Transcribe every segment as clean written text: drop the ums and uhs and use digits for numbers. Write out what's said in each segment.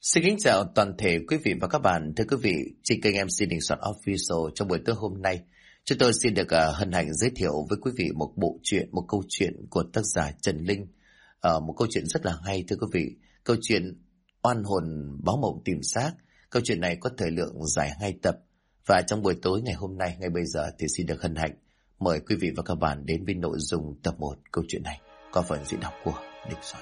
Xin kính chào toàn thể quý vị và các bạn. Thưa quý vị, trên kênh MC Đình Soạn Official trong buổi tối hôm nay, chúng tôi xin được hân hạnh giới thiệu với quý vị một bộ truyện, một câu chuyện của tác giả Trần Linh. Một câu chuyện rất là hay thưa quý vị. Câu chuyện Oan hồn báo mộng tìm xác. Câu chuyện này có thời lượng dài 2 tập. Và trong buổi tối ngày hôm nay, ngay bây giờ thì xin được hân hạnh mời quý vị và các bạn đến với nội dung tập 1 câu chuyện này qua phần diễn đọc của Đình Soạn.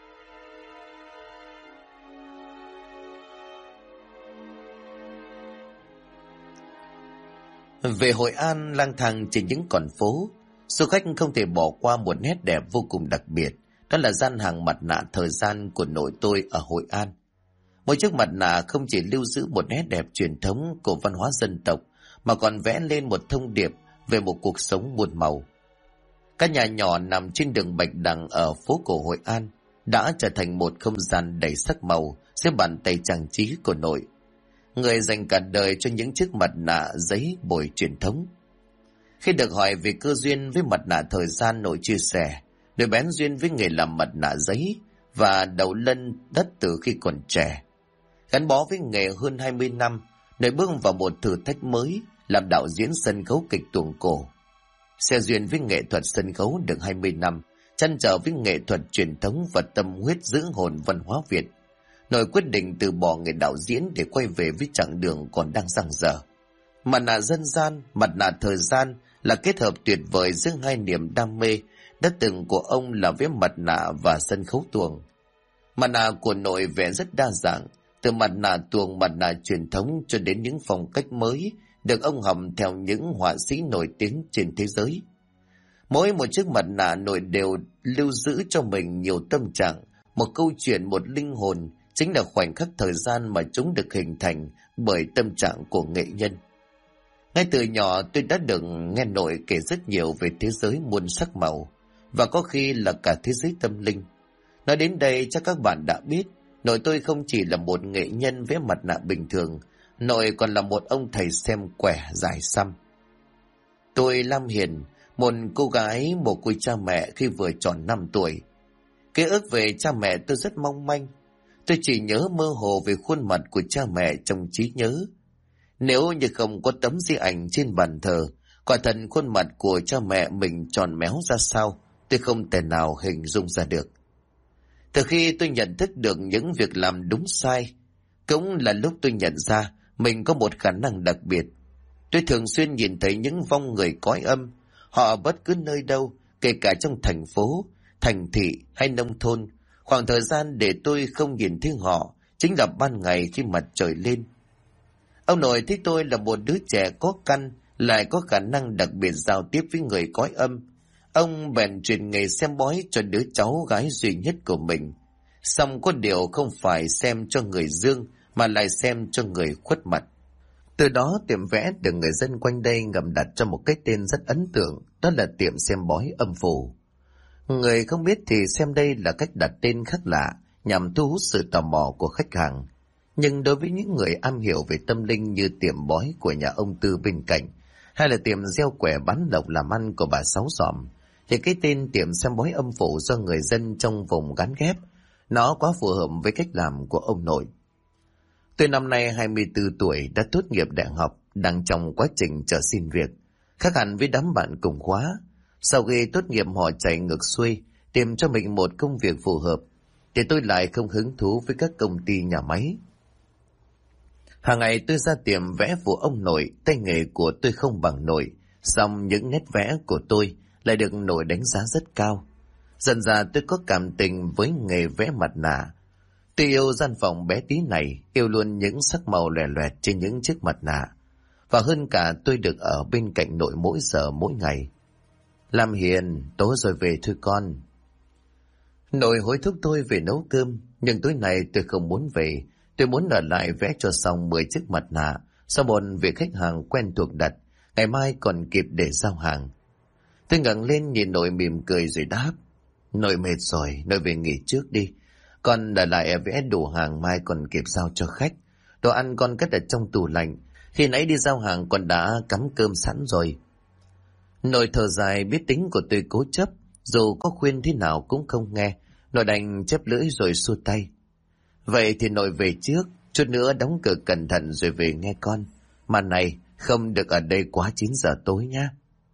Về Hội An lang thang trên những con phố, du khách không thể bỏ qua một nét đẹp vô cùng đặc biệt, đó là gian hàng mặt nạ thời gian của nội tôi ở Hội An. Mỗi chiếc mặt nạ không chỉ lưu giữ một nét đẹp truyền thống của văn hóa dân tộc, mà còn vẽ lên một thông điệp về một cuộc sống muôn màu. Căn nhà nhỏ nằm trên đường Bạch Đằng ở phố cổ Hội An đã trở thành một không gian đầy sắc màu dưới bàn tay trang trí của nội, người dành cả đời cho những chiếc mặt nạ giấy bồi truyền thống. Khi được hỏi về cơ duyên với mặt nạ thời gian, nội chia sẻ, nội bén duyên với nghề làm mặt nạ giấy và đầu lân đất từ khi còn trẻ. Gắn bó với nghề hơn 20 năm, nội bước vào một thử thách mới, làm đạo diễn sân khấu kịch tuồng cổ. Xe duyên với nghệ thuật sân khấu được 20 năm, trăn trở với nghệ thuật truyền thống và tâm huyết giữ hồn văn hóa Việt. Nội quyết định từ bỏ nghề đạo diễn để quay về với chặng đường còn đang dang dở. Mặt nạ dân gian, mặt nạ thời gian là kết hợp tuyệt vời giữa hai niềm đam mê đã từng của ông là với mặt nạ và sân khấu tuồng. Mặt nạ của nội vẽ rất đa dạng, từ mặt nạ tuồng, mặt nạ truyền thống cho đến những phong cách mới được ông hầm theo những họa sĩ nổi tiếng trên thế giới. Mỗi một chiếc mặt nạ nội đều lưu giữ cho mình nhiều tâm trạng, một câu chuyện, một linh hồn, chính là khoảnh khắc thời gian mà chúng được hình thành bởi tâm trạng của nghệ nhân. Ngay từ nhỏ tôi đã được nghe nội kể rất nhiều về thế giới muôn sắc màu, và có khi là cả thế giới tâm linh. Nói đến đây chắc các bạn đã biết, nội tôi không chỉ là một nghệ nhân vẽ mặt nạ bình thường, nội còn là một ông thầy xem quẻ giải xăm. Tôi Lam Hiền, một cô gái mồ côi cha mẹ khi vừa tròn 5 tuổi. Ký ức về cha mẹ tôi rất mong manh. Tôi chỉ nhớ mơ hồ về khuôn mặt của cha mẹ trong trí nhớ. Nếu như không có tấm di ảnh trên bàn thờ, quả thật khuôn mặt của cha mẹ mình tròn méo ra sao, tôi không thể nào hình dung ra được. Từ khi tôi nhận thức được những việc làm đúng sai, cũng là lúc tôi nhận ra mình có một khả năng đặc biệt. Tôi thường xuyên nhìn thấy những vong người cõi âm, họ ở bất cứ nơi đâu, kể cả trong thành phố, thành thị hay nông thôn. Khoảng thời gian để tôi không nhìn thấy họ chính là ban ngày khi mặt trời lên. Ông nội thấy tôi là một đứa trẻ có căn, lại có khả năng đặc biệt giao tiếp với người cõi âm. Ông bèn truyền nghề xem bói cho đứa cháu gái duy nhất của mình. Song có điều không phải xem cho người dương, mà lại xem cho người khuất mặt. Từ đó tiệm vẽ được người dân quanh đây ngầm đặt cho một cái tên rất ấn tượng, đó là tiệm xem bói âm phủ. Người không biết thì xem đây là cách đặt tên khác lạ nhằm thu hút sự tò mò của khách hàng. Nhưng đối với những người am hiểu về tâm linh như tiệm bói của nhà ông Tư bên cạnh, hay là tiệm gieo quẻ bán lộc làm ăn của bà Sáu Giòm, thì cái tên tiệm xem bói âm phủ do người dân trong vùng gắn ghép, nó quá phù hợp với cách làm của ông nội. Tôi năm nay 24 tuổi, đã tốt nghiệp đại học, đang trong quá trình chờ xin việc. Khác hẳn với đám bạn cùng khóa, sau khi tốt nghiệp họ chạy ngược xuôi tìm cho mình một công việc phù hợp, thì tôi lại không hứng thú với các công ty nhà máy. Hàng ngày tôi ra tiệm vẽ phụ ông nội, tay nghề của tôi không bằng nội, song những nét vẽ của tôi lại được nội đánh giá rất cao. Dần dà tôi có cảm tình với nghề vẽ mặt nạ. Tôi yêu gian phòng bé tí này, yêu luôn những sắc màu lòe loẹt trên những chiếc mặt nạ. Và hơn cả tôi được ở bên cạnh nội mỗi giờ mỗi ngày. Lam Hiền, tối rồi về thôi con. Nội hối thúc tôi về nấu cơm, nhưng tối nay tôi không muốn về. Tôi muốn ở lại vẽ cho xong 10 chiếc mặt nạ, sau một việc khách hàng quen thuộc đặt, ngày mai còn kịp để giao hàng. Tôi ngẩng lên nhìn nội mỉm cười rồi đáp. Nội mệt rồi, nội về nghỉ trước đi. Con ở lại vẽ đủ hàng, mai còn kịp giao cho khách. Đồ ăn con cất ở trong tủ lạnh, khi nãy đi giao hàng con đã cắm cơm sẵn rồi. Nội thở dài, biết tính của tôi cố chấp, dù có khuyên thế nào cũng không nghe. Nội đành chép lưỡi rồi xua tay. Vậy thì nội về trước, chút nữa đóng cửa cẩn thận rồi về nghe con. Mà này, không được ở đây quá 9 giờ tối nhá.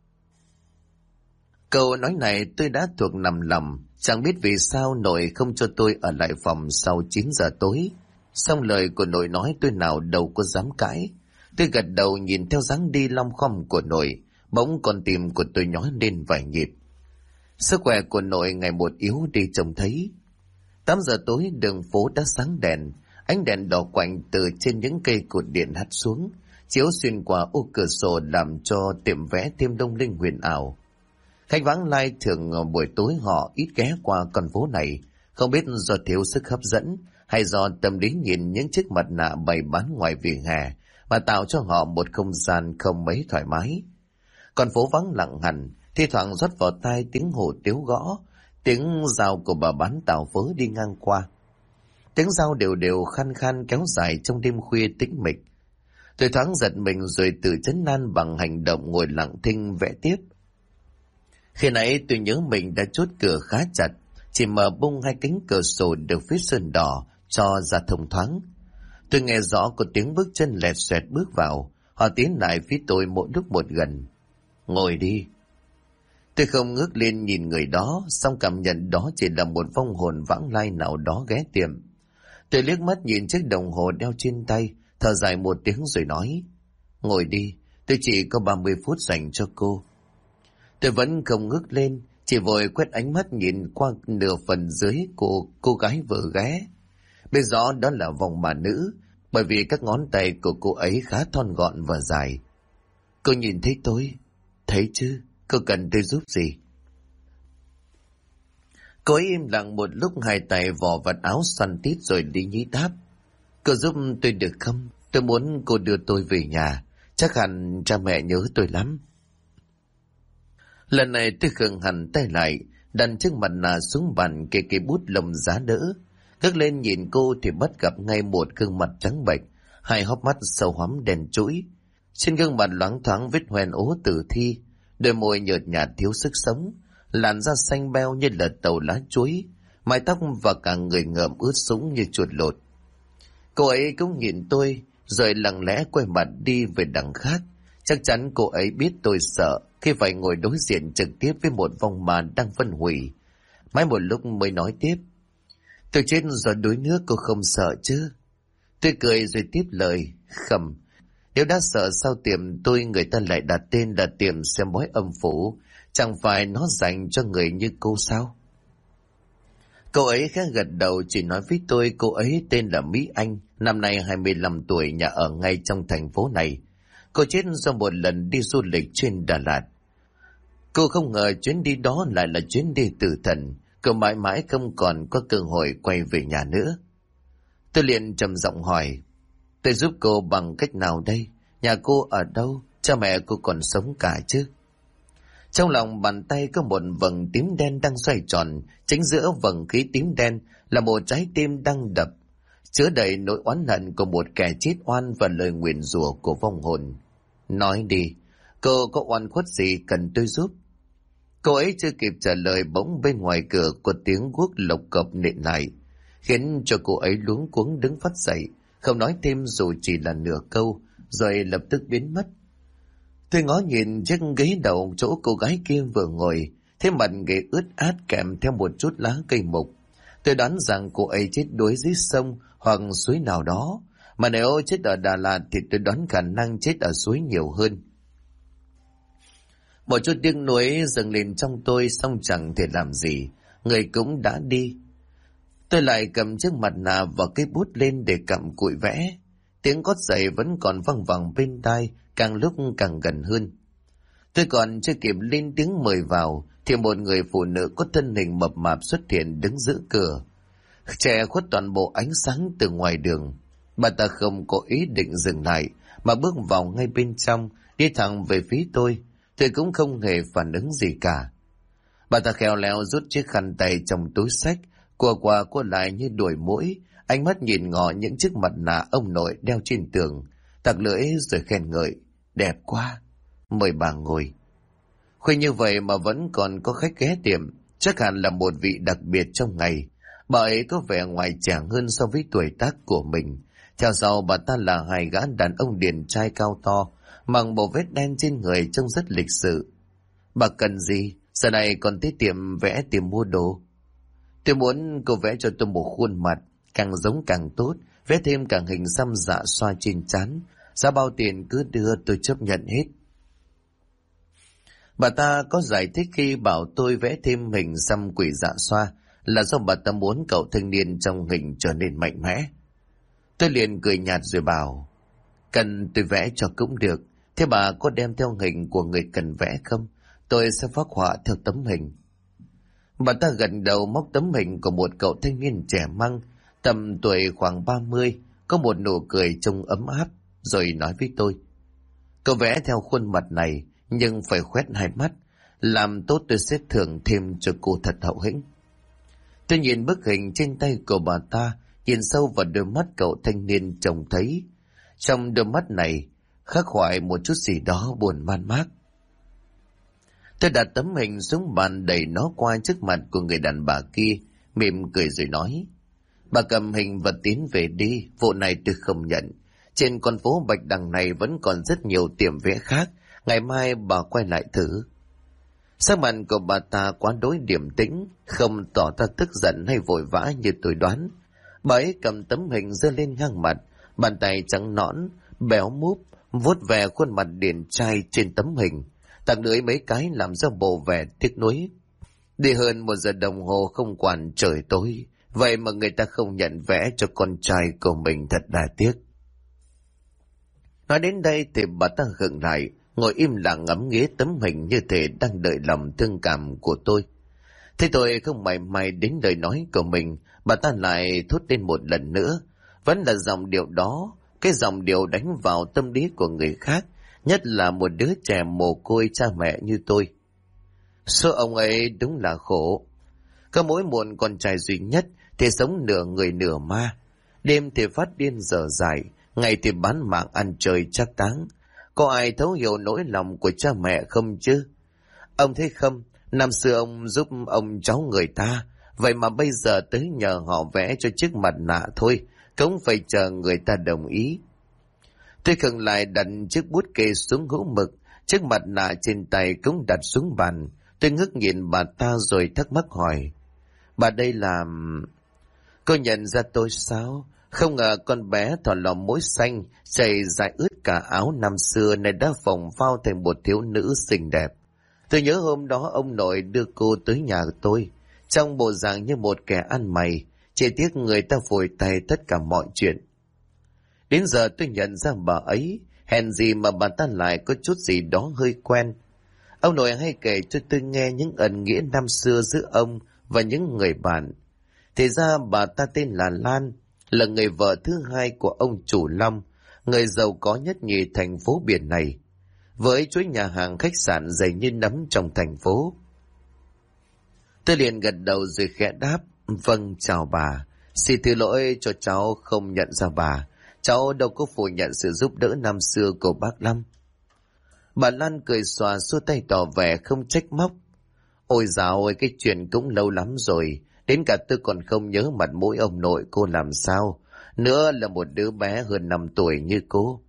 Câu nói này tôi đã thuộc nằm lòng, chẳng biết vì sao nội không cho tôi ở lại phòng sau 9 giờ tối. Xong lời của nội nói tôi nào đâu có dám cãi. Tôi gật đầu nhìn theo dáng đi long khom của nội, bỗng con tim của tôi nhói lên vài nhịp. Sức khỏe của nội ngày một yếu đi trông thấy. 8 giờ tối đường phố đã sáng đèn, ánh đèn đỏ quạnh từ trên những cây cột điện hắt xuống, chiếu xuyên qua ô cửa sổ làm cho tiệm vẽ thêm lung linh huyền ảo. Khách vãng lai thường buổi tối họ ít ghé qua con phố này, không biết do thiếu sức hấp dẫn hay do tâm lý nhìn những chiếc mặt nạ bày bán ngoài vỉa hè mà tạo cho họ một không gian không mấy thoải mái. Con phố vắng lặng hẳn, thi thoảng rót vào tai tiếng hổ tiếu gõ, tiếng dao của bà bán tàu phớ đi ngang qua. Tiếng dao đều đều khăn khăn kéo dài trong đêm khuya tĩnh mịch. Tôi thoáng giật mình rồi tự trấn an bằng hành động ngồi lặng thinh vẽ tiếp. Khi nãy tôi nhớ mình đã chốt cửa khá chặt, chỉ mở bung hai cánh cửa sổ được phía sơn đỏ cho ra thông thoáng. Tôi nghe rõ có tiếng bước chân lẹt xoẹt bước vào, họ tiến lại phía tôi mỗi lúc một gần. Ngồi đi. Tôi không ngước lên nhìn người đó, song cảm nhận đó chỉ là một vong hồn vãng lai nào đó ghé tiệm. Tôi liếc mắt nhìn chiếc đồng hồ đeo trên tay, thở dài một tiếng rồi nói. Ngồi đi, tôi chỉ có 30 phút dành cho cô. Tôi vẫn không ngước lên, chỉ vội quét ánh mắt nhìn qua nửa phần dưới của cô gái vừa ghé. Biết rõ đó là vòng bà nữ, bởi vì các ngón tay của cô ấy khá thon gọn và dài. Cô nhìn thấy tôi? Thấy chứ, cô cần tôi giúp gì? Cô ấy im lặng một lúc, hai tay vò vạt áo xoăn tít rồi đi nhí đáp. Cô giúp tôi được không? Tôi muốn cô đưa tôi về nhà, chắc hẳn cha mẹ nhớ tôi lắm. Lần này tôi khựng hẳn tay lại, đặt chiếc mặt nạ xuống bàn kê cây bút lông giá đỡ. Ngước lên nhìn cô thì bắt gặp ngay một gương mặt trắng bệch, hai hốc mắt sâu hoắm đen trũi. Trên gương mặt loáng thoáng vết hoen ố tử thi, đôi môi nhợt nhạt thiếu sức sống, làn da xanh beo như là tàu lá chuối, mái tóc và cả người ngợm ướt sũng như chuột lột. Cô ấy cũng nhìn tôi, rồi lặng lẽ quay mặt đi về đằng khác. Chắc chắn cô ấy biết tôi sợ khi phải ngồi đối diện trực tiếp với một vong ma đang phân hủy. Mãi một lúc mới nói tiếp. Tôi chết do đuối nước, cô không sợ chứ? Tôi cười rồi tiếp lời. Khẩm, nếu đã sợ sao tiệm tôi người ta lại đặt tên là tiệm xem bói âm phủ? Chẳng phải nó dành cho người như cô sao? Cô ấy khẽ gật đầu, chỉ nói với tôi cô ấy tên là Mỹ Anh, năm nay 25 tuổi, nhà ở ngay trong thành phố này. Cô chết do một lần đi du lịch trên Đà Lạt. Cô không ngờ chuyến đi đó lại là chuyến đi tử thần. Cô mãi mãi không còn có cơ hội quay về nhà nữa. Tôi liền trầm giọng hỏi, tôi giúp cô bằng cách nào đây? Nhà cô ở đâu? Cha mẹ cô còn sống cả chứ? Trong lòng bàn tay có một vầng tím đen đang xoay tròn, chính giữa vầng khí tím đen là một trái tim đang đập, chứa đầy nỗi oán hận của một kẻ chết oan và lời nguyền rủa của vong hồn. Nói đi, cô có oan khuất gì cần tôi giúp? Cô ấy chưa kịp trả lời, bỗng bên ngoài cửa có tiếng guốc lộc cộc nện lại, khiến cho cô ấy luống cuống đứng phắt dậy, không nói thêm dù chỉ là nửa câu, rồi lập tức biến mất. Tôi ngó nhìn chiếc ghế đầu chỗ cô gái kia vừa ngồi, thấy mặt ghế ướt át kèm theo một chút lá cây mục. Tôi đoán rằng cô ấy chết đuối dưới sông hoặc suối nào đó, mà nếu chết ở Đà Lạt thì tôi đoán khả năng chết ở suối nhiều hơn. Một chút tiếng nuối dâng lên trong tôi, xong chẳng thể làm gì, người cũng đã đi. Tôi lại cầm chiếc mặt nạ và cây bút lên để cặm cụi vẽ. Tiếng gót giày vẫn còn văng vẳng bên tai, càng lúc càng gần hơn. Tôi còn chưa kịp lên tiếng mời vào thì một người phụ nữ có thân hình mập mạp xuất hiện đứng giữa cửa, che khuất toàn bộ ánh sáng từ ngoài đường. Bà ta không có ý định dừng lại mà bước vào ngay bên trong, đi thẳng về phía tôi. Tôi cũng không hề phản ứng gì cả. Bà ta khéo léo rút chiếc khăn tay trong túi xách, cua qua cua lại như đuổi muỗi, ánh mắt nhìn ngó những chiếc mặt nạ ông nội đeo trên tường, tặc lưỡi rồi khen ngợi. Đẹp quá, mời bà ngồi. Khuya như vậy mà vẫn còn có khách ghé tiệm, chắc hẳn là một vị đặc biệt trong ngày. Bà ấy có vẻ ngoài trẻ hơn so với tuổi tác của mình. Theo sau bà ta là hai gã đàn ông điển trai cao to, mặc bộ vest đen trên người trông rất lịch sự. Bà cần gì? Giờ này còn tới tiệm vẽ tìm mua đồ. Tôi muốn cô vẽ cho tôi một khuôn mặt, càng giống càng tốt, vẽ thêm cả hình xăm dạ xoa trên trán. Giá bao tiền cứ đưa, tôi chấp nhận hết. Bà ta có giải thích khi bảo tôi vẽ thêm hình xăm quỷ dạ xoa là do bà ta muốn cậu thanh niên trong hình trở nên mạnh mẽ. Tôi liền cười nhạt rồi bảo, cần tôi vẽ cho cũng được. Thế bà có đem theo hình của người cần vẽ không? Tôi sẽ phác họa theo tấm hình. Bà ta gật đầu móc tấm hình của một cậu thanh niên trẻ măng, tầm tuổi khoảng 30, có một nụ cười trông ấm áp, rồi nói với tôi. Cậu vẽ theo khuôn mặt này, nhưng phải khoét hai mắt. Làm tốt tôi sẽ thưởng thêm cho cô thật hậu hĩnh. Tôi nhìn bức hình trên tay của bà ta, nhìn sâu vào đôi mắt cậu thanh niên trông thấy. Trong đôi mắt này, khắc khoải một chút gì đó buồn man mác. Tôi đặt tấm hình xuống bàn đẩy nó qua trước mặt của người đàn bà kia, mỉm cười rồi nói. Bà cầm hình và tiến về đi, vụ này tôi không nhận. Trên con phố Bạch Đằng này vẫn còn rất nhiều tiệm vẽ khác, ngày mai bà quay lại thử. Sắc mặt của bà ta quá đối điềm tĩnh, không tỏ ra tức giận hay vội vã như tôi đoán. Bà ấy cầm tấm hình giơ lên ngang mặt, bàn tay trắng nõn, béo múp, vuốt về khuôn mặt điển trai trên tấm hình, tặng lưỡi mấy cái làm ra bộ vẻ tiếc nuối. Đi hơn 1 giờ đồng hồ không quản trời tối, vậy mà người ta không nhận vẽ cho con trai của mình, thật đáng tiếc. Nói đến đây thì bà ta khựng lại, ngồi im lặng ngắm nghía tấm hình như thể đang đợi lòng thương cảm của tôi. Thế tôi không mảy may đến lời nói của mình, bà ta lại thốt lên một lần nữa. Vẫn là giọng điệu đó, cái giọng điệu đánh vào tâm lý của người khác, nhất là một đứa trẻ mồ côi cha mẹ như tôi. Số ông ấy đúng là khổ. Có mỗi một con trai duy nhất thì sống nửa người nửa ma. Đêm thì phát điên dở dại, ngày thì bán mạng ăn chơi trác táng. Có ai thấu hiểu nỗi lòng của cha mẹ không chứ? Ông thấy không, năm xưa ông giúp ông cháu người ta, vậy mà bây giờ tới nhờ họ vẽ cho chiếc mặt nạ thôi, cũng phải chờ người ta đồng ý. Tôi khựng lại đặt chiếc bút kê xuống hũ mực, chiếc mặt nạ trên tay cũng đặt xuống bàn. Tôi ngước nhìn bà ta rồi thắc mắc hỏi, bà đây là... Cô nhận ra tôi sao? Không ngờ con bé thỏ lò mối xanh, chảy dài ướt cả áo năm xưa này đã phồng phao thành một thiếu nữ xinh đẹp. Tôi nhớ hôm đó ông nội đưa cô tới nhà tôi, trong bộ dạng như một kẻ ăn mày, chỉ tiếc người ta vùi tay tất cả mọi chuyện. Đến giờ tôi nhận ra bà ấy, hèn gì mà bà ta lại có chút gì đó hơi quen. Ông nội hay kể cho tôi nghe những ẩn nghĩa năm xưa giữa ông và những người bạn. Thì ra bà ta tên là Lan, là người vợ thứ hai của ông chủ Long, người giàu có nhất nhì thành phố biển này, với chuỗi nhà hàng khách sạn dày như nấm trong thành phố. Tôi liền gật đầu rồi khẽ đáp, vâng chào bà, xin thứ lỗi cho cháu không nhận ra bà, cháu đâu có phủ nhận sự giúp đỡ năm xưa của bác Lâm. Bà Lan cười xòa xua tay tỏ vẻ không trách móc. Ôi dào ơi, cái chuyện cũng lâu lắm rồi, đến cả tôi còn không nhớ mặt mũi ông nội cô làm sao, nữa là một đứa bé hơn 5 tuổi như cô.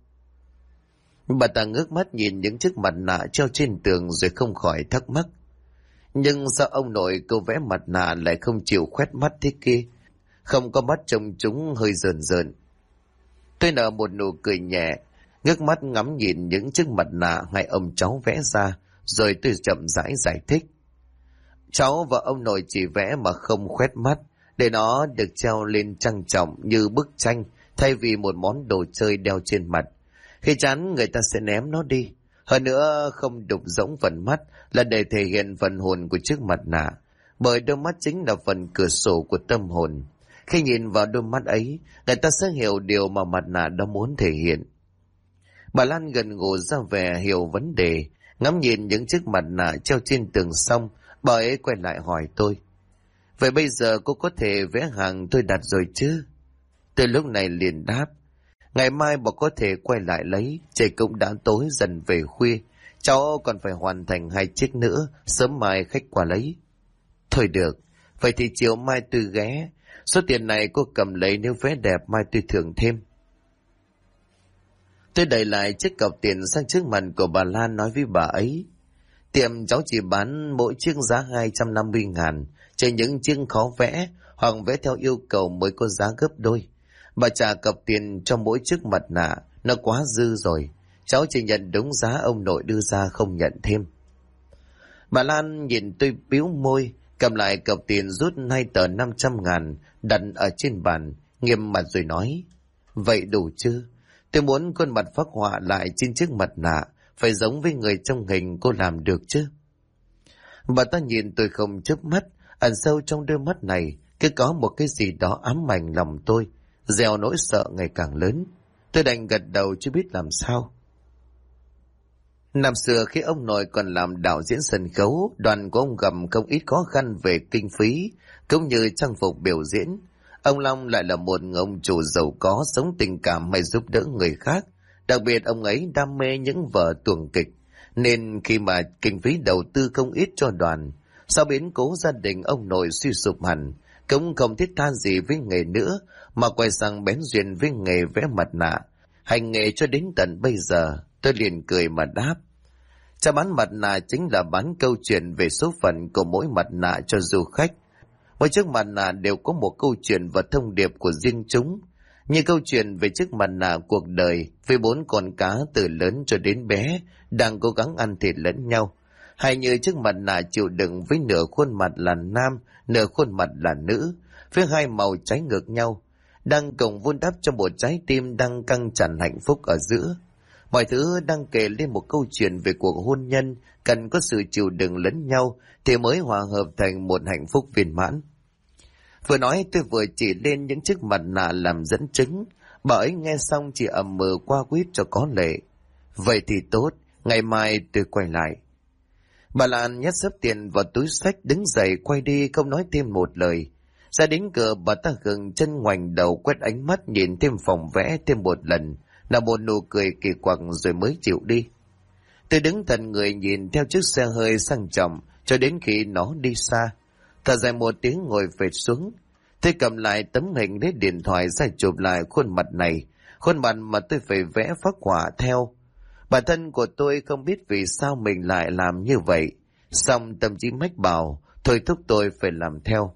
Bà ta ngước mắt nhìn những chiếc mặt nạ treo trên tường rồi không khỏi thắc mắc. Nhưng sao ông nội cô vẽ mặt nạ lại không chịu khoét mắt thế kia? Không có mắt trông chúng hơi rờn rợn. Tôi nở một nụ cười nhẹ, ngước mắt ngắm nhìn những chiếc mặt nạ hai ông cháu vẽ ra, rồi tôi chậm rãi giải thích. Cháu và ông nội chỉ vẽ mà không khoét mắt, để nó được treo lên trang trọng như bức tranh, thay vì một món đồ chơi đeo trên mặt. Khi chán người ta sẽ ném nó đi. Hơn nữa không đục rỗng phần mắt là để thể hiện phần hồn của chiếc mặt nạ, bởi đôi mắt chính là phần cửa sổ của tâm hồn. Khi nhìn vào đôi mắt ấy, người ta sẽ hiểu điều mà mặt nạ đó muốn thể hiện. Bà Lan gần gù ra vẻ hiểu vấn đề, ngắm nhìn những chiếc mặt nạ treo trên tường xong, bà ấy quay lại hỏi tôi. Vậy bây giờ cô có thể vẽ hàng tôi đặt rồi chứ? Tôi lúc này liền đáp. Ngày mai bà có thể quay lại lấy, trời cũng đã tối dần về khuya, cháu còn phải hoàn thành 2 chiếc nữa, sớm mai khách qua lấy. Thôi được, vậy thì chiều mai tôi ghé, Số tiền này cô cầm lấy, nếu vé đẹp mai tôi thưởng thêm. Tôi đẩy lại chiếc cọc tiền sang trước mặt của bà Lan, nói với bà ấy: tiệm cháu chỉ bán mỗi chiếc giá 250.000, trên những chiếc khó vẽ hoặc vẽ theo yêu cầu mới có giá gấp đôi. Bà trả cọc tiền cho mỗi chiếc mặt nạ, nó quá dư rồi. Cháu chỉ nhận đúng giá ông nội đưa ra, không nhận thêm. Bà Lan nhìn tôi bĩu môi, cầm lại cọc tiền rút 2 tờ 500.000 đặt ở trên bàn, nghiêm mặt rồi nói: vậy đủ chưa? Tôi muốn khuôn mặt phác họa lại trên chiếc mặt nạ phải giống với người trong hình, cô làm được chứ? Bà ta nhìn tôi không chớp mắt, ẩn sâu trong đôi mắt này cứ có một cái gì đó ám ảnh lòng tôi, gieo nỗi sợ ngày càng lớn. Tôi đành gật đầu chứ biết làm sao. Năm xưa khi ông nội còn làm đạo diễn sân khấu, đoàn của ông gặp không ít khó khăn về kinh phí cũng như trang phục biểu diễn. Ông Long lại là một ông chủ giàu có, sống tình cảm hay giúp đỡ người khác. Đặc biệt ông ấy đam mê những vở tuồng kịch, nên khi mà kinh phí đầu tư không ít cho đoàn, sau biến cố gia đình ông nội suy sụp hẳn, cũng không thiết tha gì với nghề nữa mà quay sang bén duyên với nghề vẽ mặt nạ, hành nghề cho đến tận bây giờ. Tôi liền cười mà đáp: cha bán mặt nạ chính là bán câu chuyện về số phận của mỗi mặt nạ cho du khách. Mỗi chiếc mặt nạ đều có một câu chuyện và thông điệp của riêng chúng, như câu chuyện về chiếc mặt nạ cuộc đời với 4 con cá từ lớn cho đến bé đang cố gắng ăn thịt lẫn nhau, hay như chiếc mặt nạ chịu đựng với nửa khuôn mặt là nam, nửa khuôn mặt là nữ, với 2 màu trái ngược nhau, đang cùng vun đắp cho một trái tim đang căng tràn hạnh phúc ở giữa. Mọi thứ đang kể lên một câu chuyện về cuộc hôn nhân cần có sự chịu đựng lẫn nhau thì mới hòa hợp thành một hạnh phúc viên mãn. Vừa nói tôi vừa chỉ lên những chiếc mặt nạ làm dẫn chứng. Bà ấy nghe xong chỉ ậm ừ qua quýt cho có lệ. Vậy thì tốt, ngày mai tôi quay lại. Bà Lan nhét xấp tiền vào túi xách, đứng dậy quay đi không nói thêm một lời. Ra đến cửa, bà ta gừng chân ngoảnh đầu quét ánh mắt nhìn thêm phòng vẽ thêm một lần, là một nụ cười kỳ quặc rồi mới chịu đi. Tôi đứng thần người nhìn theo chiếc xe hơi sang trọng cho đến khi nó đi xa. Thở dài một tiếng ngồi phệt xuống. Tôi cầm lại tấm hình lấy điện thoại ra chụp lại khuôn mặt này, khuôn mặt mà tôi phải vẽ phác họa theo. Bản thân của tôi không biết vì sao mình lại làm như vậy, song tâm trí mách bảo thôi thúc tôi phải làm theo.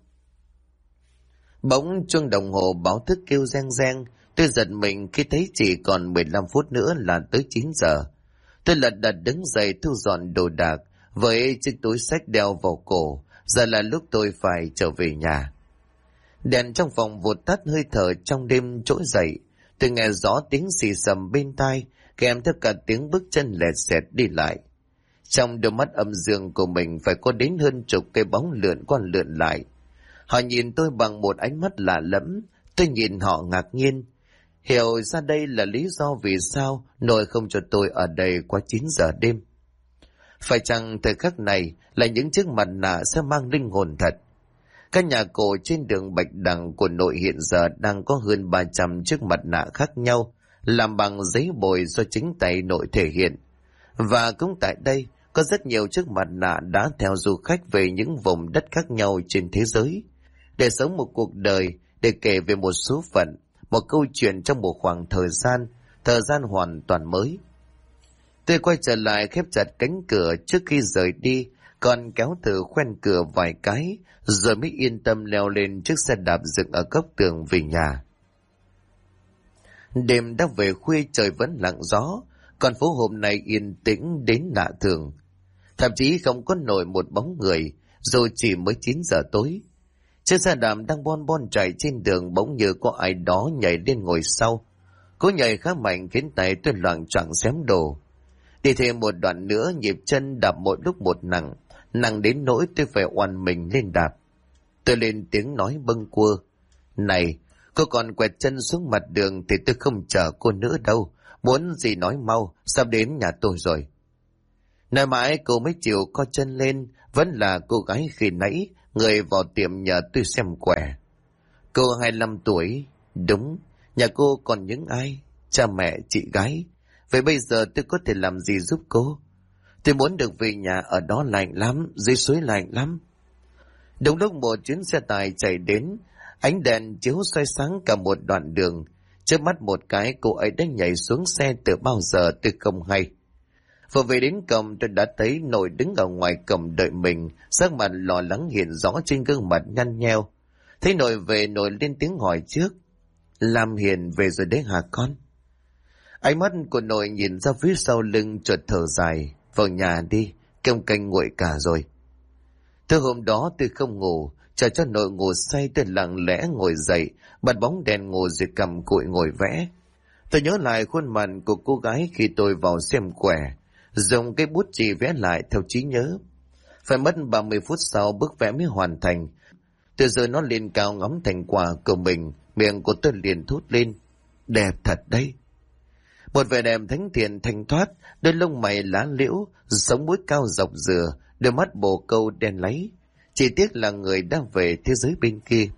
Bỗng chuông đồng hồ báo thức kêu reng reng. Tôi giật mình khi thấy chỉ còn 15 phút nữa là tới 9 giờ. Tôi lật đật đứng dậy thu dọn đồ đạc với chiếc túi xách đeo vào cổ. Giờ là lúc tôi phải trở về nhà. Đèn trong phòng vụt tắt, hơi thở trong đêm trỗi dậy. Tôi nghe rõ tiếng xì xầm bên tai, kèm theo cả tiếng bước chân lẹt xẹt đi lại. Trong đôi mắt âm dương của mình phải có đến hơn chục cái bóng lượn qua lượn lại. Họ nhìn tôi bằng một ánh mắt lạ lẫm. Tôi nhìn họ ngạc nhiên, hiểu ra đây là lý do vì sao nội không cho tôi ở đây qua 9 giờ đêm. Phải chăng thời khắc này là những chiếc mặt nạ sẽ mang linh hồn thật? Căn nhà cổ trên đường Bạch Đằng của nội hiện giờ đang có hơn 300 chiếc mặt nạ khác nhau, làm bằng giấy bồi do chính tay nội thể hiện. Và cũng tại đây, có rất nhiều chiếc mặt nạ đã theo du khách về những vùng đất khác nhau trên thế giới, để sống một cuộc đời, để kể về một số phận, một câu chuyện trong một khoảng thời gian hoàn toàn mới. Tôi quay trở lại khép chặt cánh cửa trước khi rời đi, còn kéo thử khoen cửa vài cái, rồi mới yên tâm leo lên chiếc xe đạp dựng ở góc tường về nhà. Đêm đã về khuya, trời vẫn lặng gió, con phố hôm nay yên tĩnh đến lạ thường. Thậm chí không có nổi một bóng người, dù chỉ mới 9 giờ tối. Chiếc xe đạp đang bon bon chạy trên đường, bỗng như có ai đó nhảy lên ngồi sau. Cú nhảy khá mạnh khiến tay tôi loạng choạng xém đồ. Đi thêm một đoạn nữa, nhịp chân đạp một lúc một nặng, nặng đến nỗi tôi phải oằn mình lên đạp. Tôi lên tiếng nói bâng quơ: này, cô còn quẹt chân xuống mặt đường thì tôi không chờ cô nữa đâu. Muốn gì nói mau, sắp đến nhà tôi rồi. Nói mãi cô mới chịu co chân lên, vẫn là cô gái khi nãy, người vào tiệm nhờ tôi xem quẻ. Cô 25 tuổi, đúng, nhà cô còn những ai? Cha mẹ, chị gái. Vậy bây giờ tôi có thể làm gì giúp cô? Tôi muốn được về nhà, ở đó lạnh lắm, dưới suối lạnh lắm. Đúng lúc một chuyến xe tải chạy đến, Ánh đèn chiếu soi sáng cả một đoạn đường. Chớp mắt một cái, cô ấy đã nhảy xuống xe từ bao giờ tôi không hay. Vừa về đến cổng, tôi đã thấy Nội đứng ở ngoài cổng đợi mình, sắc mặt lo lắng hiện rõ trên gương mặt nhăn nheo. Thấy Nội về, Nội lên tiếng hỏi trước: Lam Hiền về rồi đấy hả con? Ánh mắt của Nội nhìn ra phía sau lưng, chợt thở dài: Vào nhà đi, cơm canh nguội cả rồi. Từ hôm đó tôi không ngủ, chờ cho Nội ngủ say, tôi lặng lẽ ngồi dậy, bật bóng đèn ngủ rồi cầm cụi ngồi vẽ. Tôi nhớ lại khuôn mặt của cô gái khi tôi vào xem quẻ, dùng cái bút chì vẽ lại theo trí nhớ. Phải mất 30 phút sau bức vẽ mới hoàn thành. Từ giờ nó lên cao ngắm thành quả của mình, miệng của tôi liền thốt lên: Đẹp thật đấy. Một vẻ đẹp thánh thiện thanh thoát, đôi lông mày lá liễu, sống mũi cao dọc dừa, đôi mắt bồ câu đen láy. Chỉ tiếc là người đang về thế giới bên kia.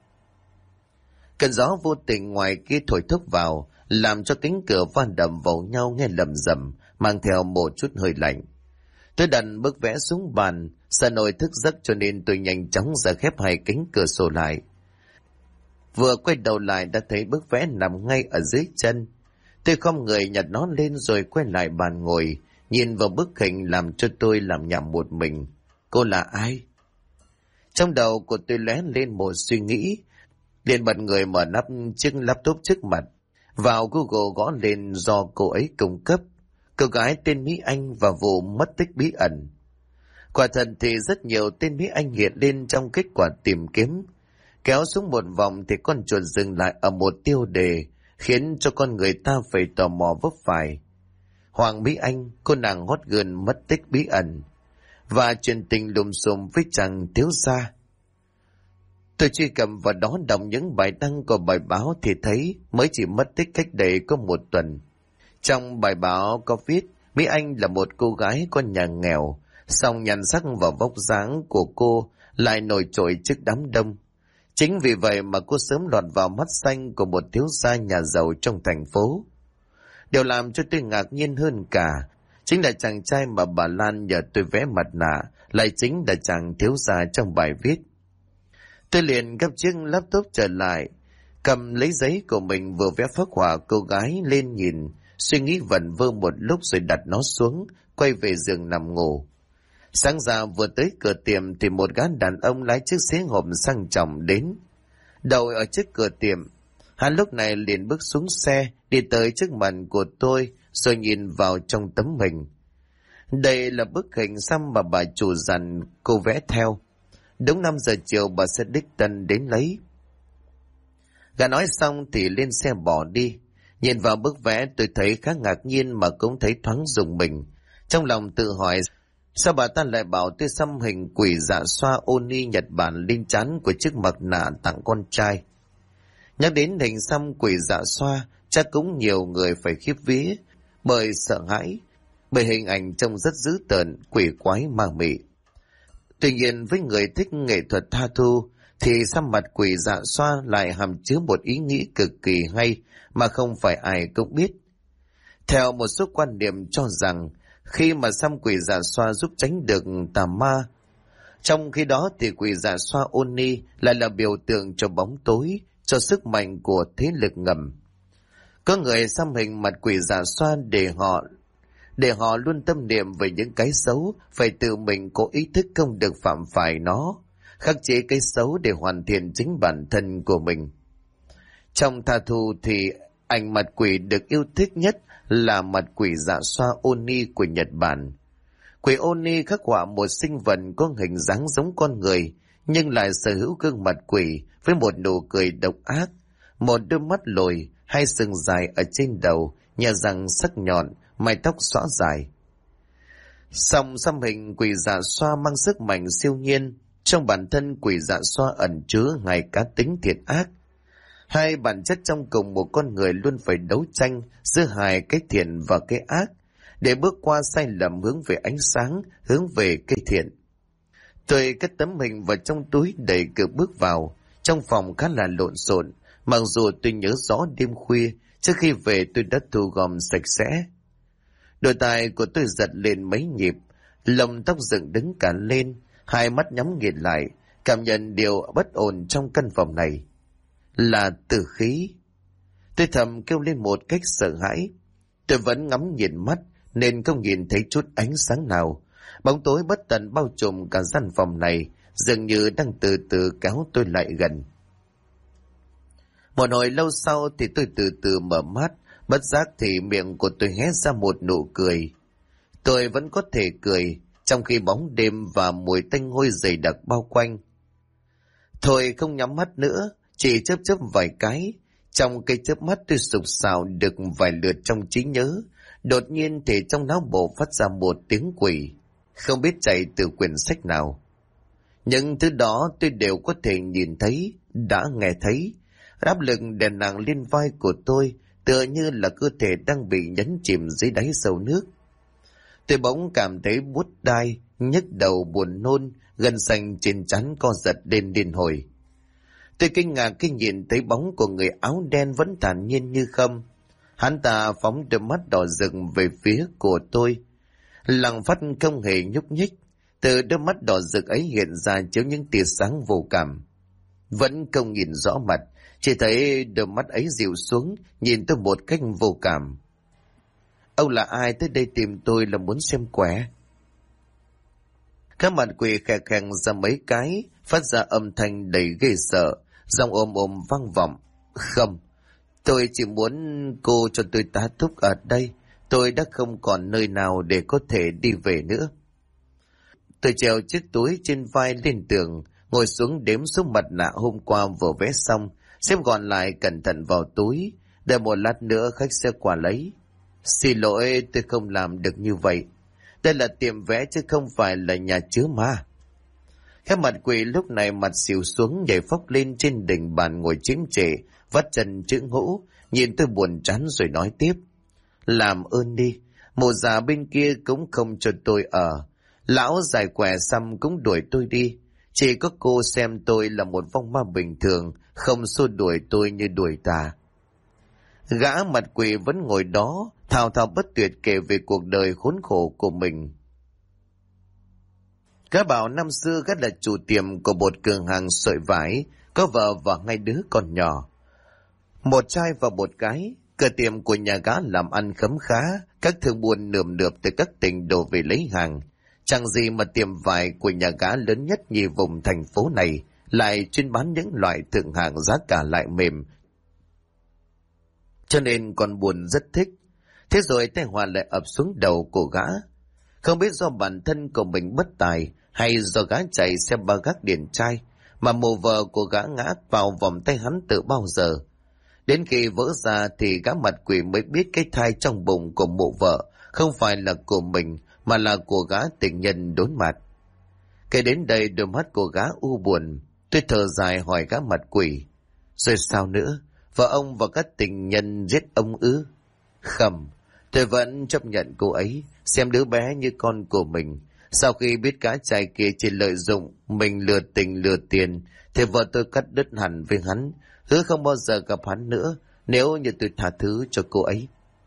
Cơn gió vô tình ngoài kia thổi thốc vào, làm cho cánh cửa van đầm vào nhau nghe lầm rầm, mang theo một chút hơi lạnh. Tôi đặt bức vẽ xuống bàn, sợ Nội thức giấc cho nên tôi nhanh chóng ra khép hai cánh cửa sổ lại. Vừa quay đầu lại đã thấy bức vẽ nằm ngay ở dưới chân. Tôi không người nhặt nó lên rồi quay lại bàn ngồi, nhìn vào bức hình làm cho tôi làm nhảm một mình. Cô là ai? Trong đầu của tôi lóe lên một suy nghĩ, liền bật người mở nắp chiếc laptop trước mặt, vào Google gõ lên do cô ấy cung cấp: cô gái tên Mỹ Anh và vụ mất tích bí ẩn. Quả thật thì rất nhiều tên Mỹ Anh hiện lên trong kết quả tìm kiếm. Kéo xuống một vòng thì con chuột dừng lại ở một tiêu đề, khiến cho con người ta phải tò mò vấp phải. Hoàng Mỹ Anh, cô nàng hot girl mất tích bí ẩn, và chuyện tình lùm xùm với chàng thiếu gia. Tôi truy cập vào đó đọc những bài đăng của bài báo thì thấy mới chỉ mất tích cách đây có một tuần. Trong bài báo có viết Mỹ Anh là một cô gái con nhà nghèo, song nhan sắc và vóc dáng của cô lại nổi trội trước đám đông. Chính vì vậy mà cô sớm lọt vào mắt xanh của một thiếu gia nhà giàu trong thành phố. Điều làm cho tôi ngạc nhiên hơn cả chính là chàng trai mà bà Lan nhờ tôi vẽ mặt nạ lại chính là chàng thiếu gia trong bài viết. Tôi liền gấp chiếc laptop trở lại, cầm lấy giấy của mình vừa vẽ phác họa cô gái lên nhìn, suy nghĩ vẩn vơ một lúc rồi đặt nó xuống, quay về giường nằm ngủ. Sáng ra vừa tới cửa tiệm thì một gã đàn ông lái chiếc xe hộp sang trọng đến. Đậu ở trước cửa tiệm, hắn lúc này liền bước xuống xe, đi tới trước mặt của tôi rồi nhìn vào trong tấm hình. Đây là bức hình xăm mà bà chủ dặn cô vẽ theo. Đúng 5 giờ chiều bà sẽ đích thân đến lấy. Gã nói xong thì lên xe bỏ đi. Nhìn vào bức vẽ tôi thấy khá ngạc nhiên mà cũng thấy thoáng rùng mình. Trong lòng tự hỏi sao bà ta lại bảo tôi xăm hình quỷ dạ xoa Oni Nhật Bản lên trán của chiếc mặt nạ tặng con trai. Nhắc đến hình xăm quỷ dạ xoa chắc cũng nhiều người phải khiếp vía bởi sợ hãi, bởi hình ảnh trông rất dữ tợn, quỷ quái ma mị. Tuy nhiên với người thích nghệ thuật tha thu thì xăm mặt quỷ dạ xoa lại hàm chứa một ý nghĩ cực kỳ hay mà không phải ai cũng biết. Theo một số quan điểm cho rằng khi mà xăm quỷ dạ xoa giúp tránh được tà ma, trong khi đó thì quỷ dạ xoa Oni lại là biểu tượng cho bóng tối, cho sức mạnh của thế lực ngầm. Có người xăm hình mặt quỷ dạ xoa để họ luôn tâm niệm về những cái xấu, phải tự mình có ý thức không được phạm phải nó, khắc chế cái xấu để hoàn thiện chính bản thân của mình. Trong tha thu thì ảnh mặt quỷ được yêu thích nhất là mặt quỷ dạ xoa Oni của Nhật Bản. Quỷ Oni khắc họa một sinh vật có hình dáng giống con người, nhưng lại sở hữu gương mặt quỷ với một nụ cười độc ác, một đôi mắt lồi, hai sừng dài ở trên đầu, nhà răng sắc nhọn, mái tóc xõa dài. Song xăm hình quỷ dạ xoa mang sức mạnh siêu nhiên, trong bản thân quỷ dạ xoa ẩn chứa hai cá tính thiện ác. Hai bản chất trong cùng một con người luôn phải đấu tranh giữa hai cái thiện và cái ác, để bước qua sai lầm hướng về ánh sáng, hướng về cái thiện. Tôi cất tấm hình vào trong túi đẩy cửa bước vào. Trong phòng khá là lộn xộn, mặc dù tôi nhớ rõ đêm khuya, trước khi về tôi đã thu gom sạch sẽ. Đôi tai của tôi giật lên mấy nhịp, lông tóc dựng đứng cả lên, hai mắt nhắm nghiền lại, cảm nhận điều bất ổn trong căn phòng này. là tử khí. Tôi thầm kêu lên một cách sợ hãi. Tôi vẫn ngắm nhìn mắt nên không nhìn thấy chút ánh sáng nào. Bóng tối bất tận bao trùm cả gian phòng này, dường như đang từ từ kéo tôi lại gần. Một hồi lâu sau thì tôi từ từ mở mắt, bất giác thì miệng của tôi hé ra một nụ cười. Tôi vẫn có thể cười, trong khi bóng đêm và mùi tanh hôi dày đặc bao quanh. Thôi không nhắm mắt nữa, chỉ chớp chớp vài cái. Trong cái chớp mắt tôi sục sạo được vài lượt trong trí nhớ. Đột nhiên thì trong não bộ phát ra một tiếng quỷ, không biết chạy từ quyển sách nào. Những thứ đó tôi đều có thể nhìn thấy, đã nghe thấy. Áp lực đè nặng lên vai của tôi, tựa như là cơ thể đang bị nhấn chìm dưới đáy sâu nước. Tôi bỗng cảm thấy buốt đai, nhức đầu buồn nôn, gân xanh trên trán co giật lên điên hồi. Tôi kinh ngạc khi nhìn thấy bóng của người áo đen vẫn thản nhiên như không. Hắn ta phóng đôi mắt đỏ rực về phía của tôi. Lặng phát không hề nhúc nhích. Từ đôi mắt đỏ rực ấy hiện ra chiếu những tia sáng vô cảm. Vẫn không nhìn rõ mặt, chỉ thấy đôi mắt ấy dịu xuống, nhìn tôi một cách vô cảm. Ông là ai tới đây tìm tôi là muốn xem quẻ? Các mặt quỷ khè khèng ra mấy cái, phát ra âm thanh đầy ghê sợ, giọng ôm ôm vang vọng. Không, tôi chỉ muốn cô cho tôi tá túc ở đây, tôi đã không còn nơi nào để có thể đi về nữa. Tôi treo chiếc túi trên vai lên tường, ngồi xuống đếm số mặt nạ hôm qua vừa vẽ xong, xếp gọn lại cẩn thận vào túi, để một lát nữa khách sẽ qua lấy. Xin lỗi, tôi không làm được như vậy. Đây là tiệm vẽ chứ không phải là nhà chứa ma. Cái mặt quỷ lúc này mặt xỉu xuống, nhảy phóc lên trên đỉnh bàn ngồi chiếm trệ, vắt chân chữ hũ, nhìn tôi buồn chán rồi nói tiếp. Làm ơn đi, mụ già bên kia cũng không cho tôi ở. Lão giải quẻ xăm cũng đuổi tôi đi. Chỉ có cô xem tôi là một vong ma bình thường, không xua đuổi tôi như đuổi tà. Gã mặt quỷ vẫn ngồi đó, thao thao bất tuyệt kể về cuộc đời khốn khổ của mình. Gã bảo năm xưa gã là chủ tiệm của một cửa hàng sợi vải, có vợ và hai đứa con nhỏ. Một trai và một gái. Cửa tiệm của nhà gã làm ăn khấm khá, các thương buôn nườm nượp từ các tỉnh đổ về lấy hàng. Chẳng gì mà tiệm vải của nhà gã lớn nhất nhì vùng thành phố này lại chuyên bán những loại thượng hạng giá cả lại mềm. Cho nên con buồn rất thích. Thế rồi tai họa lại ập xuống đầu của gã. Không biết do bản thân của mình bất tài hay do gã chạy xe ba gác điển trai mà mồ vợ của gã ngã vào vòng tay hắn từ bao giờ. Đến khi vỡ ra thì gã mặt quỷ mới biết cái thai trong bụng của mụ vợ không phải là của mình mà là của gã tình nhân đốn mặt. Kể đến đây đôi mắt của gã u buồn. Tôi thở dài hỏi gã mặt quỷ. Rồi sao nữa? Vợ ông và các tình nhân giết ông ư? Không, tôi vẫn chấp nhận cô ấy, xem đứa bé như con của mình. Sau khi biết gã trai kia chỉ lợi dụng mình lừa tình lừa tiền, thì vợ tôi cắt đứt hẳn với hắn, hứa không bao giờ gặp hắn nữa nếu như tôi tha thứ cho cô ấy.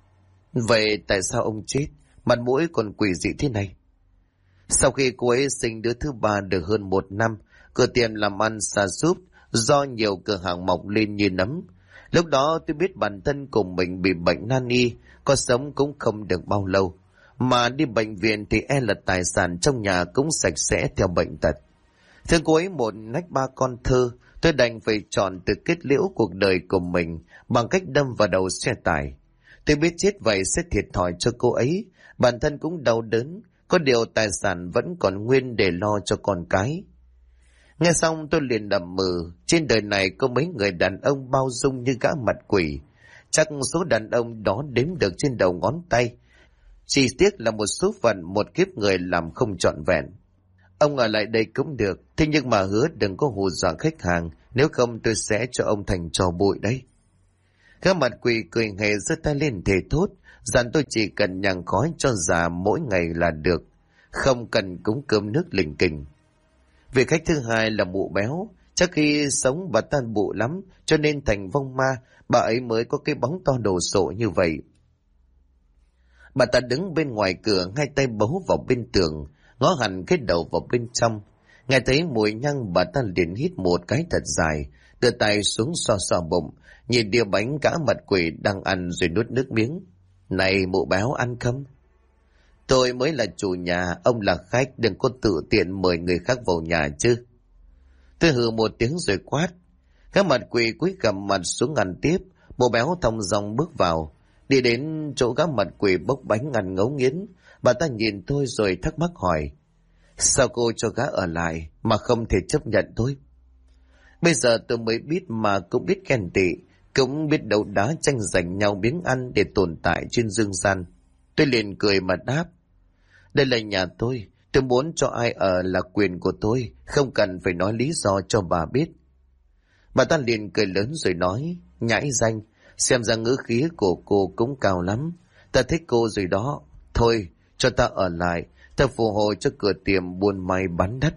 Vậy tại sao ông chết, mặt mũi còn quỷ dị thế này? Sau khi cô ấy sinh đứa thứ ba được hơn 1 năm, cửa tiệm làm ăn sa sút do nhiều cửa hàng mọc lên như nấm. Lúc đó tôi biết bản thân của mình bị bệnh nan y, có sống cũng không được bao lâu. Mà đi bệnh viện thì e là tài sản trong nhà cũng sạch sẽ theo bệnh tật. Thương cô ấy một nách 3 con thơ, tôi đành phải chọn từ kết liễu cuộc đời của mình bằng cách đâm vào đầu xe tải. Tôi biết chết vậy sẽ thiệt thòi cho cô ấy, bản thân cũng đau đớn, có điều tài sản vẫn còn nguyên để lo cho con cái. Nghe xong tôi liền đầm mừ, trên đời này có mấy người đàn ông bao dung như gã mặt quỷ. Chắc số đàn ông đó đếm được trên đầu ngón tay. Chỉ tiếc là một số phận một kiếp người làm không trọn vẹn. Ông ở lại đây cũng được, thế nhưng mà hứa đừng có hù dọa khách hàng, nếu không tôi sẽ cho ông thành trò bụi đấy. Gã mặt quỷ cười hề giơ tay lên thề thốt, dặn tôi chỉ cần nhang khói cho già mỗi ngày là được, không cần cúng cơm nước lình kình. Vị khách thứ hai là mụ béo, chắc khi sống bà ta bụ lắm, cho nên thành vong ma, bà ấy mới có cái bóng to đồ sộ như vậy. Bà ta đứng bên ngoài cửa, hai tay bấu vào bên tường, ngó hẳn cái đầu vào bên trong. Nghe thấy mùi nhang bà ta liền hít một cái thật dài, đưa tay xuống xoa xoa bụng, nhìn đĩa bánh cá mặt quỷ đang ăn rồi nuốt nước miếng. Này mụ béo, ăn không? Tôi mới là chủ nhà, ông là khách, đừng có tự tiện mời người khác vào nhà chứ. Tôi hừ một tiếng rồi quát. Cái mặt quỷ cúi gằm mặt xuống ăn tiếp. Mụ béo thong dong bước vào, đi đến chỗ gã mặt quỷ bốc bánh ăn ngấu nghiến. Bà ta nhìn tôi rồi thắc mắc hỏi, sao cô cho gã ở lại mà không thể chấp nhận tôi? Bây giờ tôi mới biết mà cũng biết ghen tị, cũng biết đấu đá tranh giành nhau miếng ăn để tồn tại trên dương gian. Tôi liền cười mà đáp, đây là nhà tôi muốn cho ai ở là quyền của tôi, không cần phải nói lý do cho bà biết. Bà ta liền cười lớn rồi nói, nhãi danh, xem ra ngữ khí của cô cũng cao lắm, ta thích cô rồi đó. Thôi, cho ta ở lại, ta phù hộ cho cửa tiệm buôn may bán đắt.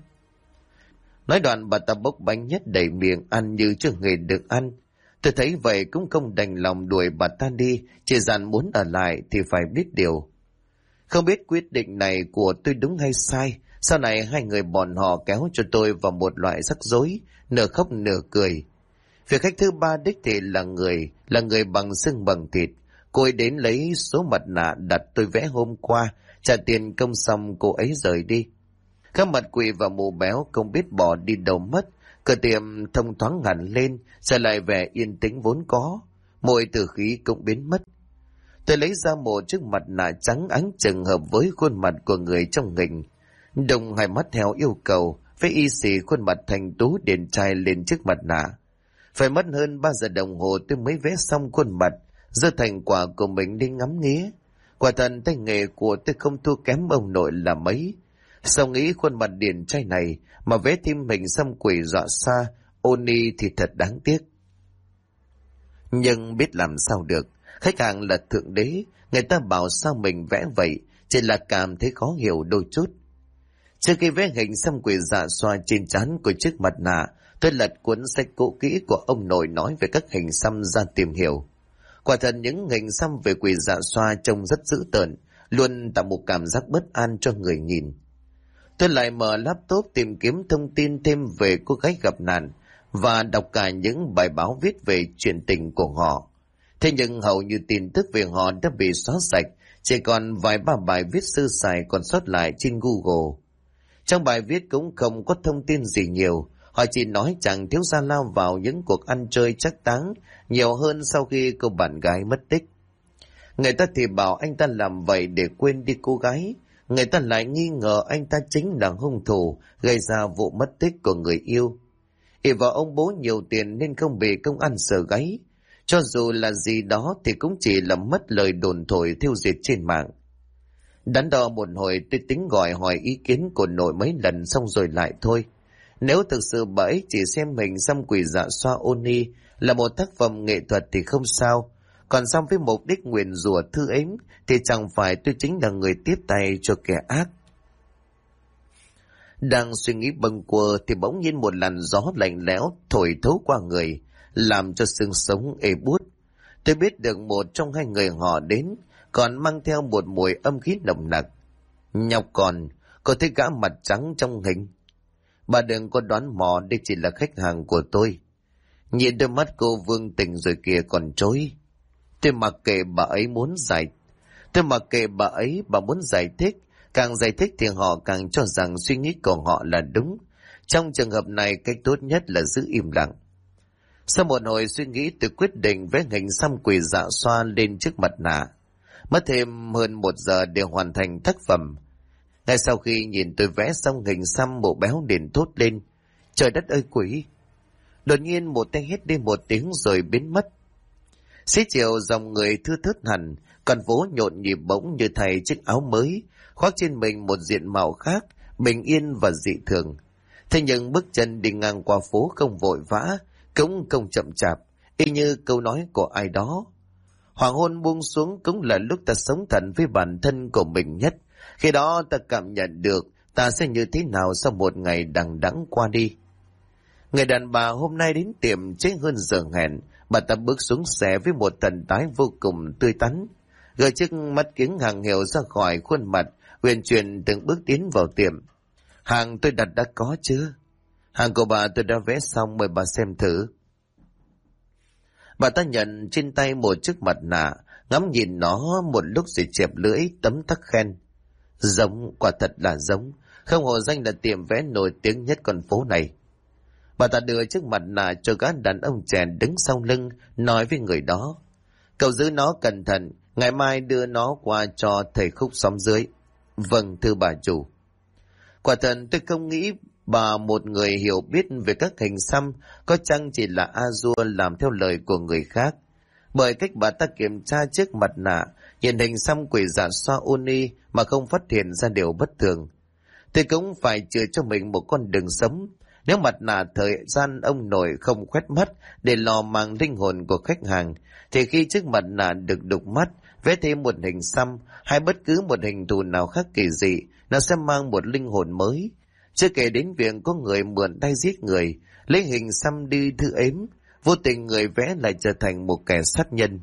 Nói đoạn bà ta bốc bánh nhét đầy miệng ăn như chưa hề được ăn. Tôi thấy vậy cũng không đành lòng đuổi bà ta đi, chỉ dặn muốn ở lại thì phải biết điều. Không biết quyết định này của tôi đúng hay sai, sau này hai người bọn họ kéo cho tôi vào một loại rắc rối, nửa khóc nửa cười. Việc khách thứ ba đích thị là người bằng xương bằng thịt. Cô ấy đến lấy số mặt nạ đặt tôi vẽ hôm qua, trả tiền công xong cô ấy rời đi. Các mặt quỷ và mụ béo không biết bỏ đi đâu mất, cửa tiệm thông thoáng hẳn lên, trở lại vẻ yên tĩnh vốn có, mọi tử khí cũng biến mất. Tôi lấy ra một chiếc mặt nạ trắng ánh chừng hợp với khuôn mặt của người trong nghình, đồng hai mắt theo yêu cầu, với y xì khuôn mặt thành tú điển trai lên chiếc mặt nạ. Phải mất hơn 3 giờ đồng hồ tôi mới vẽ xong khuôn mặt, giơ thành quả của mình đi ngắm nghía. Quả thật tay nghề của tôi không thua kém ông nội là mấy. Sao nghĩ khuôn mặt điển trai này mà vẽ thêm hình xăm quỷ dọa xa, Oni thì thật đáng tiếc. Nhưng biết làm sao được, khách hàng là thượng đế, người ta bảo sao mình vẽ vậy, chỉ là cảm thấy khó hiểu đôi chút. Trước khi vẽ hình xăm quỷ dạ xoa trên trán của chiếc mặt nạ, tôi lật cuốn sách cũ kỹ của ông nội nói về các hình xăm ra tìm hiểu. Quả thật những hình xăm về quỷ dạ xoa trông rất dữ tợn, luôn tạo một cảm giác bất an cho người nhìn. Tôi lại mở laptop tìm kiếm thông tin thêm về cô gái gặp nạn và đọc cả những bài báo viết về chuyện tình của họ. Thế nhưng hầu như tin tức về họ đã bị xóa sạch, chỉ còn vài ba bài viết sơ sài còn sót lại trên Google. Trong bài viết cũng không có thông tin gì nhiều, họ chỉ nói chàng thiếu gia lao vào những cuộc ăn chơi trác táng nhiều hơn sau khi cô bạn gái mất tích. Người ta thì bảo anh ta làm vậy để quên đi cô gái, người ta lại nghi ngờ anh ta chính là hung thủ gây ra vụ mất tích của người yêu. Ỷ vào ông bố nhiều tiền nên không bị công an sờ gáy, cho dù là gì đó thì cũng chỉ là mất lời đồn thổi thiêu diệt trên mạng. Đắn đo một hồi tôi tính gọi hỏi ý kiến của nội mấy lần xong rồi lại thôi. Nếu thực sự bà ấy chỉ xem mình xăm quỷ dạ xoa Oni là một tác phẩm nghệ thuật thì không sao, còn xong với mục đích nguyền rủa thư ếm thì chẳng phải tôi chính là người tiếp tay cho kẻ ác. Đang suy nghĩ bâng quơ thì bỗng nhiên một làn gió lạnh lẽo thổi thấu qua người, làm cho xương sống ê buốt. Tôi biết được một trong hai người họ đến, còn mang theo một mùi âm khí nồng nặc. Nhóc con, có thấy gã mặt trắng trong hình? Bà đừng có đoán mò, đây chỉ là khách hàng của tôi. Nhìn đôi mắt cô vương tình rồi kìa còn chối. Tôi mặc kệ bà ấy muốn giải thích. Càng giải thích thì họ càng cho rằng suy nghĩ của họ là đúng. Trong trường hợp này cách tốt nhất là giữ im lặng. Sau một hồi suy nghĩ tôi quyết định vẽ hình xăm quỷ dạ xoa lên chiếc mặt nạ. Mất thêm hơn 1 giờ để hoàn thành tác phẩm. Ngay sau khi nhìn tôi vẽ xong hình xăm, bộ béo liền thốt lên. Trời đất ơi quỷ! Đột nhiên một tay hét đi một tiếng rồi biến mất. Xế chiều dòng người thưa thớt hẳn, con phố nhộn nhịp bỗng như thay chiếc áo mới, khoác trên mình một diện mạo khác, bình yên và dị thường. Thế nhưng bước chân đi ngang qua phố không vội vã, cũng không chậm chạp, y như câu nói của ai đó. Hoàng hôn buông xuống cũng là lúc ta sống thật với bản thân của mình nhất. Khi đó ta cảm nhận được ta sẽ như thế nào sau một ngày đằng đẵng qua đi. Người đàn bà hôm nay đến tiệm trễ hơn giờ hẹn. Bà ta bước xuống xe với một thần thái vô cùng tươi tắn, gỡ chiếc mắt kiếng hàng hiệu ra khỏi khuôn mặt, huyền chuyển từng bước tiến vào tiệm. Hàng tôi đặt đã có chưa? Hàng của bà tôi đã vẽ xong, mời bà xem thử. Bà ta nhận trên tay một chiếc mặt nạ, ngắm nhìn nó một lúc rồi chẹp lưỡi tấm tắc khen. Giống, quả thật là giống, không hổ danh là tiệm vẽ nổi tiếng nhất con phố này. Bà ta đưa chiếc mặt nạ cho gã đàn ông trẻ đứng sau lưng, nói với người đó. Cậu giữ nó cẩn thận, ngày mai đưa nó qua cho thầy Khúc xóm dưới. Vâng, thưa bà chủ. Quả thật tôi không nghĩ bà một người hiểu biết về các hình xăm có chăng chỉ là A-dua làm theo lời của người khác. Bởi cách bà ta kiểm tra chiếc mặt nạ, hiện hình xăm quỷ dạ xoa Oni mà không phát hiện ra điều bất thường. Tôi cũng phải chừa cho mình một con đường sống. Nếu mặt nạ thời gian ông nội không khoét mắt để lò màng linh hồn của khách hàng, thì khi chiếc mặt nạ được đục mắt, vẽ thêm một hình xăm hay bất cứ một hình thù nào khác kỳ dị, nó sẽ mang một linh hồn mới. Chưa kể đến việc có người mượn tay giết người, lấy hình xăm đi thư ếm, vô tình người vẽ lại trở thành một kẻ sát nhân.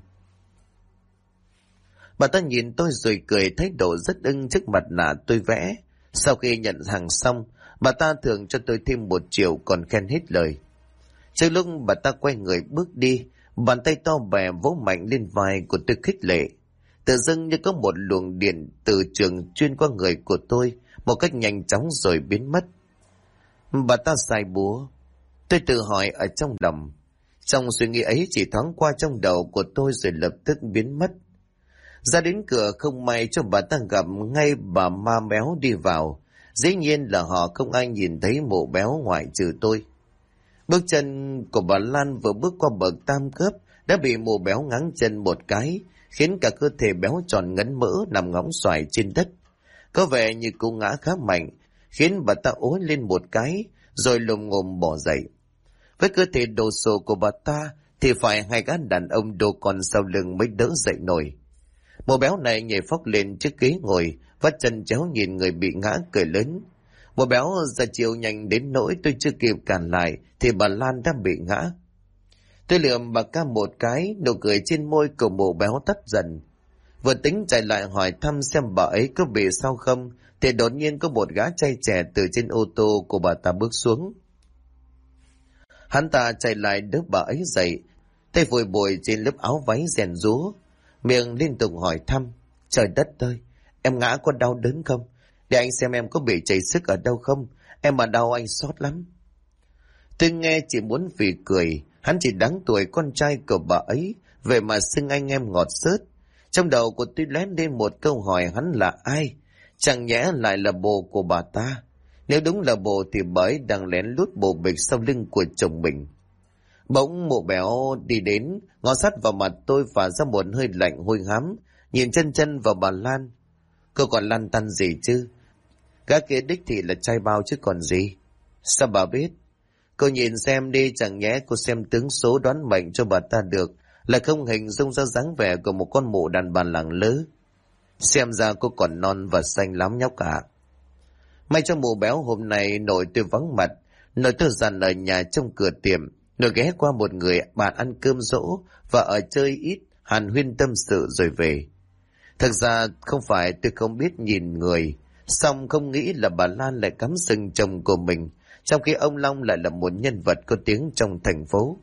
Bà ta nhìn tôi rồi cười, thái độ rất ưng trước mặt nạ tôi vẽ. Sau khi nhận hàng xong, bà ta thưởng cho tôi thêm 1 triệu còn khen hết lời. Trước lúc bà ta quay người bước đi, bàn tay to bè vỗ mạnh lên vai của tôi khích lệ. Tự dưng như có một luồng điện từ trường chuyên qua người của tôi một cách nhanh chóng rồi biến mất. Bà ta xài búa. Tôi tự hỏi ở trong lòng. Trong suy nghĩ ấy chỉ thoáng qua trong đầu của tôi rồi lập tức biến mất. Ra đến cửa không may cho bà ta gặp ngay bà ma béo đi vào. Dĩ nhiên là họ không ai nhìn thấy mụ béo ngoại trừ tôi. Bước chân của bà Lan vừa bước qua bậc tam cấp đã bị mụ béo ngáng chân một cái, khiến cả cơ thể béo tròn ngấn mỡ nằm ngóng xoài trên đất. Có vẻ như cú ngã khá mạnh, khiến bà ta ối lên một cái, rồi lồm ngồm bỏ dậy. Với cơ thể đồ sộ của bà ta, thì phải 2 gã đàn ông đồ còn sau lưng mới đỡ dậy nổi. Mụ béo này nhảy phóc lên chiếc ghế ngồi, vắt chân chéo nhìn người bị ngã cười lớn. Mụ béo ra chiều nhanh đến nỗi tôi chưa kịp cản lại, thì bà Lan đã bị ngã. Tôi lườm bà ca một cái, nụ cười trên môi của mụ béo tắt dần. Vừa tính chạy lại hỏi thăm xem bà ấy có bị sao không, thì đột nhiên có một gã trai trẻ từ trên ô tô của bà ta bước xuống. Hắn ta chạy lại đỡ bà ấy dậy, tay vội bội trên lớp áo váy rèn rúa, miệng liên tục hỏi thăm. Trời đất ơi, em ngã có đau đớn không? Để anh xem em có bị chảy sức ở đâu không? Em mà đau anh xót lắm. Tôi nghe chỉ muốn phì cười, hắn chỉ đáng tuổi con trai của bà ấy, vậy mà xưng anh em ngọt xớt. Trong đầu của tôi lóe lên một câu hỏi hắn là ai? Chẳng nhẽ lại là bồ của bà ta? Nếu đúng là bồ thì bà ấy đang lén lút bồ bịch sau lưng của chồng mình. Bỗng mụ béo đi đến, ngó sát vào mặt tôi và ra một hơi lạnh hôi hám, nhìn chân chân vào bà Lan. Cô còn lăn tăn gì chứ? Gã kia đích thị là trai bao chứ còn gì. Sao bà biết? Cô nhìn xem đi, chẳng nhẽ cô xem tướng số đoán mệnh cho bà ta được, là không hình dung ra dáng vẻ của một con mụ đàn bà làng lớ. Xem ra cô còn non và xanh lắm nhóc ạ. May cho mụ béo hôm nay nội tôi vắng mặt, nội tôi dặn ở nhà trong cửa tiệm, nội ghé qua một người bạn ăn cơm dỗ và ở chơi ít, hàn huyên tâm sự rồi về. Thật ra không phải tôi không biết nhìn người, song không nghĩ là bà Lan lại cắm sừng chồng của mình, trong khi ông Long lại là một nhân vật có tiếng trong thành phố.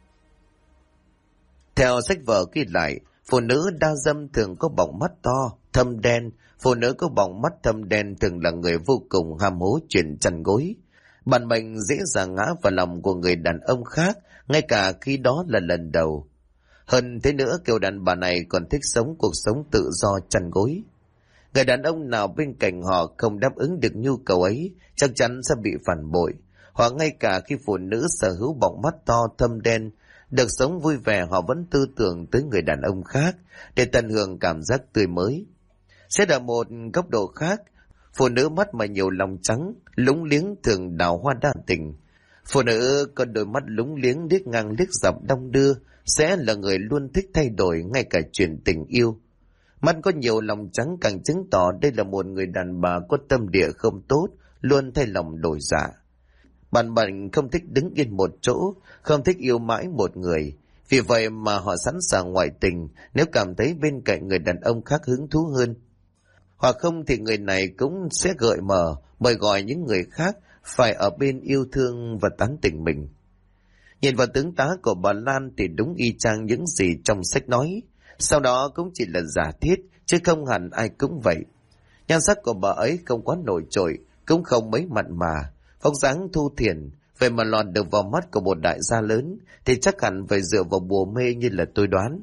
Theo sách vở ghi lại, phụ nữ đa dâm thường có bọng mắt to, thâm đen. Phụ nữ có bọng mắt thâm đen thường là người vô cùng ham hố chuyện chăn gối. Bản mệnh dễ dàng ngã vào lòng của người đàn ông khác, ngay cả khi đó là lần đầu. Hơn thế nữa, kiểu đàn bà này còn thích sống cuộc sống tự do chăn gối. Người đàn ông nào bên cạnh họ không đáp ứng được nhu cầu ấy chắc chắn sẽ bị phản bội. Hoặc ngay cả khi phụ nữ sở hữu bọng mắt to thâm đen được sống vui vẻ, họ vẫn tư tưởng tới người đàn ông khác để tận hưởng cảm giác tươi mới. Xét ở một góc độ khác, phụ nữ mắt mà nhiều lòng trắng, lúng liếng thường đào hoa đa tình. Phụ nữ có đôi mắt lúng liếng liếc ngang liếc dọc đong đưa sẽ là người luôn thích thay đổi ngay cả chuyện tình yêu. Mắt có nhiều lòng trắng càng chứng tỏ đây là một người đàn bà có tâm địa không tốt, luôn thay lòng đổi dạ. Bản mệnh không thích đứng yên một chỗ, không thích yêu mãi một người. Vì vậy mà họ sẵn sàng ngoại tình nếu cảm thấy bên cạnh người đàn ông khác hứng thú hơn. Hoặc không thì người này cũng sẽ gợi mở, mời gọi những người khác phải ở bên yêu thương và tán tỉnh mình. Nhìn vào tướng tá của bà Lan thì đúng y chang những gì trong sách nói. Sau đó cũng chỉ là giả thiết, chứ không hẳn ai cũng vậy. Nhan sắc của bà ấy không quá nổi trội, cũng không mấy mặn mà, vóc dáng thu thiển. Vậy mà lọt được vào mắt của một đại gia lớn thì chắc hẳn phải dựa vào bùa mê như là tôi đoán.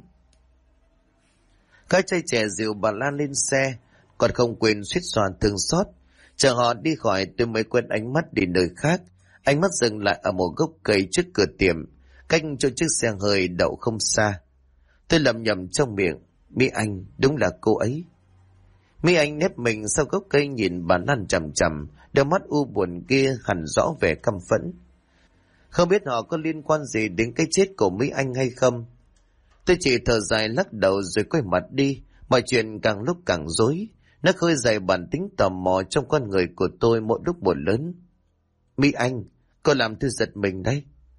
Các trai trẻ dìu bà Lan lên xe, còn không quên suýt xoa thương xót. Chờ họ đi khỏi, tôi mới quên ánh mắt đi nơi khác. Ánh mắt dừng lại ở một gốc cây trước cửa tiệm, cách cho chiếc xe hơi đậu không xa. Tôi lẩm nhẩm trong miệng, Mỹ Anh, đúng là cô ấy. Mỹ Anh nép mình sau gốc cây nhìn bà Lan chằm chằm, đôi mắt u buồn kia hẳn rõ vẻ căm phẫn. Không biết họ có liên quan gì đến cái chết của Mỹ Anh hay không. Tôi chỉ thở dài lắc đầu rồi quay mặt đi. Mọi chuyện càng lúc càng rối. Nó khơi dậy bản tính tò mò trong con người của tôi mỗi lúc một lớn. Mỹ Anh, cô làm tôi giật mình đấy.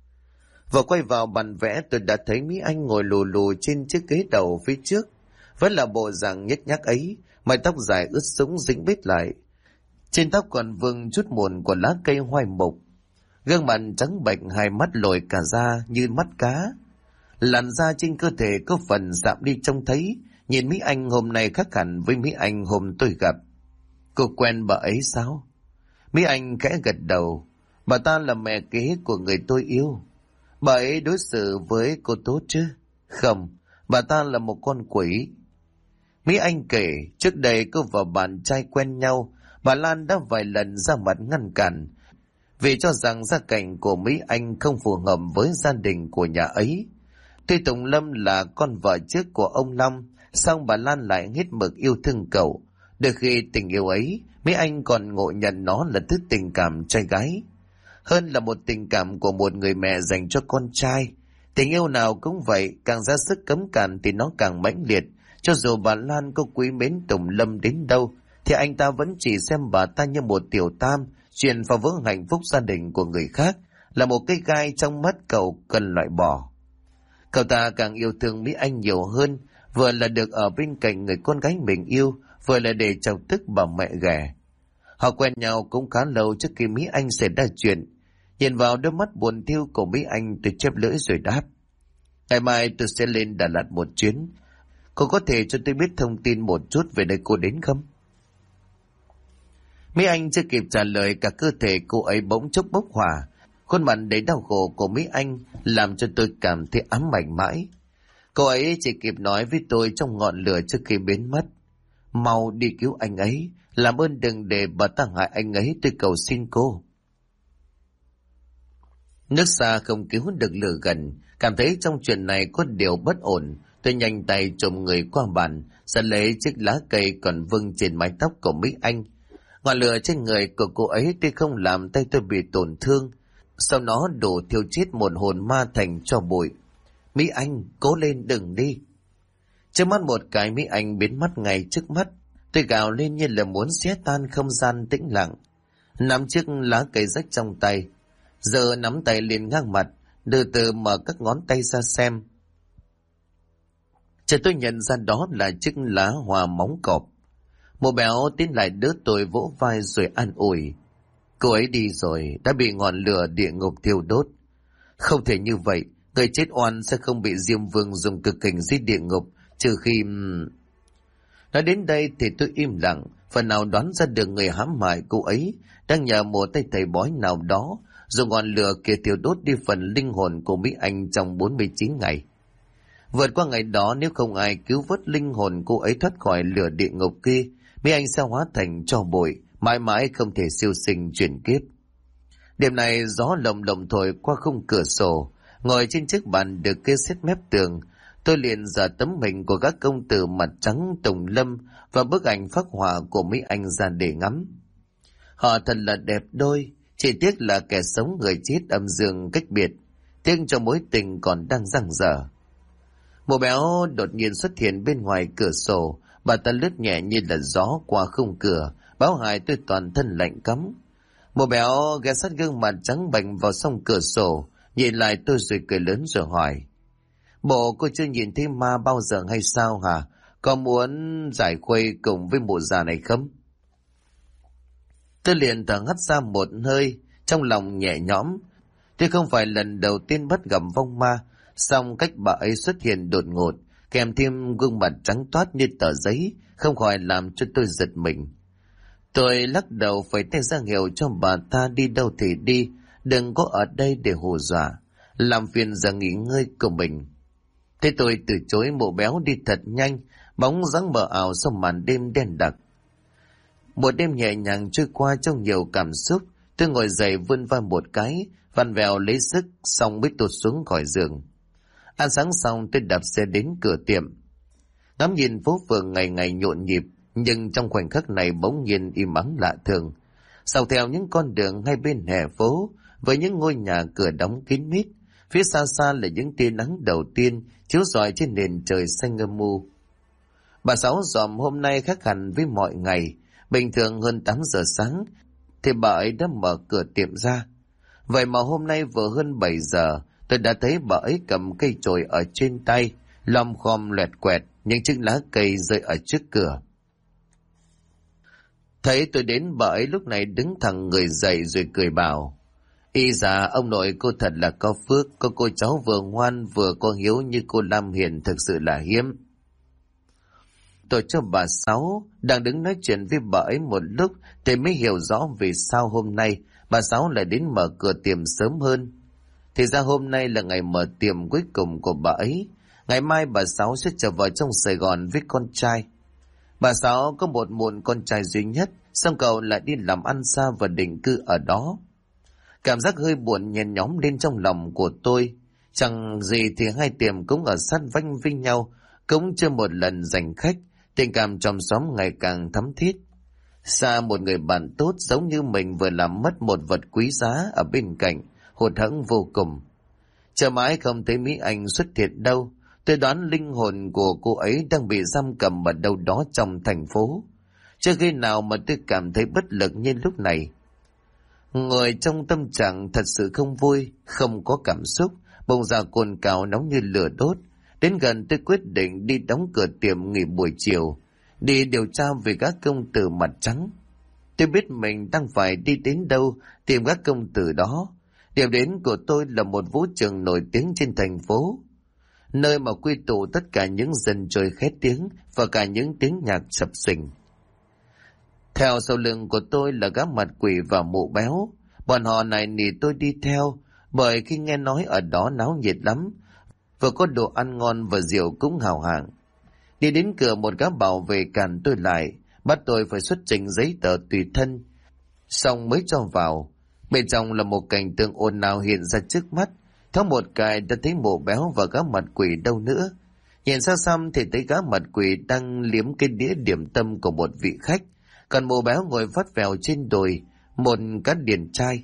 Vừa quay vào bàn vẽ, tôi đã thấy Mỹ Anh ngồi lù lù trên chiếc ghế đầu phía trước. Vẫn là bộ dạng nhếch nhác ấy, mái tóc dài ướt sũng dính bết lại. Trên tóc còn vương chút mùn của lá cây hoai mục. Gương mặt trắng bệch, hai mắt lồi cả ra như mắt cá. Làn da trên cơ thể có phần dạm đi trông thấy. Nhìn Mỹ Anh hôm nay khác hẳn với Mỹ Anh hôm tôi gặp. Cô quen bà ấy sao? Mỹ Anh khẽ gật đầu. Bà ta là mẹ kế của người tôi yêu. Bà ấy đối xử với cô tốt chứ? Không, bà ta là một con quỷ. Mỹ Anh kể, trước đây cô và bạn trai quen nhau, bà Lan đã vài lần ra mặt ngăn cản, vì cho rằng gia cảnh của Mỹ Anh không phù hợp với gia đình của nhà ấy. Tuy Tùng Lâm là con vợ trước của ông Long, song bà Lan lại hết mực yêu thương cậu. Đôi khi tình yêu ấy, Mỹ Anh còn ngộ nhận nó là thứ tình cảm trai gái, hơn là một tình cảm của một người mẹ dành cho con trai. Tình yêu nào cũng vậy, càng ra sức cấm cản thì nó càng mãnh liệt. Cho dù bà Lan có quý mến Tùng Lâm đến đâu, thì anh ta vẫn chỉ xem bà ta như một tiểu tam, truyền phá vỡ hạnh phúc gia đình của người khác, là một cái gai trong mắt cậu cần loại bỏ. Cậu ta càng yêu thương Mỹ Anh nhiều hơn, vừa là được ở bên cạnh người con gái mình yêu, vừa là để chọc tức bà mẹ ghẻ. Họ quen nhau cũng khá lâu trước khi Mỹ Anh xảy ra chuyện. Nhìn vào đôi mắt buồn thiu của Mỹ Anh, tôi chép lưỡi rồi đáp. Ngày mai tôi sẽ lên Đà Lạt một chuyến. Cô có thể cho tôi biết thông tin một chút về nơi cô đến không? Mỹ Anh chưa kịp trả lời, cả cơ thể cô ấy bỗng chốc bốc hỏa. Khuôn mặt đầy đau khổ của Mỹ Anh làm cho tôi cảm thấy ám ảnh mãi. Cô ấy chỉ kịp nói với tôi trong ngọn lửa trước khi biến mất. Mau đi cứu anh ấy, làm ơn đừng để bà ta hại anh ấy, tôi cầu xin cô. Nước xa không cứu được lửa gần, cảm thấy trong chuyện này có điều bất ổn. Tôi nhanh tay trộm người qua bàn, giật lấy chiếc lá cây còn vương trên mái tóc của Mỹ Anh. Ngọn lửa trên người của cô ấy tuy không làm tay tôi bị tổn thương, sau nó đổ thiêu chết một hồn ma thành tro bụi. Mỹ Anh, cố lên đừng đi. Trước mắt một cái, Mỹ Anh biến mất ngay trước mắt. Tôi gào lên như là muốn xé tan không gian tĩnh lặng. Nắm chiếc lá cây rách trong tay, giờ nắm tay lên ngang mặt, từ từ mở các ngón tay ra xem. Chờ tôi nhận ra đó là chiếc lá hoa móng cọp. Mụ béo tiến lại đỡ tôi vỗ vai rồi an ủi. Cô ấy đi rồi, đã bị ngọn lửa địa ngục thiêu đốt. Không thể như vậy, người chết oan sẽ không bị Diêm Vương dùng cực hình giết địa ngục, trừ khi... Nói đến đây thì tôi im lặng, phần nào đoán ra được người hãm hại cô ấy đang nhờ một tay thầy bói nào đó dùng ngọn lửa kia thiêu đốt đi phần linh hồn của Mỹ Anh trong 49 ngày. Vượt qua ngày đó, nếu không ai cứu vớt linh hồn cô ấy thoát khỏi lửa địa ngục kia, Mỹ Anh sẽ hóa thành tro bụi, mãi mãi không thể siêu sinh chuyển kiếp. Đêm này gió lồng lộng thổi qua khung cửa sổ, ngồi trên chiếc bàn được kê sát mép tường, tôi liền dở tấm hình của các công tử mặt trắng Tùng Lâm và bức ảnh phác họa của Mỹ Anh ra để ngắm. Họ thật là đẹp đôi, chỉ tiếc là kẻ sống người chết âm dương cách biệt, tiếc cho mối tình còn đang dang dở. Mụ béo đột nhiên xuất hiện bên ngoài cửa sổ, bà ta lướt nhẹ như là gió qua khung cửa, báo hại tôi toàn thân lạnh cóng. Mụ béo ghé sát gương mặt trắng bệch vào song cửa sổ, nhìn lại tôi rồi cười lớn rồi hỏi. Bộ cô chưa nhìn thấy ma bao giờ hay sao hả? Có muốn giải khuây cùng với mụ già này không? Tôi liền thở hắt ra một hơi, trong lòng nhẹ nhõm. Tuy không phải lần đầu tiên bắt gặp vong ma, song cách bà ấy xuất hiện đột ngột, kèm thêm gương mặt trắng toát như tờ giấy, không khỏi làm cho tôi giật mình. Tôi lắc đầu phải tay ra hiệu cho bà ta đi đâu thì đi, đừng có ở đây để hù dọa, làm phiền giờ nghỉ ngơi của mình. Thế tôi từ chối, mụ béo đi thật nhanh, bóng dáng mờ ảo sau màn đêm đen đặc. Một đêm nhẹ nhàng trôi qua trong nhiều cảm xúc, tôi ngồi dậy vươn vai một cái, vặn vẹo lấy sức, xong mới tụt xuống khỏi giường. Ăn sáng xong tôi đạp xe đến cửa tiệm. Ngắm nhìn phố phường ngày ngày nhộn nhịp, nhưng trong khoảnh khắc này bỗng nhiên im ắng lạ thường. Dọc theo những con đường hai bên hè phố, với những ngôi nhà cửa đóng kín mít, phía xa xa là những tia nắng đầu tiên chiếu rọi trên nền trời xanh âm u. Bà Sáu dòm hôm nay khác hẳn với mọi ngày. Bình thường hơn 8 giờ sáng thì bà ấy đã mở cửa tiệm ra. Vậy mà hôm nay vừa hơn 7 giờ, tôi đã thấy bà ấy cầm cây chổi ở trên tay, lom khom loẹt quẹt những chiếc lá cây rơi ở trước cửa. Thấy tôi đến, bà ấy lúc này đứng thẳng người dậy rồi cười bảo: "Y dạ, ông nội cô thật là có phước, có cô cháu vừa ngoan vừa có hiếu như cô Lam Hiền thực sự là hiếm." Tôi cho bà Sáu đang đứng nói chuyện với bà ấy một lúc thì mới hiểu rõ vì sao hôm nay bà Sáu lại đến mở cửa tiệm sớm hơn. Thì ra hôm nay là ngày mở tiệm cuối cùng của bà ấy. Ngày mai bà Sáu sẽ trở vào trong Sài Gòn với con trai. Bà Sáu có một muộn con trai duy nhất, xong cậu lại đi làm ăn xa và định cư ở đó. Cảm giác hơi buồn nhen nhóm lên trong lòng của tôi. Chẳng gì thì hai tiệm cũng ở sát vách với nhau, cũng chưa một lần giành khách, tình cảm trong xóm ngày càng thắm thiết. Xa một người bạn tốt giống như mình vừa làm mất một vật quý giá ở bên cạnh, hụt hẫng vô cùng. Chờ mãi không thấy Mỹ Anh xuất hiện đâu, tôi đoán linh hồn của cô ấy đang bị giam cầm ở đâu đó trong thành phố. Chưa khi nào mà tôi cảm thấy bất lực như lúc này. Ngồi trong tâm trạng thật sự không vui, không có cảm xúc, bông dạ cồn cào nóng như lửa đốt. Đến gần tôi quyết định đi đóng cửa tiệm nghỉ buổi chiều, đi điều tra về gã công tử mặt trắng. Tôi biết mình đang phải đi đến đâu tìm gã công tử đó. Điểm đến của tôi là một vũ trường nổi tiếng trên thành phố, nơi mà quy tụ tất cả những dân chơi khét tiếng và cả những tiếng nhạc sập sình. Theo sau lưng của tôi là gã mặt quỷ và mụ béo. Bọn họ này nỉ tôi đi theo, bởi khi nghe nói ở đó náo nhiệt lắm, vừa có đồ ăn ngon và rượu cũng hào hạng. Đi đến cửa, một gã bảo vệ cản tôi lại, bắt tôi phải xuất trình giấy tờ tùy thân, xong mới cho vào. Bên trong là một cảnh tượng ồn ào hiện ra trước mắt. Thoáng một cái đã thấy mụ béo và gã mặt quỷ đâu nữa. Nhìn xa xăm thì thấy gã mặt quỷ đang liếm cái đĩa điểm tâm của một vị khách, còn mụ béo ngồi vắt vẻo trên đùi một cá điển trai.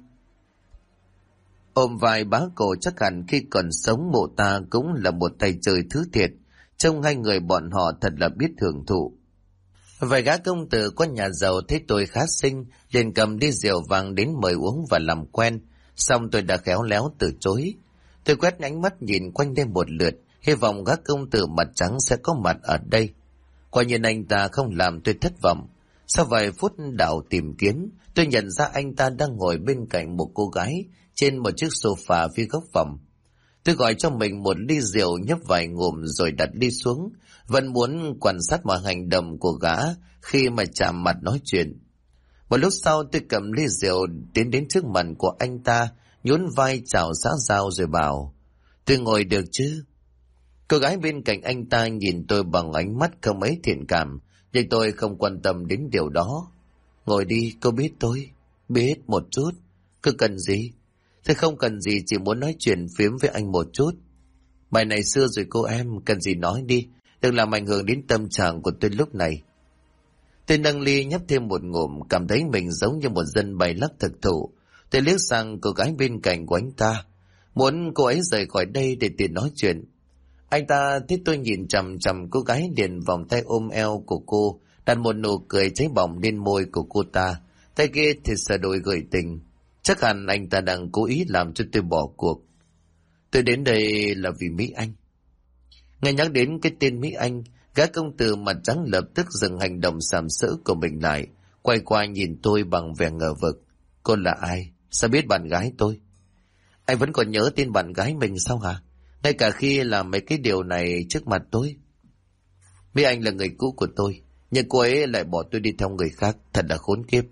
Ôm vai bá cổ, chắc hẳn khi còn sống mụ ta cũng là một tay chơi thứ thiệt. Trông hai người bọn họ thật là biết hưởng thụ. Vài gã công tử có nhà giàu thấy tôi khá xinh, liền cầm đi rượu vàng đến mời uống và làm quen. Xong tôi đã khéo léo từ chối. Tôi quét ánh mắt nhìn quanh đây một lượt, hy vọng gã công tử mặt trắng sẽ có mặt ở đây. Quả nhiên anh ta không làm tôi thất vọng. Sau vài phút đảo tìm kiếm, tôi nhận ra anh ta đang ngồi bên cạnh một cô gái trên một chiếc sofa phía góc phòng. Tôi gọi cho mình một ly rượu, nhấp vài ngụm rồi đặt ly xuống, vẫn muốn quan sát mọi hành động của gã khi mà chạm mặt nói chuyện. Một lúc sau tôi cầm ly rượu tiến đến trước mặt của anh ta, nhún vai chào xã giao rồi bảo: "Tôi ngồi được chứ?" Cô gái bên cạnh anh ta nhìn tôi bằng ánh mắt không mấy thiện cảm, nhưng tôi không quan tâm đến điều đó. "Ngồi đi, cô biết tôi." "Biết một chút." "Cứ cần gì?" "Tôi không cần gì, chỉ muốn nói chuyện phiếm với anh một chút." "Bài này xưa rồi cô em, cần gì nói đi, đừng làm ảnh hưởng đến tâm trạng của tôi lúc này." Tôi nâng ly nhấp thêm một ngụm, cảm thấy mình giống như một dân bay lắc thực thụ. Tôi liếc sang cô gái bên cạnh của anh ta, muốn cô ấy rời khỏi đây để tiện nói chuyện. Anh ta thấy tôi nhìn chằm chằm cô gái, liền vòng tay ôm eo của cô, đặt một nụ cười cháy bỏng lên môi của cô ta, tay kia thì sờ đôi gợi tình. Chắc hẳn anh ta đang cố ý làm cho tôi bỏ cuộc. Tôi đến đây là vì Mỹ Anh. Nghe nhắc đến cái tên Mỹ Anh, gã công tử mặt trắng lập tức dừng hành động sàm sỡ của mình lại, quay qua nhìn tôi bằng vẻ ngờ vực. "Cô là ai? Sao biết bạn gái tôi?" Anh vẫn còn nhớ tên bạn gái mình sao hả? Ngay cả khi làm mấy cái điều này trước mặt tôi. Mỹ Anh là người cũ của tôi, nhưng cô ấy lại bỏ tôi đi theo người khác, thật là khốn kiếp.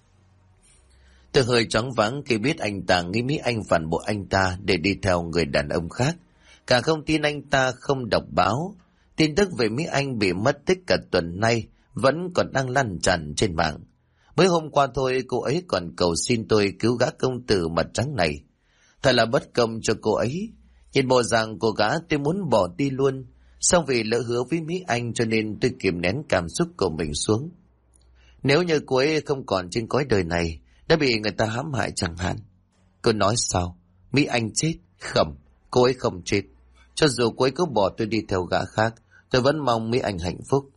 Tôi hơi choáng váng khi biết anh ta nghĩ Mỹ Anh phản bội anh ta để đi theo người đàn ông khác. Càng không tin anh ta không đọc báo. Tin tức về Mỹ Anh bị mất tích cả tuần nay vẫn còn đang lan tràn trên mạng. Mới hôm qua thôi cô ấy còn cầu xin tôi cứu gã công tử mặt trắng này. Thật là bất công cho cô ấy. Nhìn bộ dạng cô gã tôi muốn bỏ đi luôn. Xong vì lỡ hứa với Mỹ Anh cho nên tôi kìm nén cảm xúc của mình xuống. Nếu như cô ấy không còn trên cõi đời này, đã bị người ta hãm hại chẳng hạn. Cô nói sao? Mỹ Anh chết? Không, cô ấy không chết. Cho dù cô ấy có bỏ tôi đi theo gã khác, tôi vẫn mong Mỹ Anh hạnh phúc.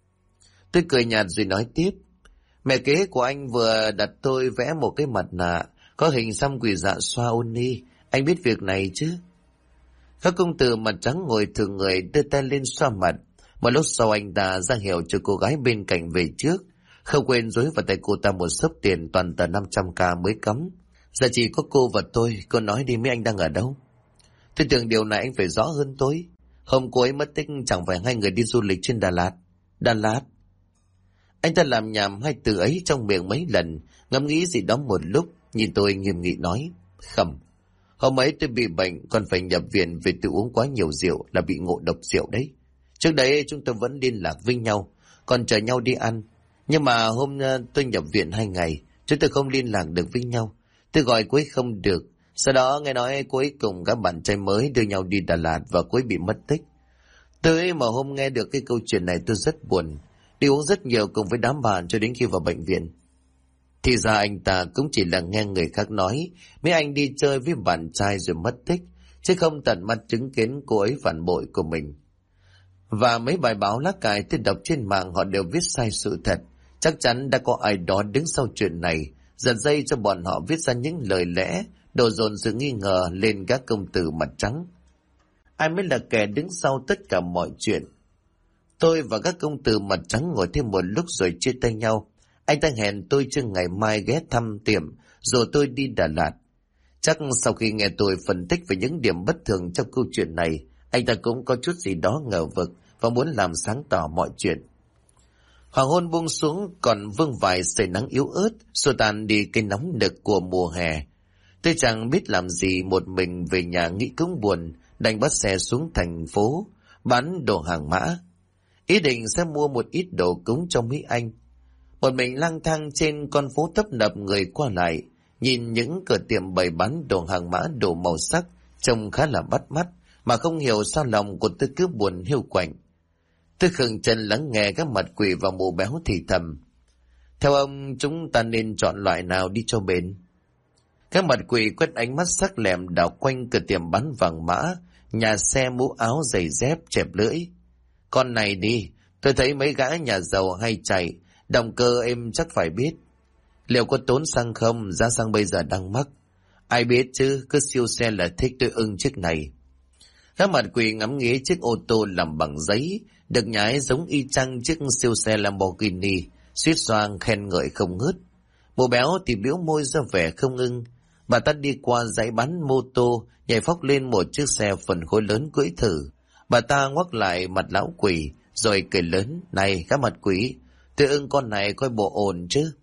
Tôi cười nhạt rồi nói tiếp. Mẹ kế của anh vừa đặt tôi vẽ một cái mặt nạ có hình xăm quỷ dạ xoa ôn ni. Anh biết việc này chứ? Các công tử mặt trắng ngồi thường người đưa tay lên xoa mặt. Một lúc sau anh ta ra hiệu cho cô gái bên cạnh về trước. Không quên dối vào tay cô ta một xấp tiền toàn tờ 500k mới cắm. Giờ chỉ có cô và tôi. Cô nói đi Mỹ Anh đang ở đâu? Tôi tưởng điều này anh phải rõ hơn tôi. Hôm cô ấy mất tích chẳng phải hai người đi du lịch trên Đà Lạt. Đà Lạt? Anh ta làm nhảm hai từ ấy trong miệng mấy lần, ngẫm nghĩ gì đó một lúc, nhìn tôi nghiêm nghị nói. Không, hôm ấy tôi bị bệnh còn phải nhập viện vì tự uống quá nhiều rượu, là bị ngộ độc rượu đấy. Trước đấy chúng tôi vẫn liên lạc với nhau, còn chờ nhau đi ăn. Nhưng mà hôm tôi nhập viện 2 ngày, chúng tôi không liên lạc được với nhau. Tôi gọi cô ấy không được. Sau đó nghe nói cô ấy cùng các bạn trai mới đưa nhau đi Đà Lạt và cô ấy bị mất tích. Tôi mà hôm nghe được cái câu chuyện này tôi rất buồn. Đi uống rất nhiều cùng với đám bạn cho đến khi vào bệnh viện. Thì ra anh ta cũng chỉ là nghe người khác nói Mỹ Anh đi chơi với bạn trai rồi mất tích, chứ không tận mắt chứng kiến cô ấy phản bội của mình. Và mấy bài báo lá cải tôi đọc trên mạng họ đều viết sai sự thật. Chắc chắn đã có ai đó đứng sau chuyện này, giật dây cho bọn họ viết ra những lời lẽ đổ dồn sự nghi ngờ lên các công tử mặt trắng. Ai mới là kẻ đứng sau tất cả mọi chuyện? Tôi và các công tử mặt trắng ngồi thêm một lúc rồi chia tay nhau. Anh ta hẹn tôi trước ngày mai ghé thăm tiệm, rồi tôi đi Đà Lạt. Chắc sau khi nghe tôi phân tích về những điểm bất thường trong câu chuyện này, anh ta cũng có chút gì đó ngờ vực và muốn làm sáng tỏ mọi chuyện. Hoàng hôn buông xuống còn vương vài sợi nắng yếu ớt, xua tan đi cái nóng nực của mùa hè. Tôi chẳng biết làm gì, một mình về nhà nghĩ cũng buồn, đành bắt xe xuống thành phố, bán đồ hàng mã. Ý định sẽ mua một ít đồ cúng cho Mỹ Anh. Một mình lang thang trên con phố tấp nập người qua lại, nhìn những cửa tiệm bày bán đồ hàng mã đồ màu sắc, trông khá là bắt mắt, mà không hiểu sao lòng của tôi cứ buồn hiu quạnh. Tôi khựng chân lắng nghe các mặt quỷ và mụ béo thì thầm. Theo ông, chúng ta nên chọn loại nào đi cho bền? Các mặt quỷ quét ánh mắt sắc lẹm đảo quanh cửa tiệm bán vàng mã, nhà xe, mũ áo, giày dép, chẹp lưỡi. Con này đi, tôi thấy mấy gã nhà giàu hay chạy, động cơ em chắc phải biết. Liệu có tốn xăng không? Giá xăng bây giờ đang mắc. Ai biết chứ, cứ siêu xe là thích, tôi ưng chiếc này. Các mặt quỷ ngắm nghía chiếc ô tô làm bằng giấy, được nhái giống y chang chiếc siêu xe Lamborghini, suýt xoang khen ngợi không ngớt. Mụ béo thì biểu môi ra vẻ không ưng. Bà ta đi qua dãy bán mô tô, nhảy phóc lên một chiếc xe phần khối lớn cưỡi thử. Bà ta ngoắc lại mặt lão quỷ, rồi cười lớn. Này các mặt quỷ, tôi ưng con này coi bộ ổn chứ.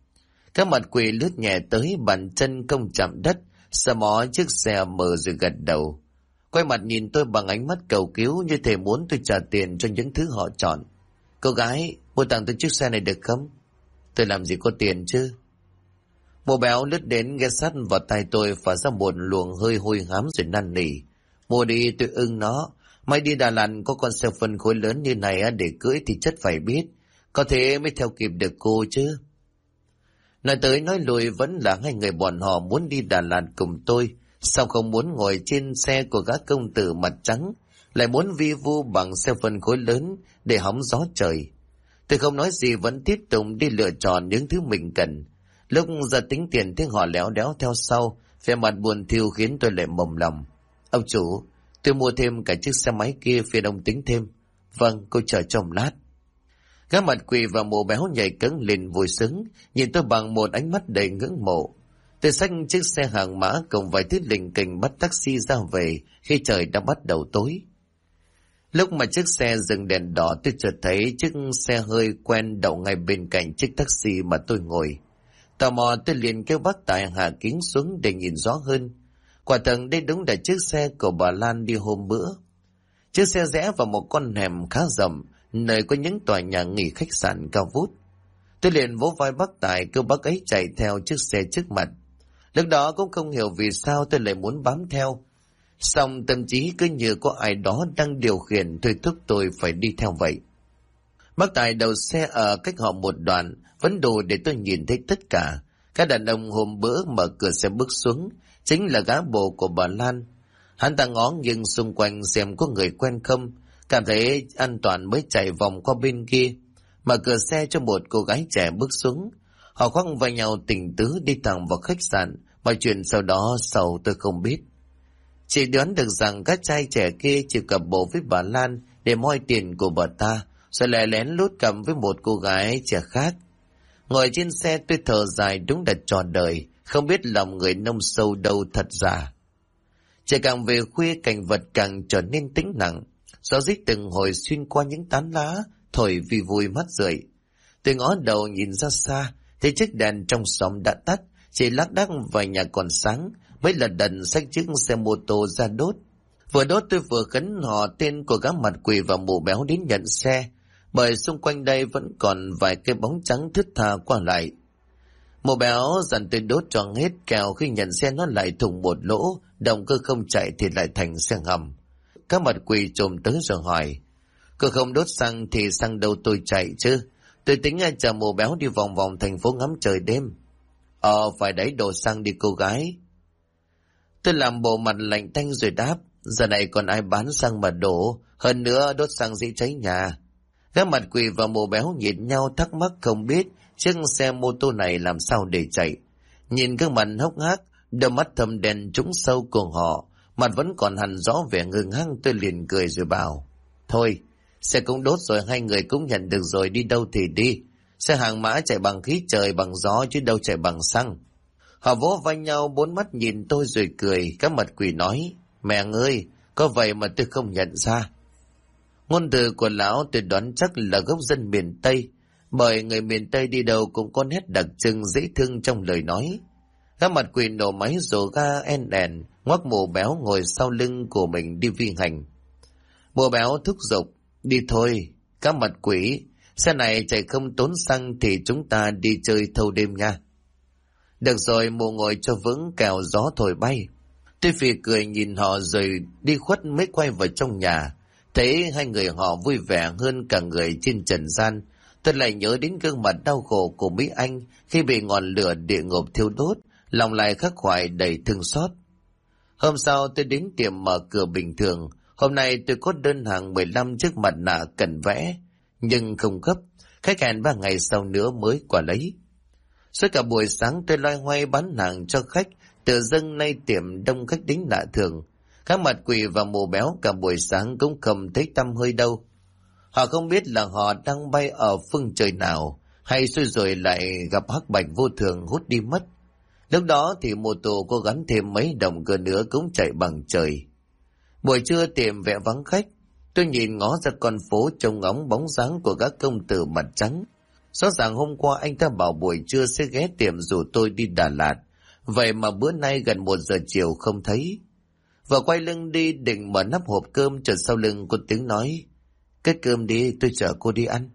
Các mặt quỷ lướt nhẹ tới, bàn chân không chạm đất, sờ mó chiếc xe mở rồi gật đầu. Quay mặt nhìn tôi bằng ánh mắt cầu cứu, như thể muốn tôi trả tiền cho những thứ họ chọn. Cô gái, mua tặng tôi chiếc xe này được không? Tôi làm gì có tiền chứ? Mụ béo lướt đến ghé sát vào tay tôi, phả ra một luồng hơi hôi hám rồi năn nỉ. Mua đi, tôi ưng nó. Mai đi Đà Lạt có con xe phân khối lớn như này để cưỡi thì chất phải biết. Có thế mới theo kịp được cô chứ. Nói tới nói lui vẫn là hai người bọn họ muốn đi Đà Lạt cùng tôi. Sao không muốn ngồi trên xe của gã công tử mặt trắng, lại muốn vi vu bằng xe phân khối lớn để hóng gió trời. Tôi không nói gì, vẫn tiếp tục đi lựa chọn những thứ mình cần. Lúc ra tính tiền thấy họ léo đéo theo sau, vẻ mặt buồn thiu khiến tôi lại mồng lòng. Ông chủ, tôi mua thêm cả chiếc xe máy kia, phiền ông tính thêm. Vâng, cô chờ trong lát. Các mặt quỷ và mụ béo nhảy cẫng lên vui sướng, nhìn tôi bằng một ánh mắt đầy ngưỡng mộ. Tôi xách chiếc xe hàng mã cùng vài thứ lỉnh kỉnh bắt taxi ra về khi trời đã bắt đầu tối. Lúc mà chiếc xe dừng đèn đỏ, tôi chợt thấy chiếc xe hơi quen đậu ngay bên cạnh chiếc taxi mà tôi ngồi. Tò mò tôi liền kêu bác Tài hạ kính xuống để nhìn rõ hơn. Quả thật đây đúng là chiếc xe của bà Lan đi hôm bữa. Chiếc xe rẽ vào một con hẻm khá rộng, nơi có những tòa nhà nghỉ khách sạn cao vút. Tôi liền vỗ vai bác Tài kêu bác ấy chạy theo chiếc xe trước mặt. Lúc đó cũng không hiểu vì sao tôi lại muốn bám theo. Song tâm trí cứ như có ai đó đang điều khiển thôi thúc tôi phải đi theo vậy. Bác Tài đầu xe ở cách họ một đoạn, vẫn đủ để tôi nhìn thấy tất cả. Các đàn ông hôm bữa mở cửa xe bước xuống, chính là gã bồ của bà Lan. Hắn ta ngó nghiêng xung quanh xem có người quen không, cảm thấy an toàn mới chạy vòng qua bên kia. Mở cửa xe cho một cô gái trẻ bước xuống. Họ khoác vai nhau tình tứ đi thẳng vào khách sạn, mọi chuyện sau đó tôi không biết. Chỉ đoán được rằng các trai trẻ kia chỉ cặp bộ với bà Lan để moi tiền của bà ta, rồi lại lén lút cầm với một cô gái trẻ khác. Ngồi trên xe tôi thở dài, đúng là trò đời, không biết lòng người nông sâu đâu thật giả. Trời càng về khuya, cảnh vật càng trở nên tĩnh lặng. Gió rít từng hồi xuyên qua những tán lá, thổi vì vui mắt rượi. Tôi ngó đầu nhìn ra xa, thấy chiếc đèn trong xóm đã tắt, chỉ lác đác vài nhà còn sáng, mới lần đần xách chiếc xe mô tô ra đốt. Vừa đốt tôi vừa khấn hò tên của gã mặt quỷ và mụ béo đến nhận xe, bởi xung quanh đây vẫn còn vài cái bóng trắng thướt tha qua lại. Mụ béo dặn tôi đốt cho hết, kẻo khi nhận xe nó lại thủng một lỗ, động cơ không chạy thì lại thành xe ngầm. Các mặt quỷ trồm tới rồi hỏi, cô không đốt xăng thì xăng đâu tôi chạy chứ? Tôi tính chờ mụ béo đi vòng vòng thành phố ngắm trời đêm. Phải đấy, đổ xăng đi cô gái. Tôi làm bộ mặt lạnh tanh rồi đáp, giờ này còn ai bán xăng mà đổ, hơn nữa đốt xăng dễ cháy nhà. Các mặt quỷ và mụ béo nhìn nhau thắc mắc không biết chiếc xe mô tô này làm sao để chạy. Nhìn gương mặt hốc hác, đôi mắt thâm đen trũng sâu của họ, mặt vẫn còn hằn rõ vẻ ngơ ngác. Tôi liền cười rồi bảo, thôi, xe cũng đốt rồi, hai người cũng nhận được rồi, đi đâu thì đi. Xe hàng mã chạy bằng khí trời bằng gió chứ đâu chạy bằng xăng. Họ vỗ vai nhau, bốn mắt nhìn tôi rồi cười. Các mặt quỷ nói, mẹ ơi, có vậy mà tôi không nhận ra. Ngôn từ của lão tôi đoán chắc là gốc dân miền Tây, bởi người miền Tây đi đâu cũng có nét đặc trưng dễ thương trong lời nói. Các mặt quỷ nổ máy rồ ga en đèn, ngoắc mụ béo ngồi sau lưng của mình đi vi hành. Mụ béo thúc giục, đi thôi. Các mặt quỷ, xe này chạy không tốn xăng thì chúng ta đi chơi thâu đêm nha. Được rồi, mụ ngồi cho vững kẻo gió thổi bay. Tôi phì cười nhìn họ rồi đi khuất mới quay vào trong nhà. Thấy hai người họ vui vẻ hơn cả người trên trần gian. Tôi lại nhớ đến gương mặt đau khổ của Mỹ Anh khi bị ngọn lửa địa ngục thiêu đốt, lòng lại khắc khoải đầy thương xót. Hôm sau tôi đến tiệm mở cửa bình thường. Hôm nay tôi có đơn hàng 15 chiếc mặt nạ cần vẽ, nhưng không gấp, khách hẹn 3 ngày sau nữa mới qua lấy. Suốt cả buổi sáng tôi loay hoay bán hàng cho khách, tự dưng nay tiệm đông khách đến lạ thường. Các mặt quỷ và mù béo cả buổi sáng cũng không thấy tăm hơi đâu. Họ không biết là họ đang bay ở phương trời nào, hay xui rồi lại gặp hắc bạch vô thường hút đi mất. Lúc đó thì mô tô có gắn thêm mấy đồng cơ nữa cũng chạy bằng trời. Buổi trưa tiệm vẽ vắng khách, tôi nhìn ngó ra con phố trông ngóng bóng dáng của các công tử mặt trắng. Rõ ràng hôm qua anh ta bảo buổi trưa sẽ ghé tiệm rủ tôi đi Đà Lạt, vậy mà bữa nay gần 1 giờ chiều không thấy. Và quay lưng đi định mở nắp hộp cơm, chợt sau lưng có tiếng nói, cất cơm đi, tôi chở cô đi ăn.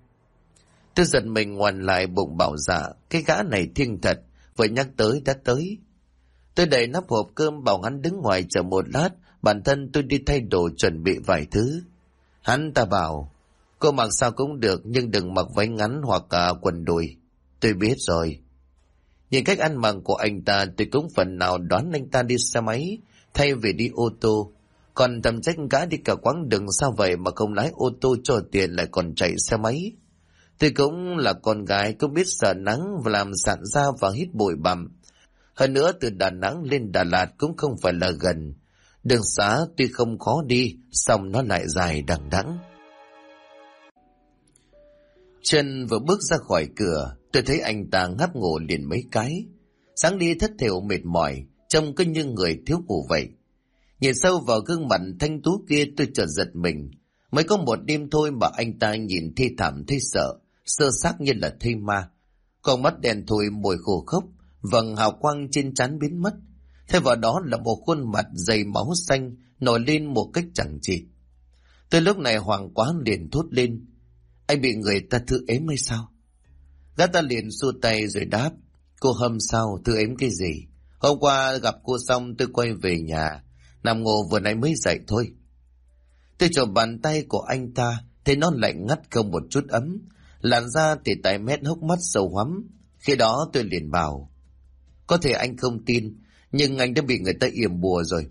Tôi giật mình ngoằn lại bụng bảo dạ, cái gã này thiêng thật, vừa nhắc tới đã tới. Tôi đẩy nắp hộp cơm bảo hắn đứng ngoài chờ một lát, bản thân tôi đi thay đồ chuẩn bị vài thứ. Hắn ta bảo, cô mặc sao cũng được nhưng đừng mặc váy ngắn hoặc quần đùi. Tôi biết rồi. Nhìn cách ăn mặc của anh ta tôi cũng phần nào đoán anh ta đi xe máy thay vì đi ô tô. Còn thầm trách gã đi cả quãng đường sao vậy mà không lái ô tô cho tiền lại còn chạy xe máy. Tôi cũng là con gái, cũng biết sợ nắng và làm sạn da và hít bụi bặm. Hơn nữa từ Đà Nẵng lên Đà Lạt cũng không phải là gần. Đường xá tuy không khó đi, song nó lại dài đằng đẵng. Chân vừa bước ra khỏi cửa, tôi thấy anh ta ngáp ngủ liền mấy cái. sáng đi thất thểu mệt mỏi, trông cứ như người thiếu ngủ vậy. Nhìn sâu vào gương mặt thanh tú kia tôi chợt giật mình. Mới có một đêm thôi mà anh ta nhìn thi thảm thấy sợ, sơ xác như là thây ma. Con mắt đen thui, môi khô khốc, vầng hào quang trên trán biến mất. Thay vào đó là một khuôn mặt đầy máu xanh nổi lên một cách chẳng chịt. Tôi lúc này hoảng quá liền thốt lên: anh bị người ta thư ếm hay sao? Gã ta liền xua tay rồi đáp: cô Hâm sao, thư ếm cái gì? Hôm qua gặp cô xong tôi quay về nhà, nằm ngủ vừa nãy mới dậy thôi. Tôi chộp bàn tay của anh ta, thấy nó lạnh ngắt không một chút ấm, làn da thì tái mét, hốc mắt sâu hoắm. Khi đó tôi liền bảo: có thể anh không tin, nhưng anh đã bị người ta yểm bùa rồi.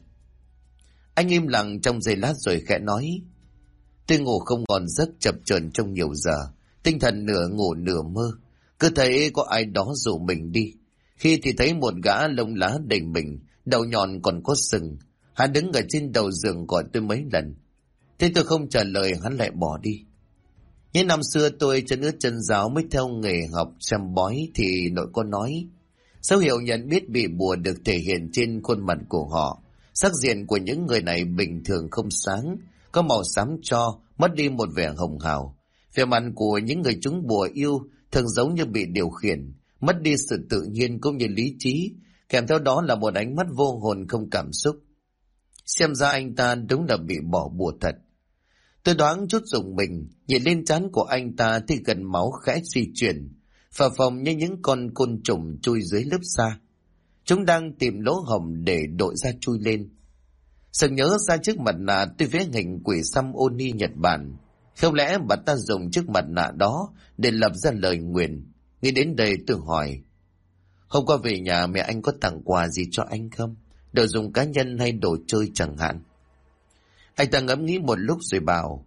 Anh im lặng trong giây lát rồi khẽ nói: tôi ngủ không ngon giấc, chập chờn trong nhiều giờ, tinh thần nửa ngủ nửa mơ, cứ thấy có ai đó dụ mình đi. Khi thì thấy một gã lông lá đầy mình, đầu nhọn còn có sừng. Hắn đứng ở trên đầu giường gọi tôi mấy lần. Thế tôi không trả lời, hắn lại bỏ đi. Những năm xưa tôi chân ướt chân ráo mới theo nghề học xem bói thì nội con nói, dấu hiệu nhận biết bị bùa được thể hiện trên khuôn mặt của họ. Sắc diện của những người này bình thường không sáng, có màu xám tro, mất đi một vẻ hồng hào. Vẻ mặt của những người trúng bùa yêu thường giống như bị điều khiển, mất đi sự tự nhiên cũng như lý trí, kèm theo đó là một ánh mắt vô hồn không cảm xúc. Xem ra anh ta đúng là bị bỏ bùa thật. Tôi đoán chút dùng mình, nhìn lên trán của anh ta thì gần máu khẽ di chuyển, phà phồng như những con côn trùng chui dưới lớp da. Chúng đang tìm lỗ hổng để đội ra chui lên. Sực nhớ ra chiếc mặt nạ tôi vẽ hình quỷ xăm Oni Nhật Bản. Không lẽ bà ta dùng chiếc mặt nạ đó để lập ra lời nguyền? Nghĩ đến đây tôi hỏi: hôm qua về nhà mẹ anh có tặng quà gì cho anh không? Đồ dùng cá nhân hay đồ chơi chẳng hạn? Anh ta ngẫm nghĩ một lúc rồi bảo: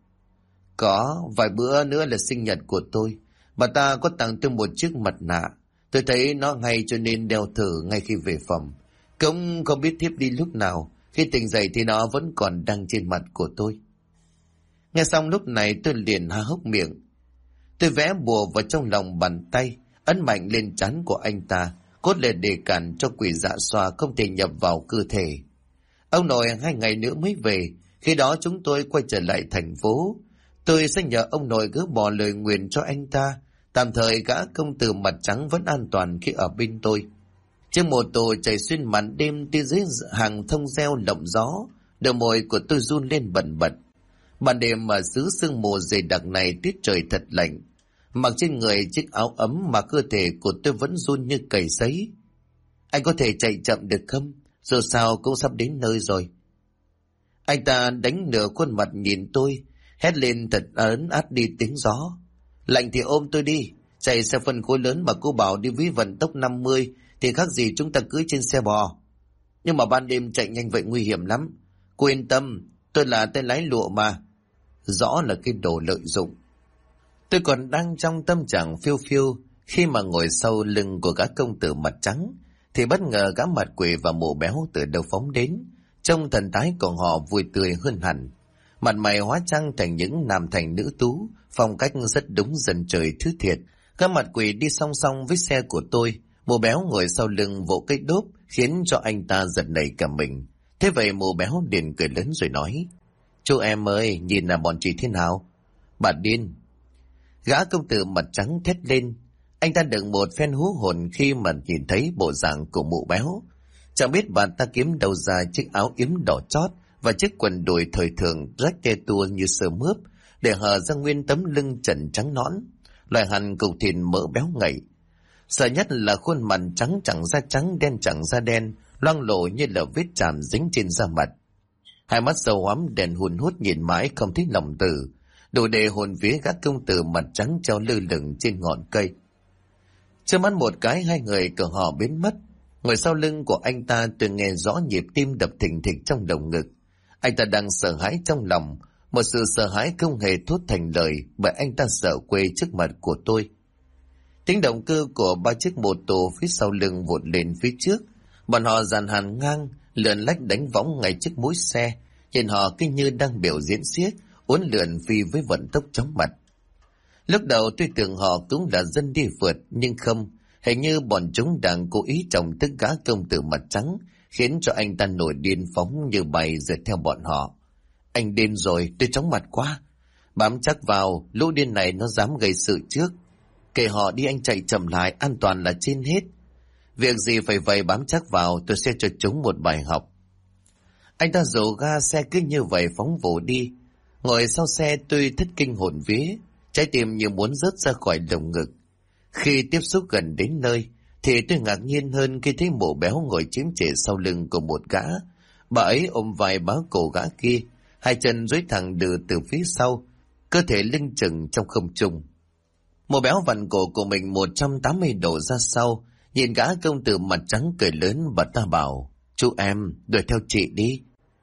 có, vài bữa nữa là sinh nhật của tôi. Bà ta có tặng tôi một chiếc mặt nạ. Tôi thấy nó hay cho nên đeo thử ngay khi về phòng. Cũng không biết thiếp đi lúc nào. Khi tỉnh dậy thì nó vẫn còn đang trên mặt của tôi. Nghe xong lúc này tôi liền há hốc miệng. Tôi vẽ bùa vào trong lòng bàn tay, ấn mạnh lên trán của anh ta, cốt để cản cho quỷ dạ xoa không thể nhập vào cơ thể. Ông nội 2 ngày nữa mới về. Khi đó chúng tôi quay trở lại thành phố. Tôi sẽ nhờ ông nội gỡ bỏ lời nguyền cho anh ta. Tạm thời gã công tử mặt trắng vẫn an toàn khi ở bên tôi. Chiếc mô tô chạy xuyên màn đêm đi dưới hàng thông reo lộng gió. Đôi môi của tôi run lên bần bật. Ban đêm mà dưới sương mù dày đặc này, tiết trời thật lạnh. Mặc trên người chiếc áo ấm mà cơ thể của tôi vẫn run như cầy sấy. Anh có thể chạy chậm được không? Dù sao cũng sắp đến nơi rồi. Anh ta đánh nửa khuôn mặt nhìn tôi, hét lên thật ớn át đi tiếng gió. Lạnh thì ôm tôi đi, chạy xe phân khối lớn mà cô bảo đi với vận tốc 50 thì khác gì chúng ta cưỡi trên xe bò. Nhưng mà ban đêm chạy nhanh vậy nguy hiểm lắm. Cô yên tâm, tôi là tay lái lụa mà. Rõ là cái đồ lợi dụng. Tôi còn đang trong tâm trạng phiêu phiêu khi mà ngồi sau lưng của gã công tử mặt trắng thì bất ngờ gã mặt quỷ và mụ béo từ đâu phóng đến. Trông thần thái của họ vui tươi hơn hẳn. Mặt mày hóa trang thành những nam thành nữ tú, phong cách rất đúng dân trời thứ thiệt. Các mặt quỷ đi song song với xe của tôi, mụ béo ngồi sau lưng vỗ cái đốp khiến cho anh ta giật nảy cả mình. Thế vậy mụ béo liền cười lớn rồi nói: chú em ơi, nhìn là bọn chị thế nào? Bà điên. Gã công tử mặt trắng thét lên. Anh ta được một phen hú hồn khi mà nhìn thấy bộ dạng của mụ béo. Chẳng biết bà ta kiếm đâu ra chiếc áo yếm đỏ chót và chiếc quần đùi thời thượng rách te tua như sơ mướp để hở ra nguyên tấm lưng trần trắng nõn, loại hẳn cục thịt mỡ béo ngậy. Sợ nhất là khuôn mặt trắng chẳng da trắng, đen chẳng da đen, loang lổ như là vết chàm dính trên da mặt. Hai mắt sâu hoắm đèn hùn hút nhìn mãi không thấy lòng tử, đủ để hồn vía các công tử mặt trắng treo lơ lửng trên ngọn cây. Chưa mắt một cái, hai người cửa họ biến mất. Ngồi sau lưng của anh ta tôi nghe rõ nhịp tim đập thình thịch trong lồng ngực. Anh ta đang sợ hãi trong lòng, một sự sợ hãi không hề thốt thành lời bởi anh ta sợ quê trước mặt của tôi. Tiếng động cơ của 3 chiếc mô tô phía sau lưng vụt lên phía trước. Bọn họ dàn hàng ngang, lượn lách đánh võng ngay trước mũi xe, nhìn họ cứ như đang biểu diễn xiếc, uốn lượn phi với vận tốc chóng mặt. Lúc đầu tôi tưởng họ cũng là dân đi phượt, nhưng không, Hình như bọn chúng đang cố ý chọc tức gã công tử mặt trắng, khiến cho anh ta nổi điên phóng như bay rượt theo bọn họ. Anh điên rồi, tôi chóng mặt quá. Bám chắc vào, lũ điên này nó dám gây sự trước. Kệ họ đi, anh chạy chậm lại, an toàn là trên hết. Việc gì phải vậy, bám chắc vào, tôi sẽ cho chúng một bài học. Anh ta dồ ga xe cứ như vậy phóng vụt đi. Ngồi sau xe tôi thất kinh hồn vía, trái tim như muốn rớt ra khỏi lồng ngực. Khi tiếp xúc gần đến nơi, thì tôi ngạc nhiên hơn khi thấy Mụ Béo ngồi chiếm trệ sau lưng của một gã. Bà ấy ôm vai báo cổ gã kia, hai chân duỗi thẳng đừ từ phía sau, cơ thể lưng chừng trong không trung. Mụ Béo vặn cổ của mình 180 độ ra sau, nhìn gã công tử mặt trắng cười lớn và ta bảo, chú em, đuổi theo chị đi.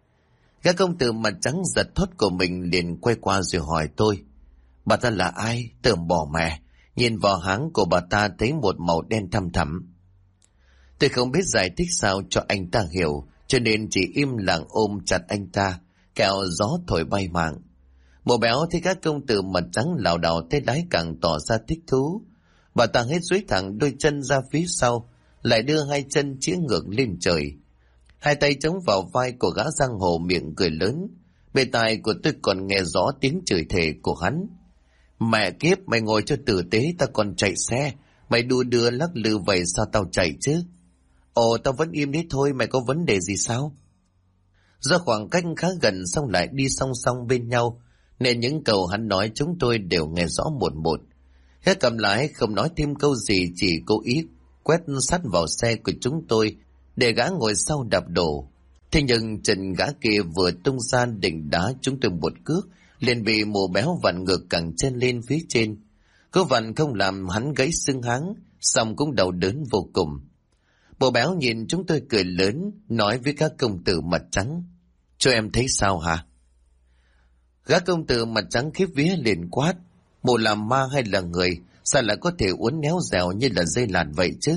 Gã công tử mặt trắng giật thót của mình liền quay qua rồi hỏi tôi, bà ta là ai? Tưởng bỏ mẹ. Nhìn vào háng của bà ta thấy một màu đen thăm thẳm. Tôi không biết giải thích sao cho anh ta hiểu, cho nên chỉ im lặng ôm chặt anh ta, kẻo gió thổi bay mạng. Mụ Béo thấy các công tử mặt trắng lảo đảo tay lái càng tỏ ra thích thú. Bà ta hết duỗi thẳng đôi chân ra phía sau, lại đưa hai chân chĩa ngược lên trời. Hai tay chống vào vai của gã giang hồ miệng cười lớn. Bề tai của tôi còn nghe rõ tiếng chửi thề của hắn. Mẹ kiếp, mày ngồi cho tử tế, ta còn chạy xe. Mày đua đưa lắc lư vậy sao tao chạy chứ? Ồ, tao vẫn im đấy thôi, mày có vấn đề gì sao? Do khoảng cách khá gần xong lại đi song song bên nhau, nên những câu hắn nói chúng tôi đều nghe rõ một một. Hết cầm lái không nói thêm câu gì, chỉ cố ý quét sát vào xe của chúng tôi để gã ngồi sau đạp đổ. Thế nhưng chân gã kia vừa tung ra định đá chúng tôi một cước, liền bị Mụ Béo vặn ngược cẳng chân lên phía trên. Cứ vặn không làm hắn gãy xương háng, xong cũng đau đớn vô cùng. Mụ Béo nhìn chúng tôi cười lớn, nói với các công tử mặt trắng, cho em thấy sao hả? Gã công tử mặt trắng khiếp vía liền quát, mụ là ma hay là người, sao lại có thể uốn éo dẻo như là dây lạt vậy chứ?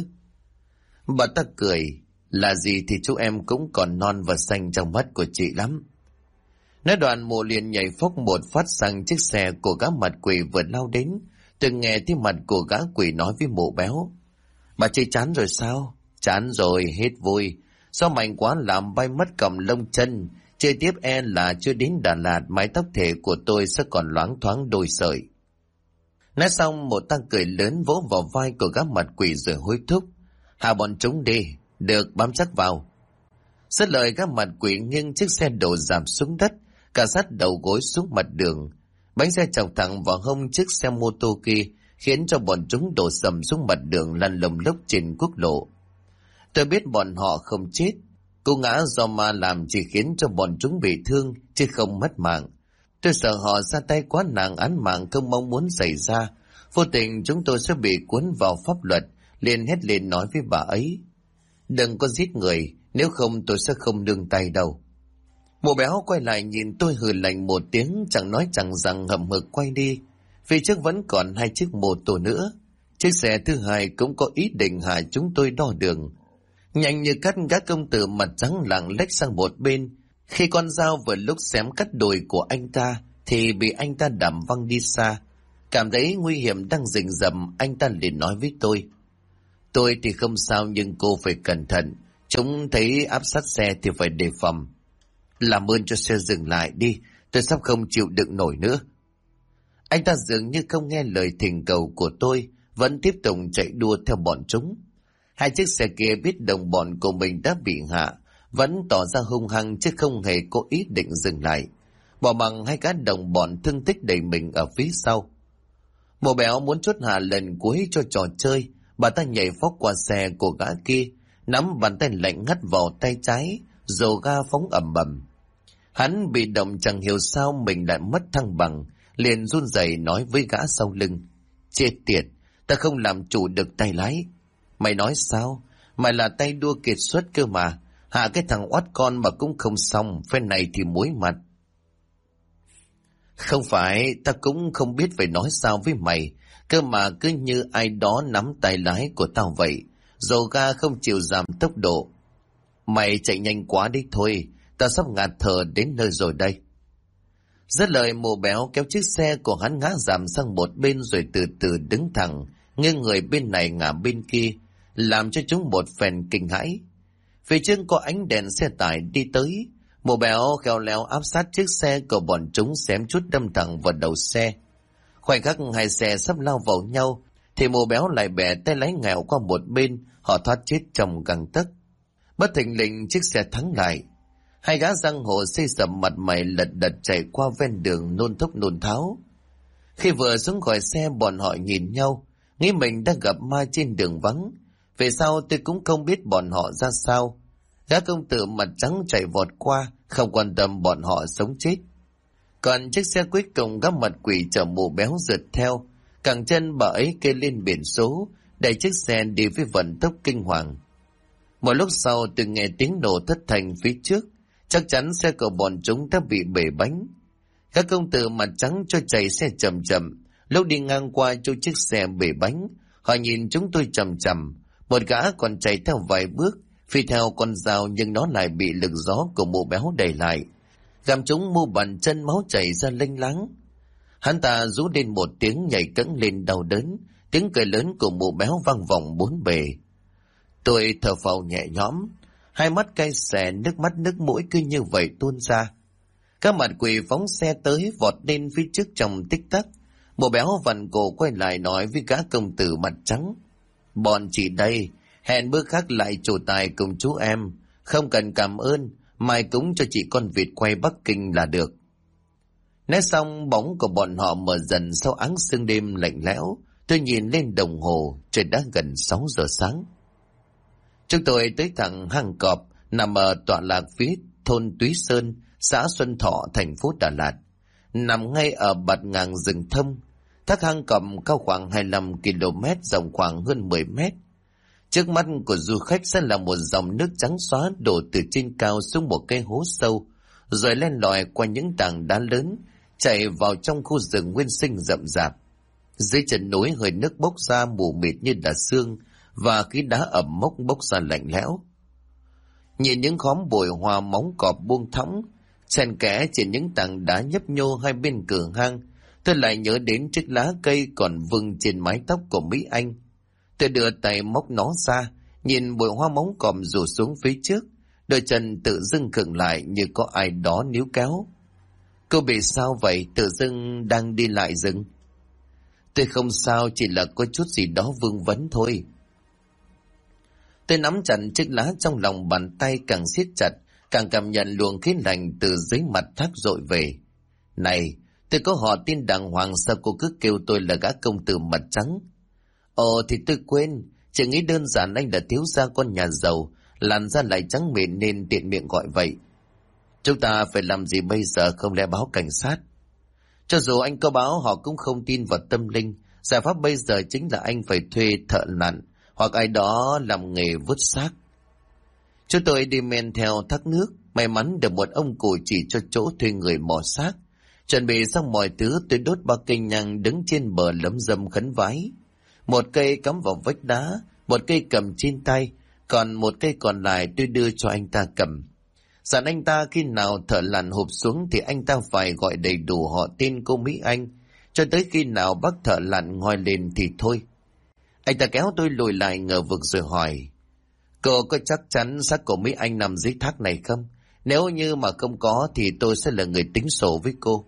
Bà ta cười, là gì thì chú em cũng còn non và xanh trong mắt của chị lắm. Nói đoạn Mụ liền nhảy phốc một phát sang chiếc xe của gã mặt quỷ vừa lao đến. Tôi nghe tiếng mặt của gã quỷ nói với Mụ Béo, bà chơi chán rồi sao? Chán rồi, hết vui. Sao mạnh quá làm bay mất còng lông chân. Chơi tiếp là chưa đến Đà Lạt, mái tóc thể của tôi sẽ còn loáng thoáng đôi sợi. Nói xong Mụ ta cười lớn vỗ vào vai của gã mặt quỷ rồi hối thúc, hạ bọn chúng đi, được, bám chắc vào. Dứt lời gã mặt quỷ nghiêng chiếc xe đổ giảm xuống đất, cả sát đầu gối xuống mặt đường. Bánh xe chọc thẳng vào hông chiếc xe mô tô kia, khiến cho bọn chúng đổ sầm xuống mặt đường lăn lồng lốc trên quốc lộ. Tôi biết bọn họ không chết, cú ngã do ma làm chỉ khiến cho bọn chúng bị thương chứ không mất mạng. Tôi sợ họ ra tay quá nặng, án mạng không mong muốn xảy ra, vô tình chúng tôi sẽ bị cuốn vào pháp luật. Liền hét lên nói với bà ấy, đừng có giết người, nếu không tôi sẽ không nương tay đâu. Mụ Béo quay lại nhìn tôi hừ lạnh một tiếng, chẳng nói chẳng rằng hậm hực quay đi. Phía trước vẫn còn hai chiếc mô tô nữa. Chiếc xe thứ hai cũng có ý định hại chúng tôi đo đường. Nhanh như cắt, gã công tử mặt trắng lặng lách sang một bên. Khi con dao vừa lúc xém cắt đùi của anh ta thì bị anh ta đạp văng đi xa. Cảm thấy nguy hiểm đang rình rập, anh ta liền nói với tôi thì không sao, nhưng cô phải cẩn thận. Chúng thấy áp sát xe thì phải đề phòng. Làm ơn cho xe dừng lại đi, tôi sắp không chịu đựng nổi nữa. Anh ta dường như không nghe lời thỉnh cầu của tôi, vẫn tiếp tục chạy đua theo bọn chúng. Hai chiếc xe kia biết đồng bọn của mình đã bị hạ, vẫn tỏ ra hung hăng chứ không hề có ý định dừng lại, bỏ mặc hai cái đồng bọn thương tích đầy mình ở phía sau. Mụ Béo muốn chốt hạ lần cuối cho trò chơi, bà ta nhảy phóc qua xe của gã kia, nắm bàn tay lạnh ngắt vào tay trái, dồ ga phóng ầm ầm. Hắn bị động chẳng hiểu sao mình lại mất thăng bằng, liền run rẩy nói với gã sau lưng, chết tiệt, ta không làm chủ được tay lái. Mày nói sao? Mày là tay đua kiệt xuất cơ mà, hạ cái thằng oát con mà cũng không xong, phen này thì muối mặt. Không phải, ta cũng không biết phải nói sao với mày, cơ mà cứ như ai đó nắm tay lái của tao vậy, dồ ga không chịu giảm tốc độ. Mày chạy nhanh quá đi thôi, ta sắp ngạt thở đến nơi rồi đây. Dứt lời Mụ Béo kéo chiếc xe của hắn ngã giảm sang một bên rồi từ từ đứng thẳng, nghiêng người bên này ngả bên kia, làm cho chúng một phen kinh hãi. Phía trước có ánh đèn xe tải đi tới, mụ béo khéo léo áp sát chiếc xe của bọn chúng, xém chút đâm thẳng vào đầu xe. Khoảnh khắc hai xe sắp lao vào nhau thì mụ béo lại bẻ tay lái nghèo qua một bên, họ thoát chết trong gang tấc. Bất thình lình chiếc xe thắng lại. Hai gã giang hồ xây sầm mặt mày lật đật chạy qua ven đường nôn thốc nôn tháo. Khi vừa xuống khỏi xe, bọn họ nhìn nhau, nghĩ mình đang gặp ma trên đường vắng. Về sau tôi cũng không biết bọn họ ra sao. Gã công tử mặt trắng chạy vọt qua, không quan tâm bọn họ sống chết. Còn chiếc xe cuối cùng gã mặt quỷ chở mụ béo rượt theo, cẳng chân bà ấy kê lên biển số, đẩy chiếc xe đi với vận tốc kinh hoàng. Một lúc sau tôi nghe tiếng nổ thất thanh phía trước, chắc chắn xe của bọn chúng đã bị bể bánh. Các công tử mặt trắng cho chạy xe chậm chậm, lúc đi ngang qua chỗ chiếc xe bể bánh, họ nhìn chúng tôi chằm chằm. Một gã còn chạy theo vài bước, phi theo con dao, nhưng nó lại bị lực gió của mụ béo đẩy lại, găm chúng mu bàn chân, máu chảy ra lênh láng. Hắn ta rú lên một tiếng, nhảy cẫng lên đau đớn, tiếng cười lớn của mụ béo vang vọng bốn bề. Tôi thở phào nhẹ nhõm, hai mắt cay xè, nước mắt nước mũi cứ như vậy tuôn ra. Các mặt quỷ phóng xe tới, vọt lên phía trước trong tích tắc. Mụ béo vặn cổ quay lại nói với gã công tử mặt trắng: "Bọn chị đây, hẹn bữa khác lại trổ tài cùng chú em, không cần cảm ơn, mai cúng cho chị con vịt quay Bắc Kinh là được." Nói xong, bóng của bọn họ mờ dần sau áng sương đêm lạnh lẽo. Tôi nhìn lên đồng hồ, trời đã gần 6 giờ sáng. Chúng tôi tới thẳng hang cọp, nằm ở tọa lạc phía thôn Túy Sơn, xã Xuân Thọ, thành phố Đà Lạt. Nằm ngay ở bạt ngang rừng thông. Thác hang cọp cao khoảng 25 km, rộng khoảng hơn 10 mét. Trước mắt của du khách sẽ là một dòng nước trắng xóa đổ từ trên cao xuống một cái hố sâu, rồi len lỏi qua những tảng đá lớn, chạy vào trong khu rừng nguyên sinh rậm rạp. Dưới chân núi hơi nước bốc ra mù mịt như là sương, và khí đá ẩm mốc bốc ra lạnh lẽo. Nhìn những khóm bụi hoa móng cọp buông thõng, xen kẽ trên những tảng đá nhấp nhô hai bên cửa hang, tôi lại nhớ đến chiếc lá cây còn vương trên mái tóc của Mỹ Anh. Tôi đưa tay móc nó ra, nhìn bụi hoa móng cọp rủ xuống phía trước, đôi chân tự dưng khựng lại như có ai đó níu kéo. "Cô bị sao vậy? Tự dưng đang đi lại rừng." "Tôi không sao, chỉ là có chút gì đó vương vấn thôi." Tôi nắm chặt chiếc lá trong lòng bàn tay, càng siết chặt, càng cảm nhận luồng khí lạnh từ dưới mặt thác dội về. "Này, tôi có họ tin đàng hoàng, sao cô cứ kêu tôi là gã công tử mặt trắng?" "Ồ thì tôi quên, chỉ nghĩ đơn giản anh là thiếu gia con nhà giàu, làn da lại trắng mịn nên tiện miệng gọi vậy." "Chúng ta phải làm gì bây giờ, không lẽ báo cảnh sát?" "Cho dù anh có báo họ cũng không tin vào tâm linh. Giải pháp bây giờ chính là anh phải thuê thợ lặn hoặc ai đó làm nghề vớt xác." Chúng tôi đi men theo thác nước, may mắn được một ông cụ chỉ cho chỗ thuê người mò xác. Chuẩn bị xong mọi thứ, tôi đốt 3 cây nhang đứng trên bờ lấm râm khấn vái. Một cây cắm vào vách đá, một cây cầm trên tay, còn một cây còn lại tôi đưa cho anh ta cầm. Dặn anh ta khi nào thợ lặn hụp xuống thì anh ta phải gọi đầy đủ họ tên cô Mỹ Anh, cho tới khi nào bác thợ lặn ngoi lên thì thôi. Anh ta kéo tôi lùi lại ngờ vực rồi hỏi: "Cô có chắc chắn xác của Mỹ Anh nằm dưới thác này không? Nếu như mà không có thì tôi sẽ là người tính sổ với cô."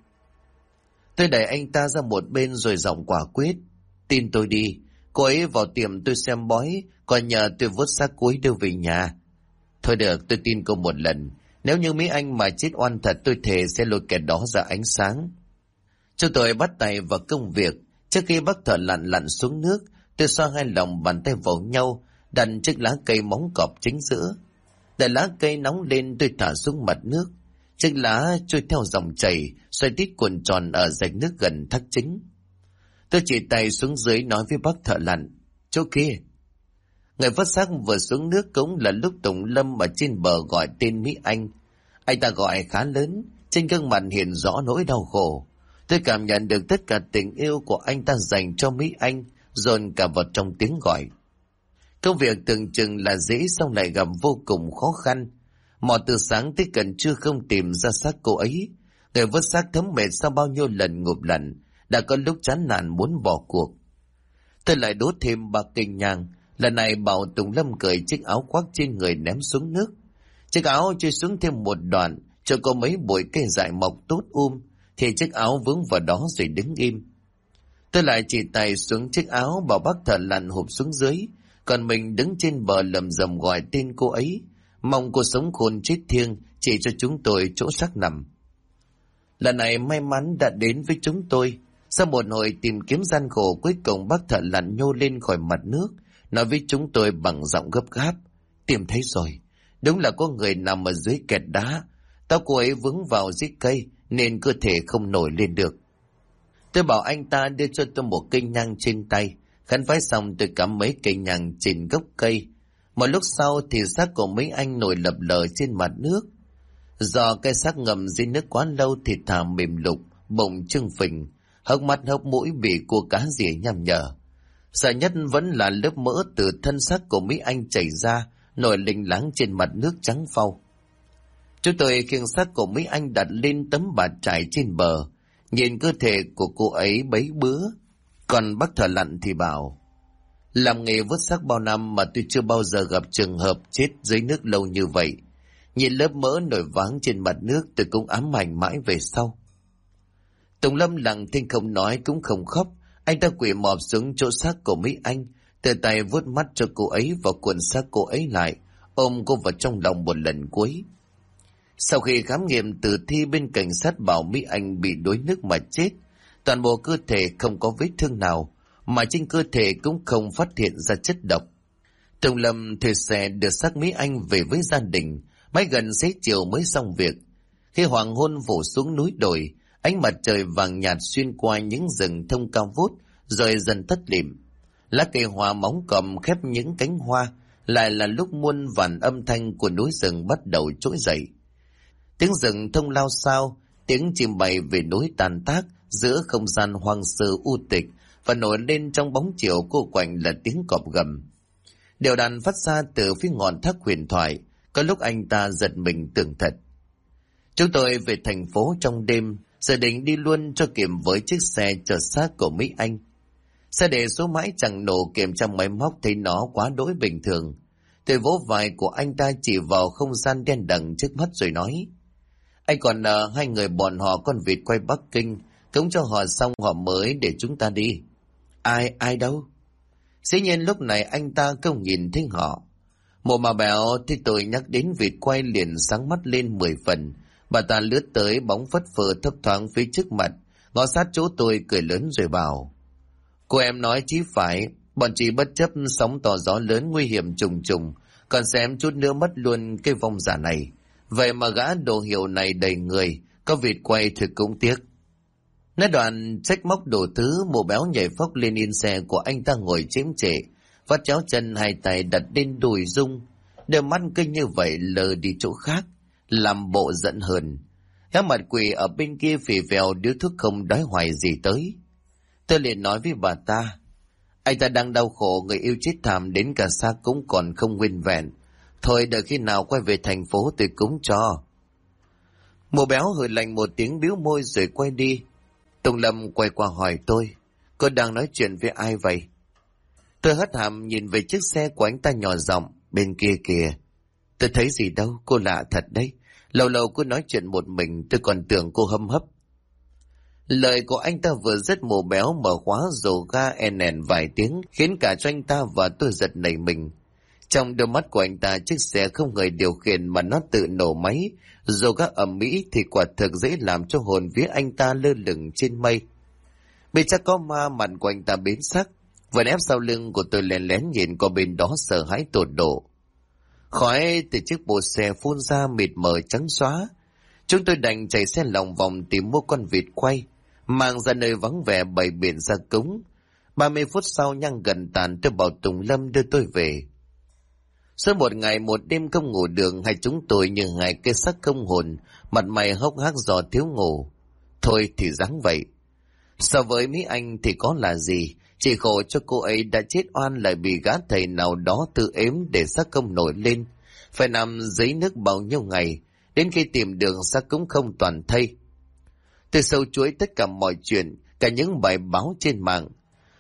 Tôi đẩy anh ta ra một bên rồi giọng quả quyết: "Tin tôi đi, cô ấy vào tiệm tôi xem bói, còn nhờ tôi vớt xác cô ấy đưa về nhà." "Thôi được, tôi tin cô một lần. Nếu như Mỹ Anh mà chết oan thật, tôi thề sẽ lôi kẻ đó ra ánh sáng." Chúng tôi bắt tay vào công việc. Trước khi bác thợ lặn lặn xuống nước, tôi xoa hai lòng bàn tay vào nhau, đặt chiếc lá cây móng cọp chính giữa. Để lá cây nóng lên, tôi thả xuống mặt nước. Chiếc lá trôi theo dòng chảy, xoay tít cuộn tròn ở rạch nước gần thác chính. Tôi chỉ tay xuống dưới nói với bác thợ lặn: "Chỗ kia." Người vớt xác vừa xuống nước cũng là lúc Tùng Lâm ở trên bờ gọi tên Mỹ Anh. Anh ta gọi khá lớn, trên gương mặt hiện rõ nỗi đau khổ. Tôi cảm nhận được tất cả tình yêu của anh ta dành cho Mỹ Anh dồn cả vào trong tiếng gọi. Công việc tưởng chừng là dễ, xong lại gặp vô cùng khó khăn. Mò từ sáng tới gần trưa không tìm ra xác cô ấy. Người vớt xác thấm mệt sau bao nhiêu lần ngụp lặn, đã có lúc chán nản muốn bỏ cuộc. Tôi lại đốt thêm 3 cây nhang. Lần này bảo Tùng Lâm cởi chiếc áo khoác trên người ném xuống nước. Chiếc áo trôi xuống thêm một đoạn, cho có mấy bụi cây dại mọc tốt thì chiếc áo vướng vào đó rồi đứng im. Tôi lại chỉ tay xuống chiếc áo, bảo bác thợ lặn hụp xuống dưới, còn mình đứng trên bờ lầm rầm gọi tên cô ấy, mong cô sống khôn chết thiêng, chỉ cho chúng tôi chỗ xác nằm. Lần này may mắn đã đến với chúng tôi. Sau một hồi tìm kiếm gian khổ, cuối cùng bác thợ lặn nhô lên khỏi mặt nước, nói với chúng tôi bằng giọng gấp gáp: "Tìm thấy rồi, đúng là có người nằm ở dưới kẹt đá. Tao cô ấy vướng vào dưới cây nên cơ thể không nổi lên được." Tôi bảo anh ta đưa cho tôi một cây nhang trên tay. Khấn vái xong tôi cắm mấy cây nhang trên gốc cây. Một lúc sau thì xác của mấy anh nổi lập lờ trên mặt nước. Do cái xác ngầm dưới nước quá lâu thì thả mềm lục, bụng trưng phình, hốc mắt hốc mũi bị cua cá rỉa nham nhở. Sợ nhất vẫn là lớp mỡ từ thân xác của mấy anh chảy ra, nổi lình láng trên mặt nước trắng phau. Chúng tôi khiêng xác của mấy anh đặt lên tấm bạt trải trên bờ, nhìn cơ thể của cô ấy bấy bứa. Còn bác thợ lặn thì bảo: "Làm nghề vớt xác bao năm mà tôi chưa bao giờ gặp trường hợp chết dưới nước lâu như vậy. Nhìn lớp mỡ nổi váng trên mặt nước tôi cũng ám ảnh mãi về sau." Tùng Lâm lặng thinh không nói cũng không khóc. Anh ta quỳ mọp xuống chỗ xác của mấy anh, từ tay vuốt mắt cho cô ấy và cuộn xác cô ấy lại, ôm cô vào trong lòng một lần cuối. Sau khi khám nghiệm tử thi, bên cảnh sát bảo Mỹ Anh bị đuối nước mà chết. Toàn bộ cơ thể không có vết thương nào, mà trên cơ thể cũng không phát hiện ra chất độc. Tùng Lâm thuê xe đưa xác Mỹ Anh về với gia đình, mãi gần xế chiều mới xong việc. Khi hoàng hôn phủ xuống núi đồi, ánh mặt trời vàng nhạt xuyên qua những rừng thông cao vút, rồi dần tắt lịm. Lá cây hoa móng còm khép những cánh hoa, lại là lúc muôn vàn âm thanh của núi rừng bắt đầu trỗi dậy. Tiếng rừng thông lao xao, tiếng chim bay về núi tàn tác giữa không gian hoang sơ u tịch, và nổi lên trong bóng chiều cô quạnh là tiếng cọp gầm. Đều đặn phát ra từ phía ngọn thác huyền thoại, có lúc anh ta giật mình tưởng thật. Chúng tôi về thành phố trong đêm, dự định đi luôn cho kịp với chiếc xe chở xác của Mỹ Anh. Xe để số mãi chẳng nổ, kiểm tra máy móc thấy nó quá đỗi bình thường. Tôi vỗ vai của anh ta chỉ vào không gian đen đằng trước mắt rồi nói: "Anh còn nợ 2 người bọn họ con vịt quay Bắc Kinh, cống cho họ xong họ mới để chúng ta đi." Ai đâu?" Dĩ nhiên lúc này anh ta không nhìn thấy họ. Mộ mà bèo thì tôi nhắc đến vịt quay liền sáng mắt lên 10 phần. Bà ta lướt tới, bóng phất phơ thấp thoáng phía trước mặt, ngó sát chỗ tôi cười lớn rồi bảo: "Cô em nói chí phải, bọn chị bất chấp sóng to gió lớn nguy hiểm trùng trùng, còn xem chút nữa mất luôn cái vong giả này. Vậy mà gã đồ hiệu này đầy người, có vịt quay thì cũng tiếc." Nói đoạn trách móc đồ thứ, Mộ béo nhảy phóc lên yên xe của anh ta ngồi chém trệ, vắt chéo chân, hai tay đặt lên đùi Dung, đôi mắt cứ như vậy lờ đi chỗ khác, làm bộ giận hờn. Cái mặt quỷ ở bên kia phì vèo điếu thuốc không đói hoài gì tới. Tôi liền nói với bà ta: "Anh ta đang đau khổ, người yêu chết thảm đến cả xác cũng còn không nguyên vẹn. Thôi đợi khi nào quay về thành phố tôi cúng cho." Mộ béo hừ lạnh một tiếng, biếu môi rồi quay đi. Tùng Lâm quay qua hỏi tôi: "Cô đang nói chuyện với ai vậy?" Tôi hất hàm nhìn về chiếc xe của anh ta nhỏ giọng: "Bên kia kìa." "Tôi thấy gì đâu, cô lạ thật đấy. Lâu lâu cô nói chuyện một mình, tôi còn tưởng cô hâm hấp." Lời của anh ta vừa dứt, Mộ béo mở khóa rồ ga en ẻn vài tiếng, khiến cả cho anh ta và tôi giật nảy mình. Trong đôi mắt của anh ta, chiếc xe không người điều khiển mà nó tự nổ máy, rồ ga ầm ĩ thì quả thực dễ làm cho hồn vía anh ta lơ lửng trên mây. Bị chắc có ma, mặt của anh ta biến sắc, vừa ép sau lưng của tôi lén lén nhìn qua bên đó sợ hãi tột độ. Khói từ chiếc bộ xe phun ra mịt mờ trắng xóa. Chúng tôi đành chạy xe lòng vòng tìm mua con vịt quay, mang ra nơi vắng vẻ bày biển ra cúng. 30 phút sau nhang gần tàn, tôi bảo Tùng Lâm đưa tôi về. Sau một ngày một đêm không ngủ được, hai chúng tôi như hai cây xác không hồn, mặt mày hốc hác do thiếu ngủ. Thôi thì dáng vậy. So với Mỹ Anh thì có là gì, chỉ khổ cho cô ấy đã chết oan lại bị gã thầy nào đó tự ếm để xác không nổi lên, phải nằm dưới nước bao nhiêu ngày, đến khi tìm đường xác cũng không toàn thây. Tôi sâu chuối tất cả mọi chuyện, cả những bài báo trên mạng.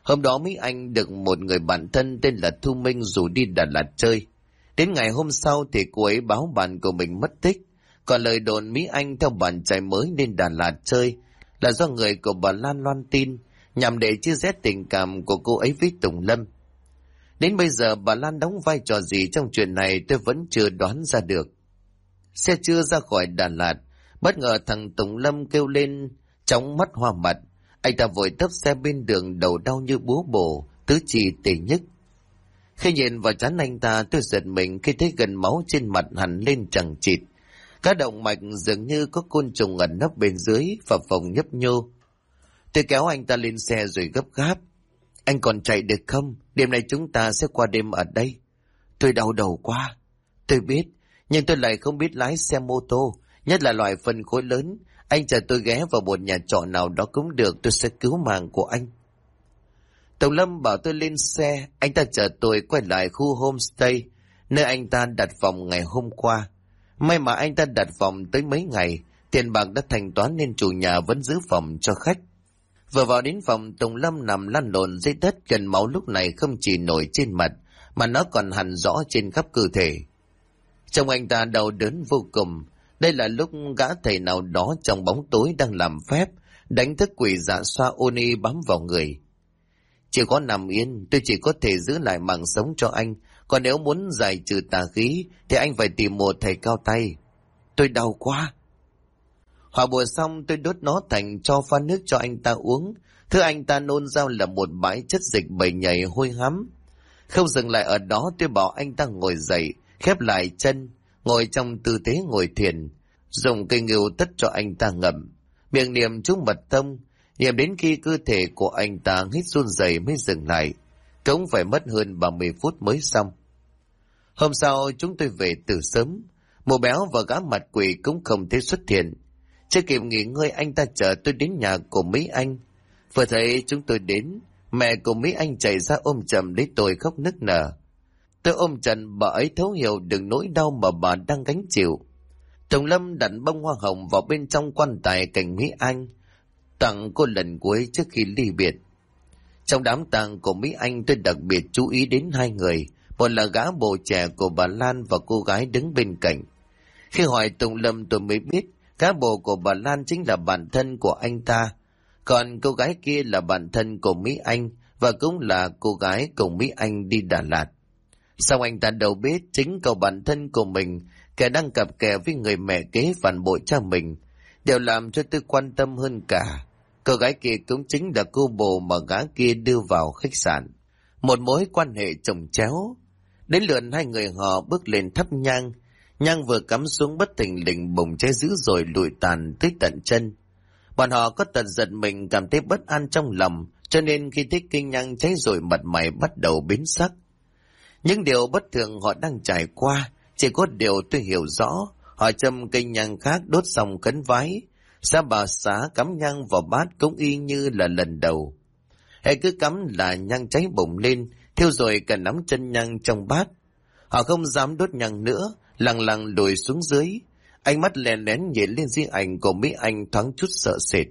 Hôm đó Mỹ Anh được một người bạn thân tên là Thu Minh rủ đi Đà Lạt chơi. Đến ngày hôm sau thì cô ấy báo bạn của mình mất tích. Còn lời đồn Mỹ Anh theo bạn trai mới lên Đà Lạt chơi là do người của bà Lan loan tin, nhằm để chia rẽ tình cảm của cô ấy với Tùng Lâm. Đến bây giờ bà Lan đóng vai trò gì trong chuyện này tôi vẫn chưa đoán ra được. Xe chưa ra khỏi Đà Lạt, bất ngờ thằng Tùng Lâm kêu lên chóng mắt hoa mặt. Anh ta vội tấp xe bên đường, đầu đau như búa bổ, tứ chi tê nhức. Khi nhìn vào trán anh ta, tôi giật mình khi thấy gần máu trên mặt hằn lên chằng chịt. Các động mạch dường như có côn trùng ẩn nấp bên dưới và phồng nhấp nhô. Tôi kéo anh ta lên xe rồi gấp gáp. Anh còn chạy được không? Đêm nay chúng ta sẽ qua đêm ở đây. Tôi đau đầu quá. Tôi biết, nhưng tôi lại không biết lái xe mô tô, nhất là loại phân khối lớn. Anh chờ tôi ghé vào một nhà trọ nào đó cũng được, tôi sẽ cứu mạng của anh. Tùng Lâm bảo tôi lên xe, anh ta chở tôi quay lại khu homestay, nơi anh ta đặt phòng ngày hôm qua. May mà anh ta đặt phòng tới mấy ngày, tiền bạc đã thanh toán nên chủ nhà vẫn giữ phòng cho khách. Vừa vào đến phòng, Tùng Lâm nằm lăn lộn dưới đất, gần máu lúc này không chỉ nổi trên mặt, mà nó còn hằn rõ trên khắp cơ thể. Trông anh ta đau đớn vô cùng. Đây là lúc gã thầy nào đó trong bóng tối đang làm phép, đánh thức quỷ dạ xoa Oni bám vào người. Chỉ có nằm yên, tôi chỉ có thể giữ lại mạng sống cho anh, còn nếu muốn giải trừ tà khí, thì anh phải tìm một thầy cao tay. Tôi đau quá. Hòa bùa xong tôi đốt nó thành cho pha nước cho anh ta uống. Thứ anh ta nôn ra là một bãi chất dịch bầy nhầy hôi hám. Không dừng lại ở đó, tôi bảo anh ta ngồi dậy, khép lại chân, ngồi trong tư thế ngồi thiền, dùng cây ngưu tất cho anh ta ngậm, miệng niệm chú mật tông, niệm đến khi cơ thể của anh ta hít run rẩy mới dừng lại. Cũng phải mất hơn 30 phút mới xong. Hôm sau chúng tôi về từ sớm, Mụ Béo và gã mặt quỷ cũng không thể xuất hiện. Chưa kịp nghỉ ngơi, anh ta chở tôi đến nhà của Mỹ Anh. Vừa thấy chúng tôi đến, mẹ của Mỹ Anh chạy ra ôm chầm lấy tôi khóc nức nở. Tôi ôm chặt bà ấy, thấu hiểu được nỗi đau mà bà đang gánh chịu. Tùng Lâm đặt bông hoa hồng vào bên trong quan tài cạnh Mỹ Anh, tặng cô lần cuối trước khi ly biệt. Trong đám tang của Mỹ Anh, tôi đặc biệt chú ý đến hai người, một là gã bồ trẻ của bà Lan và cô gái đứng bên cạnh. Khi hỏi Tùng Lâm tôi mới biết gã bồ của bà Lan chính là bạn thân của anh ta, còn cô gái kia là bạn thân của Mỹ Anh và cũng là cô gái cùng Mỹ Anh đi Đà Lạt. Xong anh ta đâu biết chính cậu bạn thân của mình, kẻ đang cặp kè với người mẹ kế phản bội cha mình, đều làm cho tôi quan tâm hơn cả. Cô gái kia cũng chính là cô bồ mà gã kia đưa vào khách sạn. Một mối quan hệ chồng chéo. Đến lượt hai người họ bước lên thắp nhang. Nhang vừa cắm xuống bất thình lình bùng cháy dữ rồi lụi tàn tới tận chân. Bọn họ có tật giật mình, cảm thấy bất an trong lòng, cho nên khi thấy cây nhang cháy rồi mặt mày bắt đầu biến sắc. Những điều bất thường họ đang trải qua, chỉ có điều tôi hiểu rõ. Họ châm cây nhang khác, đốt xong khấn vái, sa bà xá cắm nhang vào bát cũng y như là lần đầu. Hãy cứ cắm là nhang cháy bùng lên, thiêu rồi cả nắm chân nhang trong bát. Họ không dám đốt nhang nữa, lặng lặng lùi xuống dưới. Ánh mắt lén lén nhìn lên di ảnh của Mỹ Anh thoáng chút sợ sệt.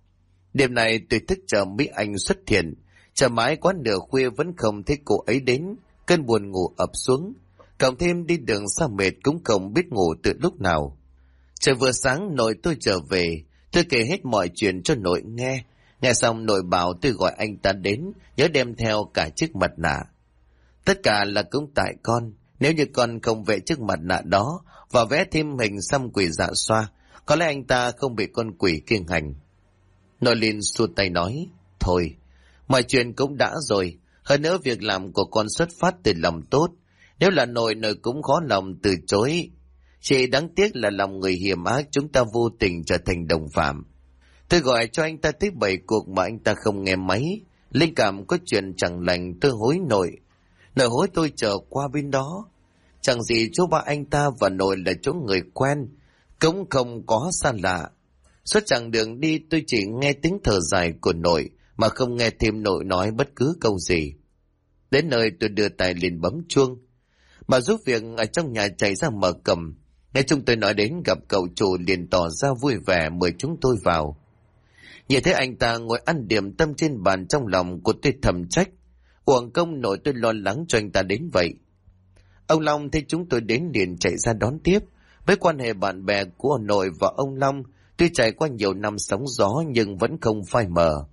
Đêm này tôi thức chờ Mỹ Anh xuất hiện, chờ mãi quá nửa khuya vẫn không thấy cô ấy đến. Cơn buồn ngủ ập xuống, cộng thêm đi đường xa mệt cũng không biết ngủ từ lúc nào. Trời vừa sáng nội tôi trở về, tôi kể hết mọi chuyện cho nội nghe. Nghe xong nội bảo tôi gọi anh ta đến, nhớ đem theo cả chiếc mặt nạ. Tất cả là cũng tại con, nếu như con không vẽ chiếc mặt nạ đó và vẽ thêm hình xăm quỷ dạ xoa, có lẽ anh ta không bị con quỷ kiêng hành. Nội liền xua tay nói, thôi, mọi chuyện cũng đã rồi. Hơn nữa việc làm của con xuất phát từ lòng tốt, nếu là nội cũng khó lòng từ chối. Chỉ đáng tiếc là lòng người hiểm ác, chúng ta vô tình trở thành đồng phạm. Tôi gọi cho anh ta tới 7 cuộc mà anh ta không nghe máy. Linh cảm có chuyện chẳng lành, tôi hối nội. Nội hối tôi chờ qua bên đó. Chẳng gì chỗ ba anh ta và nội là chỗ người quen, cũng không có xa lạ. Suốt chặng đường đi tôi chỉ nghe tiếng thở dài của nội, mà không nghe thêm nội nói bất cứ câu gì. Đến nơi tôi đưa tay lên bấm chuông. Bà giúp việc ở trong nhà chạy ra mở cầm. Nghe chúng tôi nói đến gặp cậu chủ liền tỏ ra vui vẻ mời chúng tôi vào. Nhìn thấy anh ta ngồi ăn điểm tâm trên bàn, trong lòng của tôi thầm trách. Uổng công nội tôi lo lắng cho anh ta đến vậy. Ông Long thấy chúng tôi đến liền chạy ra đón tiếp. Với quan hệ bạn bè của nội và ông Long, tuy trải qua nhiều năm sóng gió nhưng vẫn không phai mờ.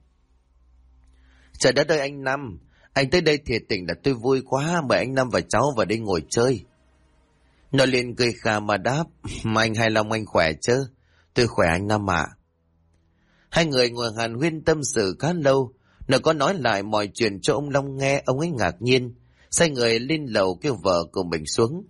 Trời đất ơi anh Năm, anh tới đây thiệt tình là tôi vui quá, mời anh Năm và cháu vào đây ngồi chơi. Nội liền cười khà mà đáp, mà anh hài lòng anh khỏe chứ? Tôi khỏe anh Năm ạ. Hai người ngồi hàn huyên tâm sự khá lâu. Nội có nói lại mọi chuyện cho ông Long nghe, ông ấy ngạc nhiên, sai người lên lầu kêu vợ của mình xuống.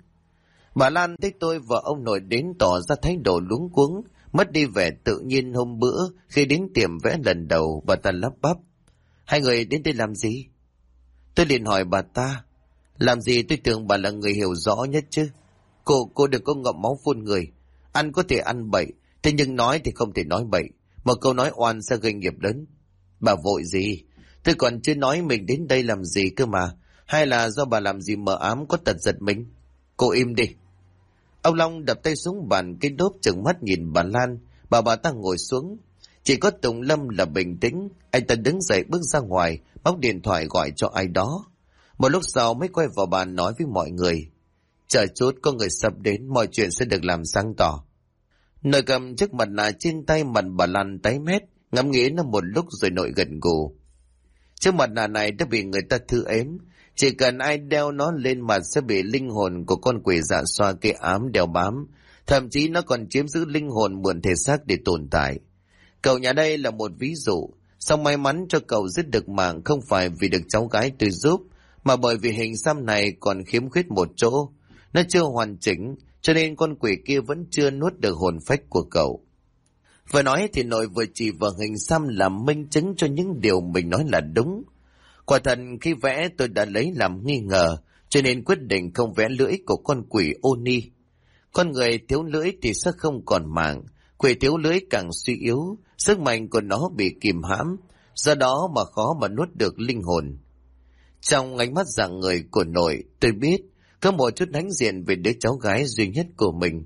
Bà Lan thấy tôi và ông nội đến tỏ ra thái độ luống cuống, mất đi vẻ tự nhiên hôm bữa khi đến tiệm vẽ lần đầu. Bà ta lắp bắp, hai người đến đây làm gì? Tôi liền hỏi bà ta, làm gì? Tôi tưởng bà là người hiểu rõ nhất chứ. Cô đừng có ngậm máu phun người. Ăn có thể ăn bậy, thế nhưng nói thì không thể nói bậy. Một câu nói oan sẽ gây nghiệp lớn. Bà vội gì? Tôi còn chưa nói mình đến đây làm gì cơ mà. Hay là do bà làm gì mờ ám có tật giật mình? Cô im đi. Ông Long đập tay xuống bàn cái đốp, trừng mắt nhìn bà Lan. Bà ta ngồi xuống. Chỉ có Tùng Lâm là bình tĩnh. Anh ta đứng dậy bước ra ngoài, bóc điện thoại gọi cho ai đó. Một lúc sau mới quay vào bàn nói với mọi người, chờ chút có người sắp đến, mọi chuyện sẽ được làm sáng tỏ. Nội cầm chiếc mặt nạ trên tay, mặt bà Lan tái mét, ngẫm nghĩ nó một lúc rồi nội gật gù. Chiếc mặt nạ này đã bị người ta thư ếm, chỉ cần ai đeo nó lên mặt sẽ bị linh hồn của con quỷ dạ xoa cây ám đeo bám, thậm chí nó còn chiếm giữ linh hồn mượn thể xác để tồn tại. Cậu nhà đây là một ví dụ, song may mắn cho cậu giết được mạng không phải vì được cháu gái tôi giúp, mà bởi vì hình xăm này còn khiếm khuyết một chỗ, nó chưa hoàn chỉnh, cho nên con quỷ kia vẫn chưa nuốt được hồn phách của cậu. Vừa nói thì nội vừa chỉ vào hình xăm làm minh chứng cho những điều mình nói là đúng. Quả thật khi vẽ tôi đã lấy làm nghi ngờ, cho nên quyết định không vẽ lưỡi của con quỷ Oni. Con người thiếu lưỡi thì sẽ không còn mạng, quỷ thiếu lưỡi càng suy yếu, sức mạnh của nó bị kìm hãm, do đó mà khó mà nuốt được linh hồn. Trong ánh mắt dạng người của nội, tôi biết có một chút hãnh diện về đứa cháu gái duy nhất của mình.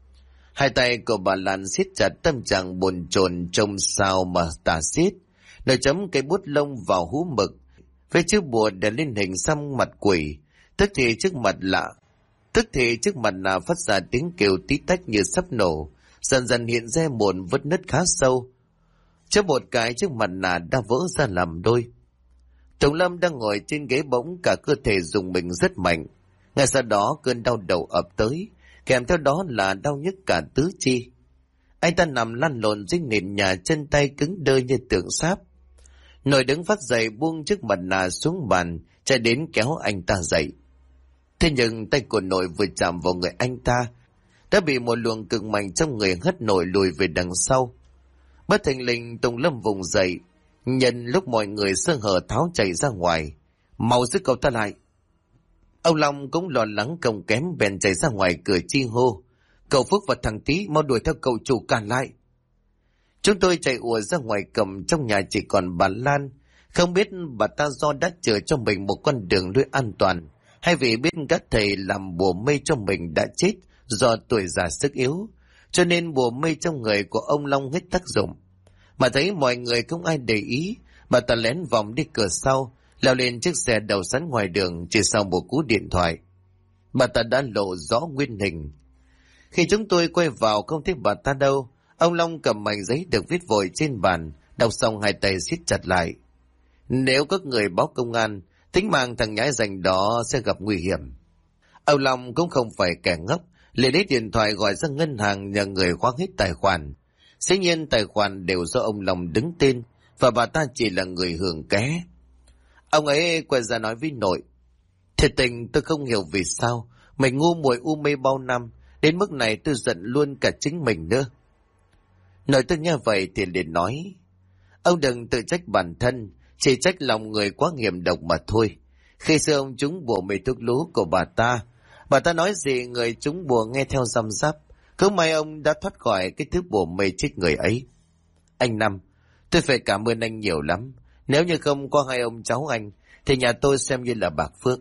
Hai tay của bà Lan siết chặt, tâm trạng bồn chồn trông sao mà tả xiết. Nó chấm cây bút lông vào hú mực, vẽ chữ bùa để lên hình xăm mặt quỷ. Tức thì trước mặt nạ phát ra tiếng kêu tí tách như sắp nổ, dần dần hiện ra một vết nứt khá sâu. Trước một cái chiếc mặt nạ đã vỡ ra làm đôi. Tùng Lâm đang ngồi trên ghế bỗng cả cơ thể rùng mình rất mạnh. Ngay sau đó cơn đau đầu ập tới, kèm theo đó là đau nhức cả tứ chi. Anh ta nằm lăn lộn dưới nền nhà, chân tay cứng đơ như tượng sáp. Nội đứng phát dậy buông chiếc mặt nạ xuống bàn, chạy đến kéo anh ta dậy. Thế nhưng tay của nội vừa chạm vào người anh ta, đã bị một luồng cực mạnh trong người hất nội lùi về đằng sau. Bất thình lình Tùng Lâm vùng dậy, nhân lúc mọi người sơ hở tháo chạy ra ngoài. Mau giữ cậu ta lại. Ông Long cũng lo lắng không kém, bèn chạy ra ngoài cửa chi hô, cậu Phước và thằng Tý mau đuổi theo cậu chủ cản lại. Chúng tôi chạy ùa ra ngoài, cầm trong nhà chỉ còn bà Lan. Không biết bà ta do đã chừa cho mình một con đường lối an toàn, hay vì biết các thầy làm bùa mê cho mình đã chết do tuổi già sức yếu, cho nên bùa mê trong người của ông Long hết tác dụng. Mà thấy mọi người không ai để ý, bà ta lén vòng đi cửa sau, leo lên chiếc xe đậu sẵn ngoài đường. Chỉ sau một cú điện thoại, bà ta đã lộ rõ nguyên hình. Khi chúng tôi quay vào không thấy bà ta đâu. Ông Long cầm mảnh giấy được viết vội trên bàn, đọc xong hai tay siết chặt lại. Nếu các người báo công an, tính mạng thằng nhãi rành đó sẽ gặp nguy hiểm. Ông Long cũng không phải kẻ ngốc, liền lấy điện thoại gọi ra ngân hàng nhờ người khóa hết tài khoản. Dĩ nhiên tài khoản đều do ông Long đứng tên, và bà ta chỉ là người hưởng ké. Ông ấy quay ra nói với nội, thiệt tình tôi không hiểu vì sao mình ngu muội u mê bao năm, đến mức này tôi giận luôn cả chính mình nữa. Nội tôi nghe vậy thì liền nói, ông đừng tự trách bản thân, chỉ trách lòng người quá hiểm độc mà thôi. Khi xưa ông trúng bùa mê thuốc lú của bà ta nói gì người trúng bùa nghe theo răm rắp. Cứ may ông đã thoát khỏi cái thứ bùa mê chết người ấy. Anh Năm, tôi phải cảm ơn anh nhiều lắm. Nếu như không có hai ông cháu anh, thì nhà tôi xem như là bạc phước.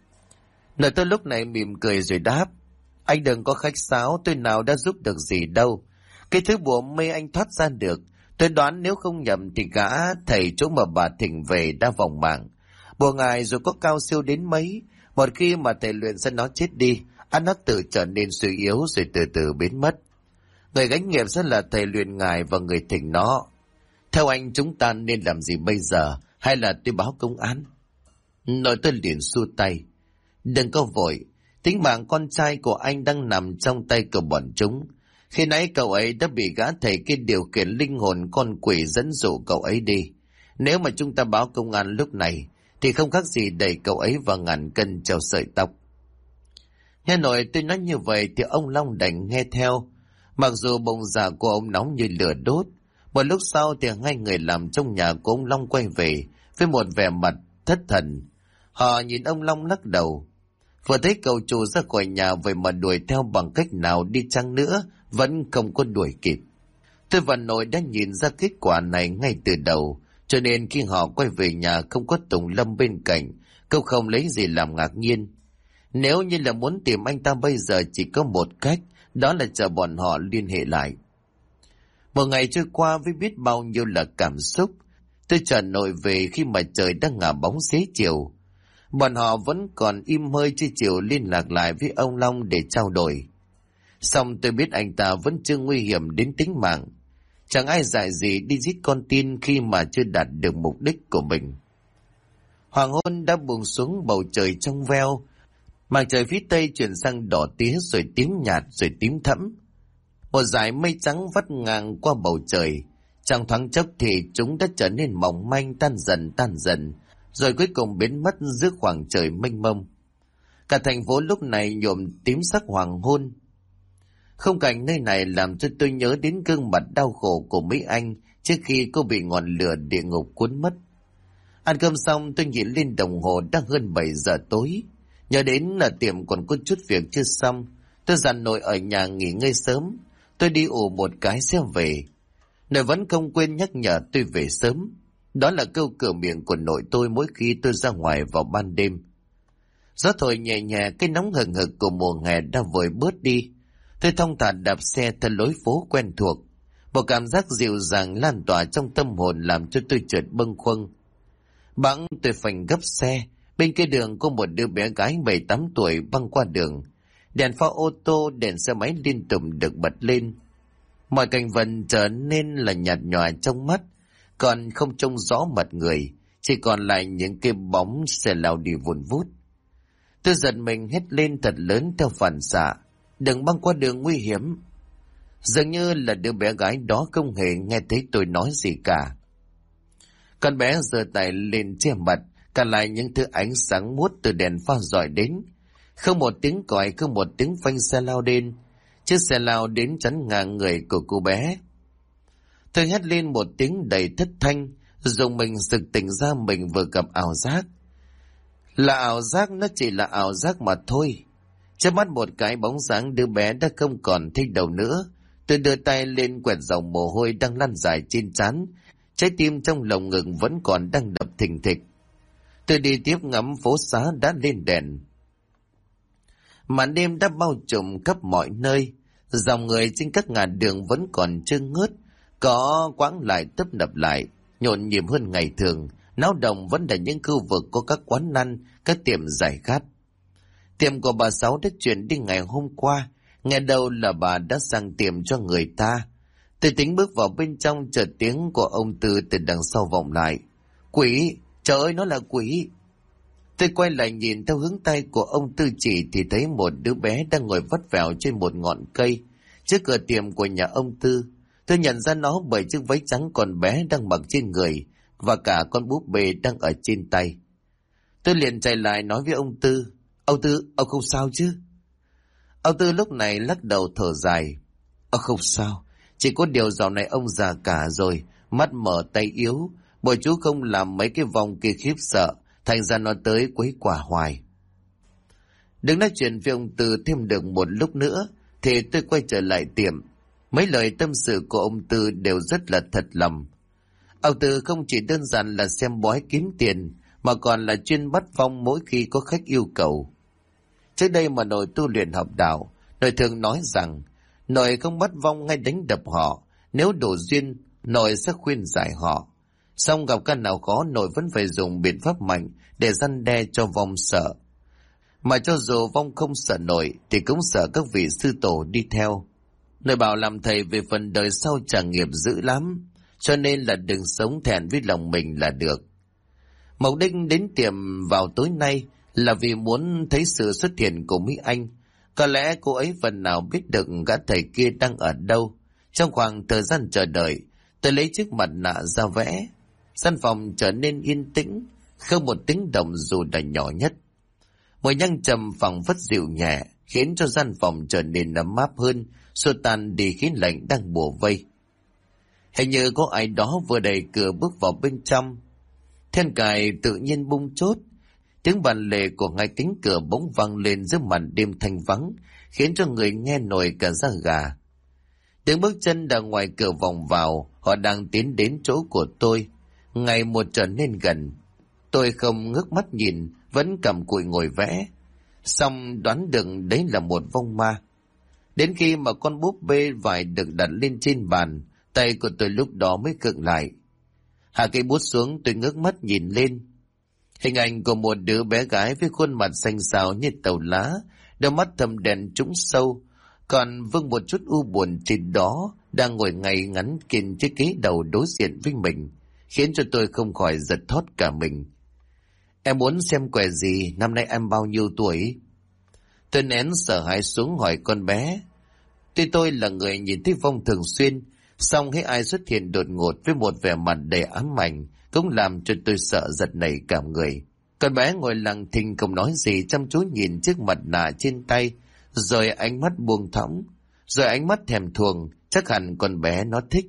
Nội tôi lúc này mỉm cười rồi đáp, anh đừng có khách sáo, tôi nào đã giúp được gì đâu. Cái thứ bùa mê anh thoát ra được, Tôi đoán nếu không nhầm thì gã thầy chỗ mà bà thỉnh về đã vòng mạng. Bùa ngài dù có cao siêu đến mấy, một khi mà thầy luyện ra nó chết đi, nó tự trở nên suy yếu rồi từ từ biến mất. Người gánh nghiệp sẽ là thầy luyện ngài và người thỉnh nó. Theo anh chúng ta nên làm gì bây giờ, hay là tôi báo công an? Nội tôi liền xua tay. Đừng có vội, tính mạng con trai của anh đang nằm trong tay của bọn chúng. Khi nãy cậu ấy đã bị gã thầy kia điều khiển linh hồn con quỷ dẫn dụ cậu ấy đi. Nếu mà chúng ta báo công an lúc này, thì không khác gì đẩy cậu ấy vào ngàn cân treo sợi tóc. Nghe nội tôi nói như vậy thì ông Long đành nghe theo. Mặc dù bụng dạ của ông nóng như lửa đốt. Một lúc sau thì hai người làm trong nhà của ông Long quay về với một vẻ mặt thất thần. Họ nhìn ông Long lắc đầu. Vừa thấy cậu chủ ra khỏi nhà vậy mà đuổi theo bằng cách nào đi chăng nữa vẫn không có đuổi kịp. Tôi và nội đã nhìn ra kết quả này ngay từ đầu, cho nên khi họ quay về nhà không có Tùng Lâm bên cạnh, cậu không lấy gì làm ngạc nhiên. Nếu như là muốn tìm anh ta bây giờ chỉ có một cách, đó là chờ bọn họ liên hệ lại. Một ngày trôi qua với biết bao nhiêu là cảm xúc, tôi chờ nội về khi mà trời đã ngả bóng xế chiều. Bọn họ vẫn còn im hơi chưa chịu liên lạc lại với ông Long để trao đổi. Xong tôi biết anh ta vẫn chưa nguy hiểm đến tính mạng. Chẳng ai dại gì đi giết con tin khi mà chưa đạt được mục đích của mình. Hoàng hôn đã buông xuống, bầu trời trong veo. Màn trời phía tây chuyển sang đỏ tía rồi tím nhạt rồi tím thẫm. Một dải mây trắng vắt ngang qua bầu trời. Trong thoáng chốc thì chúng đã trở nên mỏng manh, tan dần, rồi cuối cùng biến mất giữa khoảng trời mênh mông. Cả thành phố lúc này nhuộm tím sắc hoàng hôn. Khung cảnh nơi này làm cho tôi nhớ đến gương mặt đau khổ của Mỹ Anh trước khi cô bị ngọn lửa địa ngục cuốn mất. Ăn cơm xong tôi nhìn lên đồng hồ đã hơn 7 giờ tối. Nhớ đến là tiệm còn có chút việc chưa xong. Tôi dặn nội ở nhà nghỉ ngơi sớm. Tôi đi ủ một cái sẽ về. Nội vẫn không quên nhắc nhở tôi về sớm. Đó là câu cửa miệng của nội tôi mỗi khi tôi ra ngoài vào ban đêm. Gió thổi nhẹ nhẹ, cái nóng hừng hực của mùa hè đã vội bớt đi. Tôi thong thả đạp xe theo lối phố quen thuộc. Một cảm giác dịu dàng lan tỏa trong tâm hồn làm cho tôi chợt bâng khuâng. Bẵng tôi phanh gấp xe. Bên kia đường có một đứa bé gái 7-8 tuổi băng qua đường. Đèn pha ô tô, đèn xe máy liên tục được bật lên. Mọi cảnh vật trở nên là nhạt nhòa trong mắt, còn không trông rõ mặt người, chỉ còn lại những cái bóng xe lao đi vun vút. Tôi giật mình hét lên thật lớn theo phản xạ, đừng băng qua đường nguy hiểm. Dường như là đứa bé gái đó không hề nghe thấy tôi nói gì cả. Con bé giơ tay lên che mặt, cản lại những thứ ánh sáng muốt từ đèn pha rọi đến. Không một tiếng còi, không một tiếng phanh xe lao đến. Chiếc xe lao đến chắn ngang người của cô bé. Tôi hét lên một tiếng đầy thất thanh, dùng mình sực tỉnh ra mình vừa gặp ảo giác. Là ảo giác, nó chỉ là ảo giác mà thôi. Chớp mắt một cái bóng dáng đứa bé đã không còn thấy đâu nữa. Tôi đưa tay lên quẹt dòng mồ hôi đang lăn dài trên trán. Trái tim trong lồng ngực vẫn còn đang đập thình thịch. Tôi đi tiếp ngắm phố xá đã lên đèn. Màn đêm đã bao trùm khắp mọi nơi. Dòng người trên các ngã đường vẫn còn chưa ngớt. Có quãng lại tấp nập lại, nhộn nhịp hơn ngày thường. Náo động vẫn là những khu vực có các quán ăn, các tiệm giải khát. Tiệm của bà Sáu đã chuyển đi ngày hôm qua. Nghe đâu là bà đã sang tiệm cho người ta. Tôi tính bước vào bên trong, chợt tiếng của ông Tư từ đằng sau vọng lại. Quỷ! Trời ơi, nó là quỷ! Tôi quay lại nhìn theo hướng tay của ông Tư chỉ thì thấy một đứa bé đang ngồi vắt vẻo trên một ngọn cây trước cửa tiệm của nhà ông Tư. Tôi nhận ra nó bởi chiếc váy trắng con bé đang mặc trên người và cả con búp bê đang ở trên tay. Tôi liền chạy lại nói với ông Tư. Ông Tư, ông không sao chứ? Ông Tư lúc này lắc đầu thở dài. Ông không sao, chỉ có điều dạo này ông già cả rồi, mắt mở tay yếu. Bởi chú không làm mấy cái vòng kia khiếp sợ, thành ra nó tới quấy quả hoài. Đứng nói chuyện với ông Tư thêm được một lúc nữa thì tôi quay trở lại tiệm. Mấy lời tâm sự của ông Tư đều rất là thật lòng. Ông Tư không chỉ đơn giản là xem bói kiếm tiền, mà còn là chuyên bắt vong mỗi khi có khách yêu cầu. Trước đây mà nội tu luyện học đạo, nội thường nói rằng nội không bắt vong ngay đánh đập họ, nếu đủ duyên nội sẽ khuyên giải họ. Xong gặp căn nào khó, nội vẫn phải dùng biện pháp mạnh để răn đe cho Vong sợ. Mà cho dù Vong không sợ nội thì cũng sợ các vị sư tổ đi theo. Nội bảo làm thầy về phần đời sau trả nghiệp dữ lắm, cho nên là đừng sống thẹn với lòng mình là được. Mục đích đến tiệm vào tối nay là vì muốn thấy sự xuất hiện của Mỹ Anh. Có lẽ cô ấy phần nào biết được gã thầy kia đang ở đâu. Trong khoảng thời gian chờ đợi, tôi lấy chiếc mặt nạ ra vẽ. Căn phòng trở nên yên tĩnh, không một tiếng động dù là nhỏ nhất. Mùi nhang trầm phảng phất dịu nhẹ, khiến cho gian phòng trở nên ấm áp hơn, xua tan đi khí lạnh đang bủa vây. Hình như có ai đó vừa đẩy cửa bước vào bên trong. Then cài tự nhiên bung chốt. Tiếng bàn lề của ngay cánh cửa bỗng vang lên giữa màn đêm thanh vắng, khiến cho người nghe nổi cả da gà. Tiếng bước chân đã ngoài cửa vòng vào, họ đang tiến đến chỗ của tôi. Ngày một trở nên gần. Tôi không ngước mắt nhìn, vẫn cầm cùi ngồi vẽ. Xong đoán được đấy là một vong ma. Đến khi mà con búp bê vải được đặt lên trên bàn, tay của tôi lúc đó mới khựng lại. Hạ cây bút xuống, tôi ngước mắt nhìn lên. Hình ảnh của một đứa bé gái với khuôn mặt xanh xao như tàu lá, đôi mắt thâm đen trũng sâu, còn vương một chút u buồn trên đó, đang ngồi ngay ngắn trên chiếc ghế đầu đối diện với mình, khiến cho tôi không khỏi giật thót cả mình. Em muốn xem quẻ gì, năm nay em bao nhiêu tuổi? Tôi nén sợ hãi xuống hỏi con bé. Tuy tôi là người nhìn thấy Vong thường xuyên, song thấy ai xuất hiện đột ngột với một vẻ mặt đầy ám ảnh cũng làm cho tôi sợ giật nảy cả người. Con bé ngồi lặng thinh không nói gì, chăm chú nhìn chiếc mặt nạ trên tay, rồi ánh mắt buông thõng, rồi ánh mắt thèm thuồng, chắc hẳn con bé nó thích.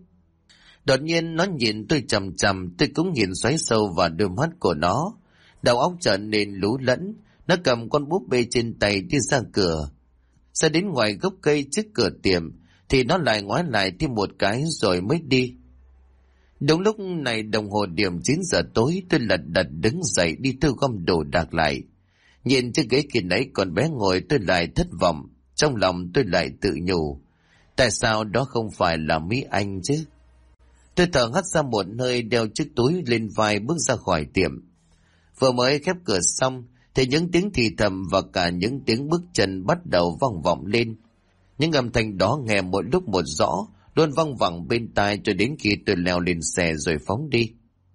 Đột nhiên nó nhìn tôi chằm chằm, tôi cũng nhìn xoáy sâu vào đôi mắt của nó. Đầu óc trở nên lú lẫn, nó cầm con búp bê trên tay đi ra cửa. Ra đến ngoài gốc cây trước cửa tiệm, thì nó lại ngoái lại thêm một cái rồi mới đi. Đúng lúc này đồng hồ điểm 9 giờ tối, tôi lật đật đứng dậy đi thu gom đồ đạc lại. Nhìn chiếc ghế kia nãy con bé ngồi tôi lại thất vọng, trong lòng tôi lại tự nhủ. Tại sao đó không phải là Mỹ Anh chứ? Tôi thở hắt ra một hơi, đeo chiếc túi lên vai bước ra khỏi tiệm. Vừa mới khép cửa xong thì những tiếng thì thầm và cả những tiếng bước chân bắt đầu vang vọng lên. Những âm thanh đó nghe một lúc một rõ, luôn văng vẳng bên tai cho đến khi tôi leo lên xe rồi phóng đi.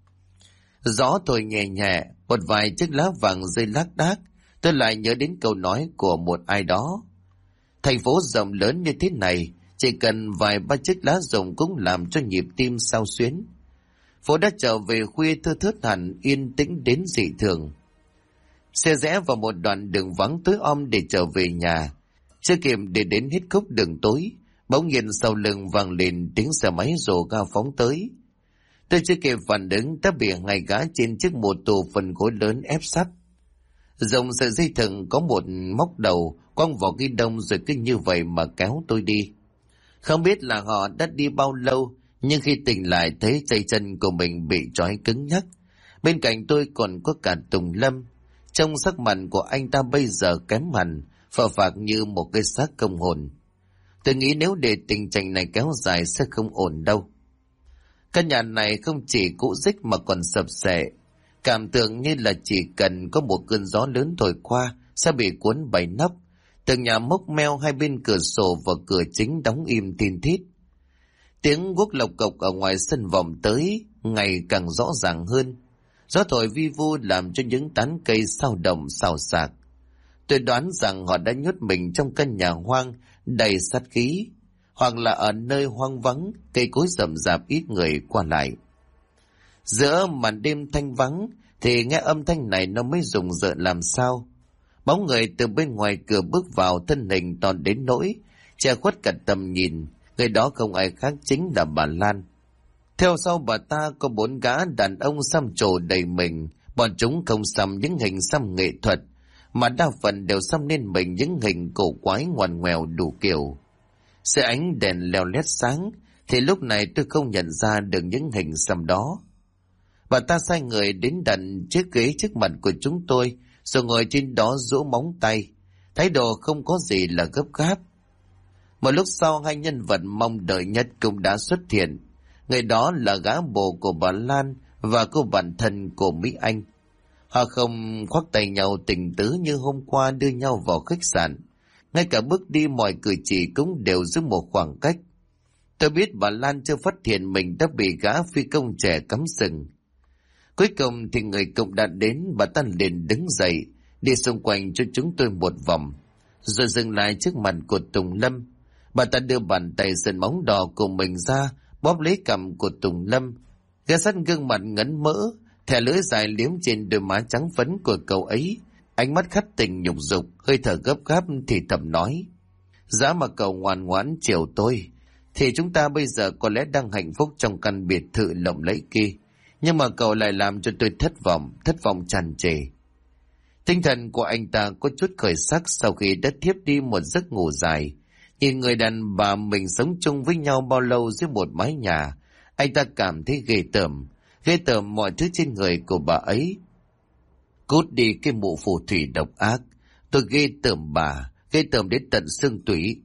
Gió thổi nhẹ nhẹ, một vài chiếc lá vàng rơi lác đác, tôi lại nhớ đến câu nói của một ai đó. Thành phố rộng lớn như thế này, chỉ cần vài ba chiếc lá rụng cũng làm cho nhịp tim xao xuyến. Phố đã trở về khuya thưa thớt hẳn, yên tĩnh đến dị thường. Xe rẽ vào một đoạn đường vắng tối om để trở về nhà. Chưa kịp để đến hết khúc đường tối, bỗng nhiên sau lưng vang lên tiếng xe máy rồ ga phóng tới. Tôi chưa kịp phản ứng đã bị ngay gã trên chiếc mô tô phần gối lớn ép sát. Dòng sợi dây thừng có một móc đầu quăng vào ghi đông rồi cứ như vậy mà kéo tôi đi. Không biết là họ đã đi bao lâu, nhưng khi tỉnh lại thấy tay chân của mình bị trói cứng nhắc. Bên cạnh tôi còn có cả Tùng Lâm. Trong sắc mặt của anh ta bây giờ kém hẳn, phờ phạc như một cái xác không hồn. Tôi nghĩ nếu để tình trạng này kéo dài sẽ không ổn đâu. Căn nhà này không chỉ cũ rích mà còn sập xệ. Cảm tưởng như là chỉ cần có một cơn gió lớn thổi qua sẽ bị cuốn bay nóc. Từng nhà mốc meo hai bên cửa sổ và cửa chính đóng im tin thít. Tiếng guốc lộc cộc ở ngoài sân vọng tới ngày càng rõ ràng hơn. Gió thổi vi vu làm cho những tán cây xao động xào xạc. Tôi đoán rằng họ đã nhốt mình trong căn nhà hoang đầy sát khí, hoặc là ở nơi hoang vắng, cây cối rậm rạp ít người qua lại. Giữa màn đêm thanh vắng thì nghe âm thanh này nó mới rùng rợn làm sao. Bóng người từ bên ngoài cửa bước vào, thân hình to đến nỗi che khuất cả tầm nhìn. Người đó không ai khác chính là bà Lan. Theo sau bà ta có 4 gã đàn ông xăm trổ đầy mình. Bọn chúng không xăm những hình xăm nghệ thuật, mà đa phần đều xăm lên mình những hình cổ quái ngoằn ngoèo đủ kiểu. Xe ánh đèn leo lét sáng, thì lúc này tôi không nhận ra được những hình xăm đó. Bà ta sai người đến đặt chiếc ghế trước mặt của chúng tôi, rồi ngồi trên đó rũ móng tay, thái độ không có gì là gấp gáp. Một lúc sau, hai nhân vật mong đợi nhất cũng đã xuất hiện. Người đó là gã bồ của bà Lan và cô bạn thân của Mỹ Anh. Họ không khoác tay nhau tình tứ như hôm qua đưa nhau vào khách sạn. Ngay cả bước đi mọi cử chỉ cũng đều giữ một khoảng cách. Tôi biết bà Lan chưa phát hiện mình đã bị gã phi công trẻ cắm sừng. Cuối cùng thì người cũng đã đến, bà ta liền đứng dậy, đi xung quanh cho chúng tôi một vòng, rồi dừng lại trước mặt của Tùng Lâm. Bà ta đưa bàn tay sần móng đỏ của mình ra, bóp lấy cằm của Tùng Lâm, ghé sát gương mặt ngấn mỡ, thẻ lưỡi dài liếm trên đôi má trắng phấn của cậu ấy, ánh mắt khắt tình nhục dục, hơi thở gấp gáp thì thầm nói: giá mà cậu ngoan ngoãn chiều tôi, thì chúng ta bây giờ có lẽ đang hạnh phúc trong căn biệt thự lộng lẫy kia. Nhưng mà cậu lại làm cho tôi thất vọng tràn trề. Tinh thần của anh ta có chút khởi sắc sau khi đã thiếp đi một giấc ngủ dài. Nhìn người đàn bà mình sống chung với nhau bao lâu dưới một mái nhà, anh ta cảm thấy ghê tởm mọi thứ trên người của bà ấy. Cút đi cái mụ phù thủy độc ác, tôi ghê tởm bà, ghê tởm đến tận xương tủy.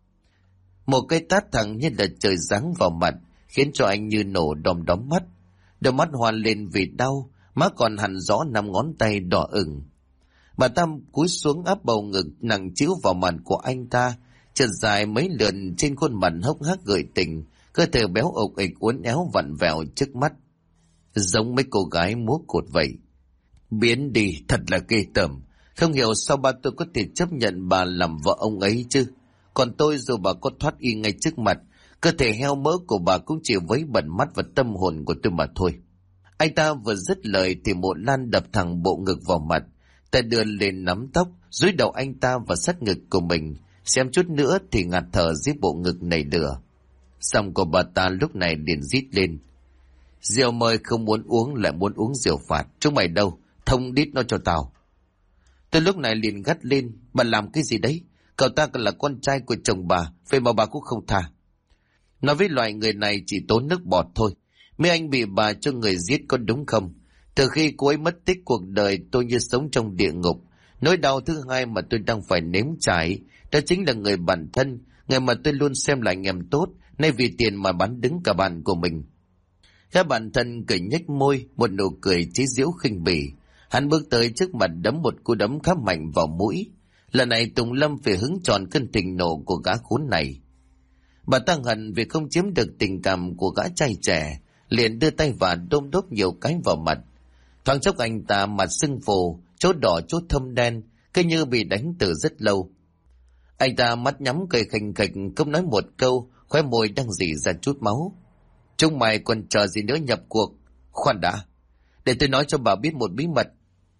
Một cái tát thẳng như là trời giáng vào mặt, khiến cho anh như nổ đom đóm mắt. Đôi mắt hoa lên vì đau, má còn hằn rõ 5 ngón tay đỏ ửng. Bà Tam cúi xuống áp bầu ngực nặng trĩu vào mặt của anh ta, trượt dài mấy lượn trên khuôn mặt hốc hác gợi tình, cơ thể béo ục ịch uốn éo vặn vẹo trước mắt, giống mấy cô gái múa cột vậy. Biến đi, thật là ghê tởm. Không hiểu sao ba tôi có thể chấp nhận bà làm vợ ông ấy chứ. Còn tôi dù bà có thoát y ngay trước mặt, cơ thể heo mỡ của bà cũng chỉ vấy bẩn mắt và tâm hồn của tôi mà thôi. Anh ta vừa dứt lời thì Mộ Lan đập thẳng bộ ngực vào mặt, tay đưa lên nắm tóc, dúi đầu anh ta vào sát ngực của mình, xem chút nữa thì ngạt thở dưới bộ ngực nảy lửa. Xong của bà ta lúc này liền rít lên: rượu mời không muốn uống lại muốn uống rượu phạt, chúng mày đâu, thông đít nó cho tao. Tôi lúc này liền gắt lên: bà làm cái gì đấy? Cậu ta còn là con trai của chồng bà, vậy mà bà cũng không tha. Nói với loại người này chỉ tốn nước bọt thôi. Mấy anh bị bà cho người giết có đúng không? Từ khi cô ấy mất tích, cuộc đời tôi như sống trong địa ngục. Nỗi đau thứ hai mà tôi đang phải nếm trải, đó chính là người bạn thân, người mà tôi luôn xem là anh em tốt, nay vì tiền mà bán đứng cả bạn của mình. Các bạn thân cười nhếch môi, một nụ cười chế giễu khinh bỉ. Hắn bước tới trước mặt đấm một cú đấm khá mạnh vào mũi. Lần này Tùng Lâm phải hứng tròn cơn thịnh nộ của gã khốn này. Bà ta hận vì không chiếm được tình cảm của gã trai trẻ, liền đưa tay và đôm đốp nhiều cái vào mặt. Thoáng chốc anh ta mặt sưng phù, chỗ đỏ chỗ thâm đen, cứ như bị đánh từ rất lâu. Anh ta mắt nhắm cười khành khạch, không nói một câu, khóe môi đang rỉ ra chút máu. Chúng mày còn chờ gì nữa nhập cuộc? Khoan đã, để tôi nói cho bà biết một bí mật.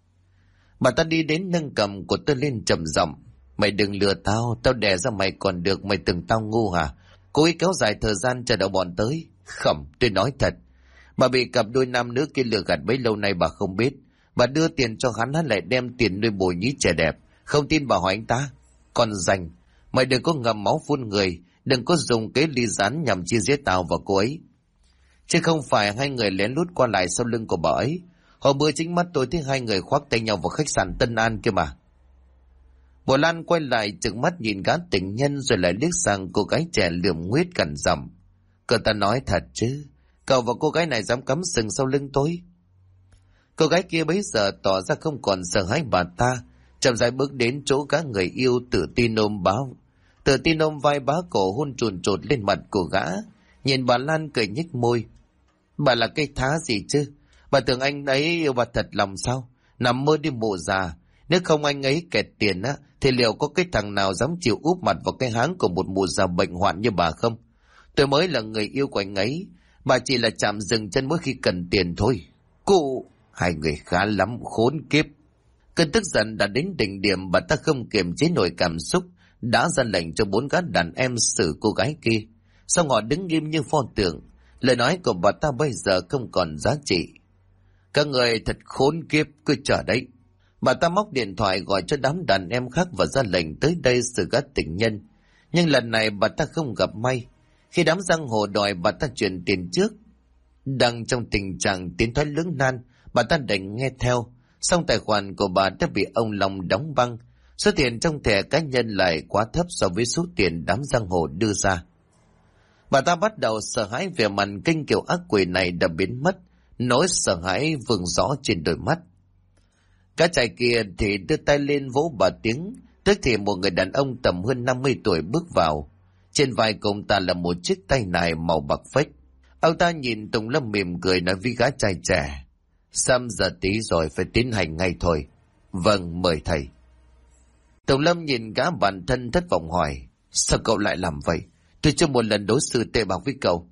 Bà ta đi đến nâng cầm của tôi lên trầm giọng: mày đừng lừa tao, tao đẻ ra mày còn được, mày tưởng tao ngu hả? Cố ý kéo dài thời gian chờ đợi bọn tới. Khẩm, tôi nói thật, bà bị cặp đôi nam nữ kia lừa gạt bấy lâu nay bà không biết. Bà đưa tiền cho hắn lại đem tiền nuôi bồi nhí trẻ đẹp. Không tin bà hỏi anh ta. Còn dành, mày đừng có ngầm máu phun người, đừng có dùng cái ly rán nhằm chia giết tao và cô ấy. Chứ không phải hai người lén lút qua lại sau lưng của bà ấy. Hồi bữa chính mắt tôi thấy hai người khoác tay nhau vào khách sạn Tân An kia mà. Bộ Lan quay lại trừng mắt nhìn gã tình nhân, rồi lại liếc sang cô gái trẻ lườm nguyết cằn giọng: cậu ta nói thật chứ? Cậu và cô gái này dám cắm sừng sau lưng tôi? Cô gái kia bấy giờ tỏ ra không còn sợ hãi bà ta, chậm rãi bước đến chỗ gã người yêu, tự tin ôm vai bá cổ, hôn trồn trột lên mặt của gã. Nhìn bà Lan cười nhếch môi: bà là cái thá gì chứ? Bà tưởng anh ấy yêu bà thật lòng sao? Nằm mơ đi mụ già. Nếu không anh ấy kẹt tiền á, thì liệu có cái thằng nào dám chịu úp mặt vào cái háng của một mụ già bệnh hoạn như bà không? Tôi mới là người yêu của anh ấy, bà chỉ là chạm dừng chân mỗi khi cần tiền thôi. Cụ, hai người khá lắm, khốn kiếp. Cơn tức giận đã đến đỉnh điểm, bà ta không kiềm chế nổi cảm xúc, đã ra lệnh cho 4 gã đàn em xử cô gái kia. Xong họ đứng nghiêm như pho tượng, lời nói của bà ta bây giờ không còn giá trị. Các người thật khốn kiếp, cứ chờ đấy. Bà ta móc điện thoại gọi cho đám đàn em khác và ra lệnh tới đây xử gã tình nhân. Nhưng lần này bà ta không gặp may. Khi đám giang hồ đòi bà ta chuyển tiền trước, đang trong tình trạng tiến thoái lưỡng nan, bà ta đành nghe theo. Song tài khoản của bà đã bị ông Long đóng băng. Số tiền trong thẻ cá nhân lại quá thấp so với số tiền đám giang hồ đưa ra. Bà ta bắt đầu sợ hãi, về mặt kinh kiểu ác quỷ này đã biến mất, nỗi sợ hãi vương rõ trên đôi mắt. Cả trai kia thì đưa tay lên vỗ bà tiếng, tức thì một người đàn ông tầm hơn 50 tuổi bước vào. Trên vai của ông ta là một chiếc tay nải màu bạc phách. Ông ta nhìn Tùng Lâm mỉm cười nói với gã trai trẻ: "Sắp giờ tí rồi, phải tiến hành ngay thôi." "Vâng, mời thầy." Tùng Lâm nhìn gã bạn thân thất vọng hỏi: "Sao cậu lại làm vậy? Tôi chưa một lần đối xử tệ bạc với cậu."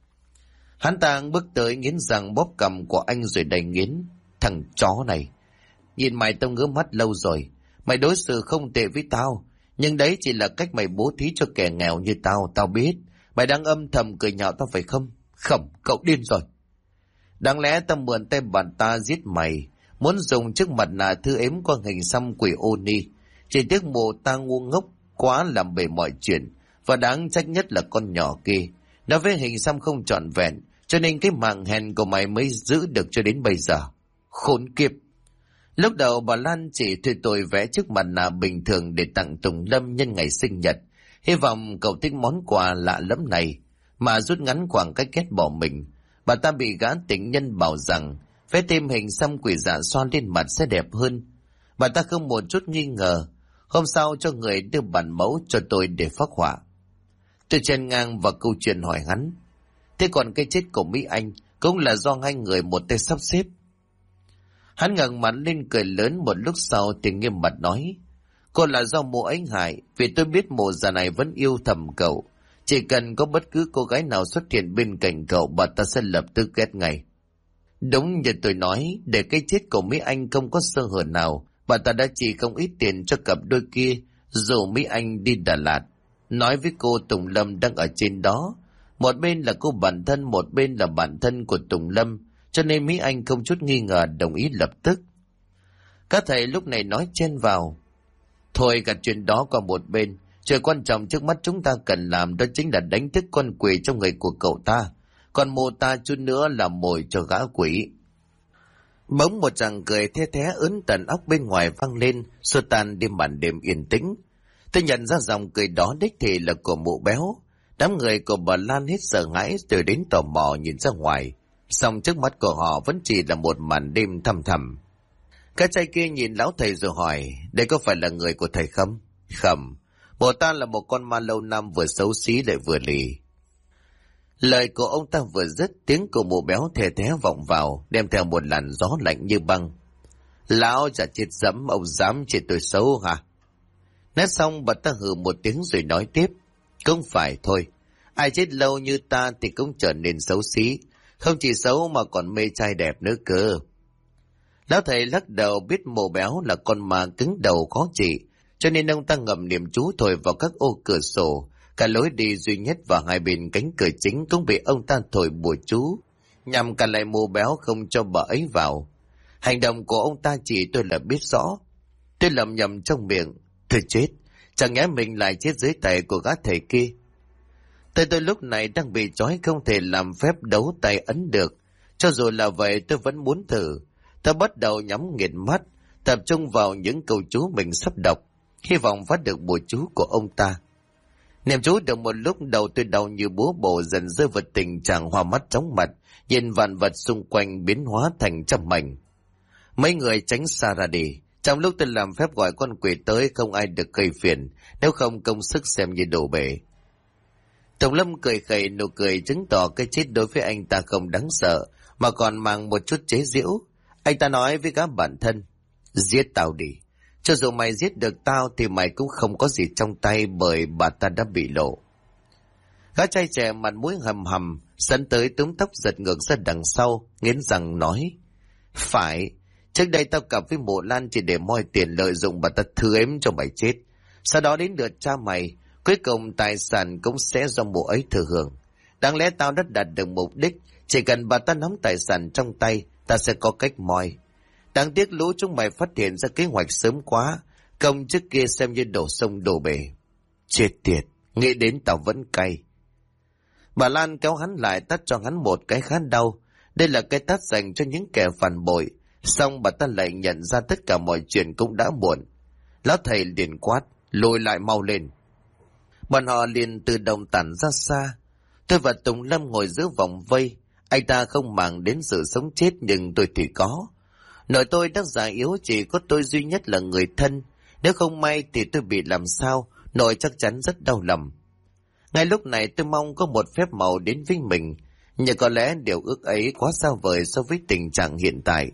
Hắn ta bước tới nghiến răng bóp cằm của anh rồi đầy nghiến: "Thằng chó này, nhìn mày tao ngứa mắt lâu rồi. Mày đối xử không tệ với tao, nhưng đấy chỉ là cách mày bố thí cho kẻ nghèo như tao, tao biết. Mày đang âm thầm cười nhạo tao phải không? Khẩm, cậu điên rồi. Đáng lẽ tao mượn tay bạn ta giết mày, muốn dùng chiếc mặt nạ thư ếm qua hình xăm quỷ ô ni. Chỉ tiếc mụ ta ngu ngốc quá làm bể mọi chuyện, và đáng trách nhất là con nhỏ kia. Nó với hình xăm không trọn vẹn, cho nên cái mạng hèn của mày mới giữ được cho đến bây giờ. Khốn kiếp." Lúc đầu bà Lan chỉ thuê tôi vẽ chiếc mặt nạ bình thường để tặng Tùng Lâm nhân ngày sinh nhật, hy vọng cậu thích món quà lạ lẫm này, mà rút ngắn khoảng cách ghét bỏ mình. Bà ta bị gã tình nhân bảo rằng vẽ thêm hình xăm quỷ dạ xoan lên mặt sẽ đẹp hơn. Bà ta không một chút nghi ngờ. Hôm sau cho người đưa bản mẫu cho tôi để phác họa. Tôi chen ngang vào câu chuyện hỏi hắn: "Thế còn cái chết của Mỹ Anh cũng là do hai người một tay sắp xếp?" Hắn ngẩng mặt lên cười lớn, một lúc sau thì nghiêm mặt nói: "Cô là do mụ ấy hại, vì tôi biết mụ già này vẫn yêu thầm cậu. Chỉ cần có bất cứ cô gái nào xuất hiện bên cạnh cậu, bà ta sẽ lập tức ghét ngay." Đúng như tôi nói, để cái chết của Mỹ Anh không có sơ hở nào, bà ta đã chỉ không ít tiền cho cặp đôi kia, rủ Mỹ Anh đi Đà Lạt. Nói với cô Tùng Lâm đang ở trên đó. Một bên là cô bạn thân, một bên là bạn thân của Tùng Lâm, cho nên Mỹ Anh không chút nghi ngờ đồng ý lập tức. Các thầy lúc này nói chen vào: "Thôi gạt chuyện đó qua một bên. Chuyện quan trọng trước mắt chúng ta cần làm đó chính là đánh thức con quỷ trong người của cậu ta. Còn mô ta chút nữa là mồi cho gã quỷ." Bỗng một chàng cười the thé ớn tận óc bên ngoài vang lên, xua tan đêm màn đêm yên tĩnh. Tôi nhận ra dòng cười đó đích thị là của mụ béo. Đám người của bà Lan hết sợ hãi rồi đến tò mò nhìn ra ngoài. Song trước mắt của họ vẫn chỉ là một màn đêm thăm thẳm. Cái trai kia nhìn lão thầy rồi hỏi: "Đây có phải là người của thầy không?" "Không, bộ ta là một con ma lâu năm vừa xấu xí lại vừa lì." Lời của ông ta vừa dứt, tiếng của mụ béo thè thé vọng vào, đem theo một làn gió lạnh như băng. "Lão chả chết dẫm, ông dám chê tôi xấu hả?" Nói xong bà ta hừ một tiếng rồi nói tiếp: "Cũng phải thôi, ai chết lâu như ta thì cũng trở nên xấu xí, không chỉ xấu mà còn mê trai đẹp nữa cơ." Lão thầy lắc đầu, biết mụ béo là con ma cứng đầu khó trị, cho nên ông ta ngậm niệm chú thổi vào các ô cửa sổ. Cả lối đi duy nhất và hai bên cánh cửa chính cũng bị ông ta thổi bùa chú, nhằm cản lại mụ béo không cho bà ấy vào. Hành động của ông ta chỉ tôi là biết rõ. Tôi lầm nhầm trong miệng: "Tôi chết, chẳng nhẽ mình lại chết dưới tay của gã thầy kia." Tay tôi lúc này đang bị trói, không thể làm phép đấu tay ấn được. Cho dù là vậy tôi vẫn muốn thử. Tôi bắt đầu nhắm nghiền mắt, tập trung vào những câu chú mình sắp đọc, hy vọng phát được bùa chú của ông ta. Niệm chú được một lúc, đầu tôi đau như búa bổ, dần rơi vào tình trạng hoa mắt chóng mặt, nhìn vạn vật xung quanh biến hóa thành trăm mảnh. Mấy người tránh xa ra đi. Trong lúc tôi làm phép gọi con quỷ tới, không ai được gây phiền, nếu không công sức xem như đổ bể. Tùng Lâm cười khẩy, nụ cười chứng tỏ cái chết đối với anh ta không đáng sợ, mà còn mang một chút chế giễu. Anh ta nói với các bạn thân: "Giết tao đi. Cho dù mày giết được tao thì mày cũng không có gì trong tay, bởi bà ta đã bị lộ." Gã trai trẻ mặt mũi hầm hầm sấn tới túm tóc giật ngược ra đằng sau, nghiến răng nói: "Phải, trước đây tao cặp với mụ Lan chỉ để moi tiền, lợi dụng bà ta thư ếm cho mày chết. Sau đó đến lượt cha mày, cuối cùng tài sản cũng sẽ do mụ ấy thừa hưởng. Đáng lẽ tao đã đạt được mục đích, chỉ cần bà ta nắm tài sản trong tay, ta sẽ có cách moi. Đáng tiếc lũ chúng mày phát hiện ra kế hoạch sớm quá, công trước kia xem như đổ sông đổ bể. Chết tiệt, nghĩ đến tao vẫn cay." Bà Lan kéo hắn lại, tát cho hắn một cái khá đau. Đây là cái tát dành cho những kẻ phản bội. Xong bà ta lại nhận ra tất cả mọi chuyện cũng đã muộn. Lão thầy liền quát: "Lùi lại mau lên." Bọn họ liền tự động tản ra xa. Tôi và Tùng Lâm ngồi giữa vòng vây. Anh ta không màng đến sự sống chết, nhưng tôi thì có. Nội tôi đã già yếu, chỉ có tôi duy nhất là người thân. Nếu không may thì tôi bị làm sao, nội chắc chắn rất đau lòng. Ngay lúc này tôi mong có một phép màu đến với mình, nhưng có lẽ điều ước ấy quá xa vời so với tình trạng hiện tại.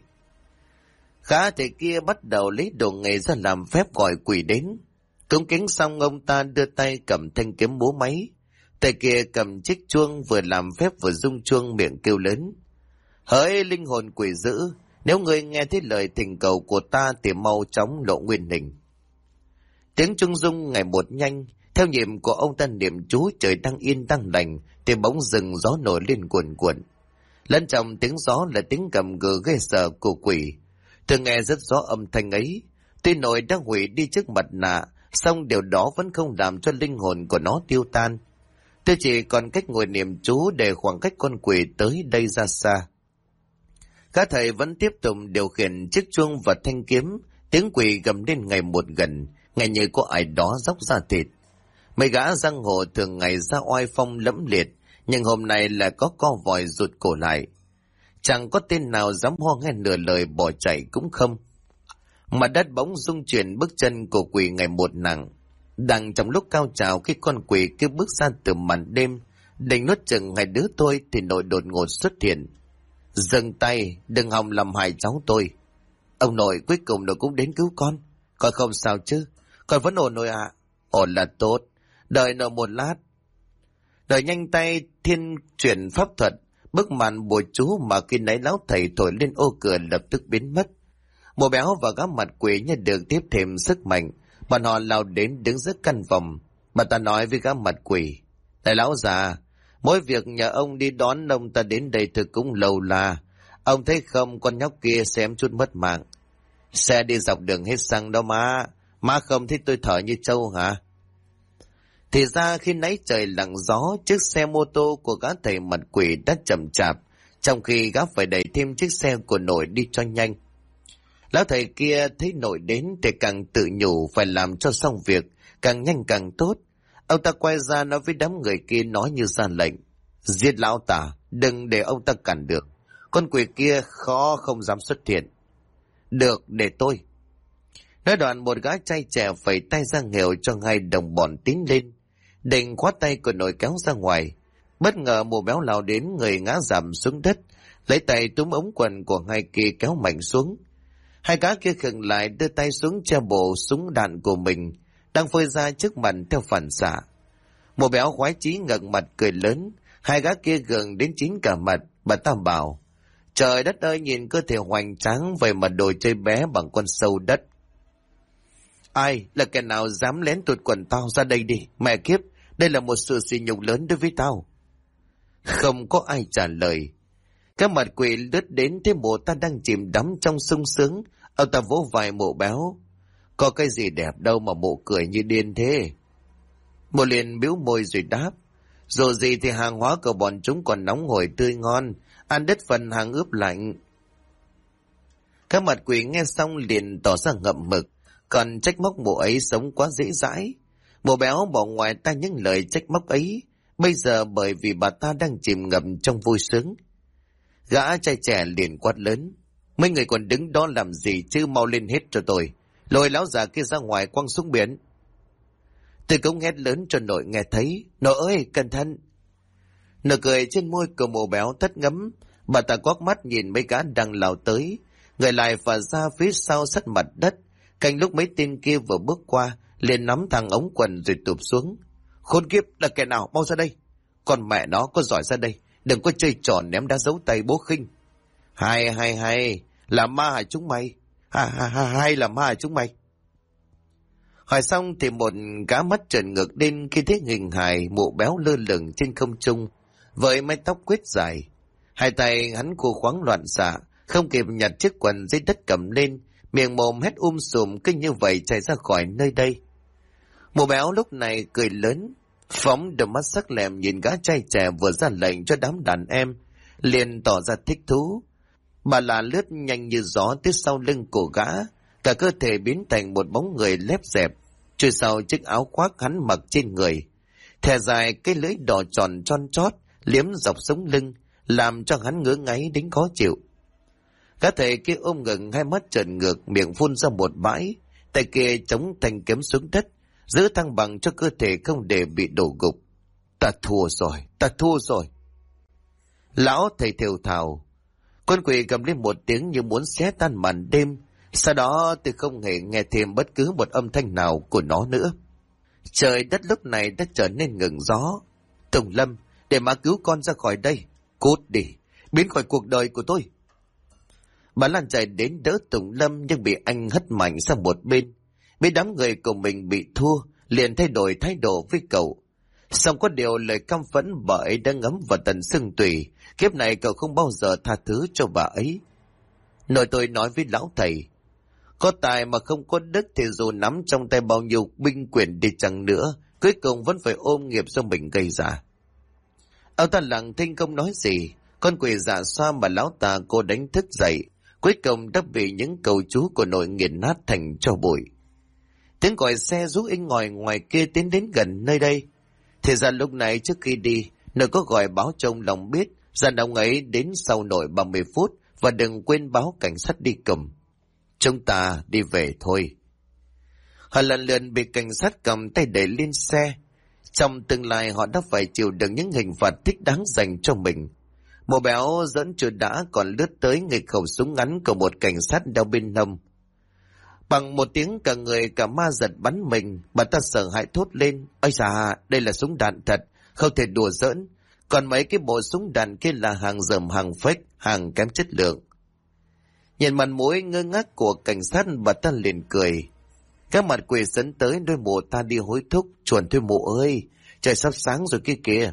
Gã thầy kia bắt đầu lấy đồ nghề ra làm phép gọi quỷ đến. Cúng kính xong, ông ta đưa tay cầm thanh kiếm múa máy. Thầy kia cầm chiếc chuông, vừa làm phép vừa rung chuông, miệng kêu lớn: hỡi linh hồn quỷ dữ, nếu ngươi nghe thấy lời thỉnh cầu của ta thì mau chóng lộ nguyên hình. Tiếng chuông rung ngày một nhanh. Theo nhịp của ông ta niệm chú, trời đang yên đang lành thì bỗng dừng gió nổi lên cuồn cuộn. Lẫn trong tiếng gió là tiếng gầm gừ ghê sợ của quỷ. Tôi nghe rất rõ âm thanh ấy. Tuy nội đã hủy đi chiếc mặt nạ, song điều đó vẫn không làm cho linh hồn của nó tiêu tan. Tôi chỉ còn cách ngồi niệm chú để khoảng cách con quỷ tới đây ra xa. Các thầy vẫn tiếp tục điều khiển chiếc chuông và thanh kiếm. Tiếng quỷ gầm lên ngày một gần, nghe như có ai đó róc ra thịt. Mấy gã giang hồ thường ngày ra oai phong lẫm liệt, nhưng hôm nay là có co vòi rụt cổ lại. Chẳng có tên nào dám ho nghe nửa lời bỏ chạy cũng không. Mặt đất bỗng rung chuyển, bước chân của quỷ ngày một nặng. Đang trong lúc cao trào, khi con quỷ kia bước ra từ màn đêm, định nuốt chừng hai đứa tôi thì nội đột ngột xuất hiện. Dừng tay, đừng hòng làm hại cháu tôi. Ông nội, cuối cùng nội cũng đến cứu con. Con không sao chứ? Con vẫn ổn nội ạ. Ổn là tốt. Đợi nội một lát. Đợi nhanh tay thiên chuyển pháp thuật, bức màn bùa chú mà khi nãy lão thầy thổi lên ô cửa lập tức biến mất. Mùa béo và gã mặt quỷ nhận được tiếp thêm sức mạnh. Bọn họ lao đến đứng giữa căn phòng. Bà ta nói với gã mặt quỷ: Này lão già, mỗi việc nhờ ông đi đón ông ta đến đây thực cũng lâu là. Ông thấy không, con nhóc kia xém chút mất mạng. Xe đi dọc đường hết xăng đó má. Má không thấy tôi thở như trâu hả? Thì ra khi nãy trời lặng gió, chiếc xe mô tô của gã thầy mặt quỷ đã chậm chạp, trong khi gã phải đẩy thêm chiếc xe của nội đi cho nhanh. Lão thầy kia thấy nội đến thì càng tự nhủ phải làm cho xong việc, càng nhanh càng tốt. Ông ta quay ra nói với đám người kia, nói như ra lệnh: Giết lão ta, đừng để ông ta cản được. Con quỷ kia khó không dám xuất hiện. Được, để tôi. Nói đoạn, một gã trai trẻ phẩy tay ra nghèo cho hai đồng bọn tiến lên, định khoát tay của nội kéo ra ngoài. Bất ngờ mùa béo lao đến, người ngã rằm xuống đất, lấy tay túm ống quần của hai kia kéo mạnh xuống. Hai gã kia khựng lại, đưa tay xuống che bộ súng đạn của mình đang phơi ra trước mặt theo phản xạ. Mùa béo khoái chí ngẩng mặt cười lớn. Hai gã kia gượng đến chín cả mặt. Bà ta bảo: Trời đất ơi, nhìn cơ thể hoành tráng vậy mà đồ chơi bé bằng con sâu đất. Ai là kẻ nào dám lén tụt quần tao ra đây đi? Mẹ kiếp, đây là một sự sỉ nhục lớn đối với tao. Không có ai trả lời. Các mặt quỷ lướt đến thấy mộ ta đang chìm đắm trong sung sướng. Ông ta vỗ vai mộ béo: Có cái gì đẹp đâu mà mộ cười như điên thế? Mộ liền bĩu môi rồi đáp: Dù gì thì hàng hóa của bọn chúng còn nóng hổi tươi ngon, ăn đứt phần hàng ướp lạnh. Các mặt quỷ nghe xong liền tỏ ra ngậm mực, còn trách móc mộ ấy sống quá dễ dãi. Mộ béo bỏ ngoài tai những lời trách móc ấy, bây giờ bởi vì bà ta đang chìm ngập trong vui sướng. Gã trai trẻ liền quát lớn: Mấy người còn đứng đó làm gì chứ, mau lên hết cho tôi, lôi lão già kia ra ngoài quăng xuống biển. Tôi cũng hét lớn cho nội nghe thấy: Nội ơi, cẩn thận! Nụ cười trên môi của mộ béo thất ngấm. Bà ta quắc mắt nhìn mấy gã đang lao tới, người lại phả ra phía sau sát mặt đất. Cạnh lúc mấy tên kia vừa bước qua, liền nắm thằng ống quần rồi tụp xuống. Khốn kiếp, là kẻ nào, mau ra đây! Con mẹ nó, có giỏi ra đây, đừng có chơi trò ném đá giấu tay bố khinh. Hay, là ma hại chúng mày. Hay là ma hại chúng mày. Hỏi xong thì một gã mắt trợn ngược lên khi thấy hình hài mụ béo lơ lửng trên không trung với mái tóc quết dài. Hai tay hắn khô khoáng loạn xạ, không kịp nhặt chiếc quần dưới đất cầm lên, miệng mồm hét sùm cứ như vậy chạy ra khỏi nơi đây. Mụ béo lúc này cười lớn, phóng đôi mắt sắc lẹm nhìn gã trai trẻ vừa ra lệnh cho đám đàn em, liền tỏ ra thích thú. Bà là lướt nhanh như gió tới sau lưng của gã, cả cơ thể biến thành một bóng người lép dẹp, chui sau chiếc áo khoác hắn mặc trên người. Thè dài cái lưỡi đỏ tròn tròn chót, liếm dọc sống lưng, làm cho hắn ngứa ngáy đến khó chịu. Các thầy kia ôm ngực, hai mắt trợn ngược, miệng phun ra một bãi, tay kia chống thanh kiếm xuống đất, giữ thăng bằng cho cơ thể không để bị đổ gục. Ta thua rồi, ta thua rồi. Lão thầy thều thào. Con quỷ gầm lên một tiếng như muốn xé tan màn đêm. Sau đó tôi không hề nghe thêm bất cứ một âm thanh nào của nó nữa. Trời đất lúc này đã trở nên ngừng gió. Tùng Lâm, để mà cứu con ra khỏi đây. Cút đi, biến khỏi cuộc đời của tôi. Bà Lan chạy đến đỡ Tùng Lâm nhưng bị anh hất mạnh sang một bên. Biết đám người của mình bị thua, liền thay đổi thái độ với cậu. Xong có điều lời căm phẫn bà ấy đã ngấm vào tận xương tủy. Kiếp này cậu không bao giờ tha thứ cho bà ấy. Nội tôi nói với lão thầy, có tài mà không có đức thì dù nắm trong tay bao nhiêu binh quyền đi chăng nữa, cuối cùng vẫn phải ôm nghiệp do mình gây ra. Ông ta lặng thinh không nói gì. Con quỷ dạ xoa mà lão ta cô đánh thức dậy, cuối cùng đã bị những câu chú của nội nghiền nát thành tro bụi. Tiếng còi xe rú inh ngòi ngoài kia tiến đến gần nơi đây. Thì ra lúc này trước khi đi, nội có gọi báo trong lòng biết rằng ông ấy đến sau nội 30 phút và đừng quên báo cảnh sát đi cùng. Chúng ta đi về thôi. Họ lần lượt bị cảnh sát cầm tay đẩy lên xe. Trong tương lai họ đã phải chịu được những hình phạt thích đáng dành cho mình. Mộ béo dẫn chưa đã còn lướt tới nghịch khẩu súng ngắn của một cảnh sát đeo bên hông. Bằng một tiếng cả người cả ma giật bắn mình, bà ta sợ hãi thốt lên. Ây da, đây là súng đạn thật, không thể đùa giỡn. Còn mấy cái bộ súng đạn kia là hàng dởm, hàng fake, hàng kém chất lượng. Nhìn mặt mũi ngơ ngác của cảnh sát, bà ta liền cười. Các mặt quỷ dẫn tới đôi mụ ta đi hối thúc. Chuẩn thôi mụ ơi, trời sắp sáng rồi kia kìa.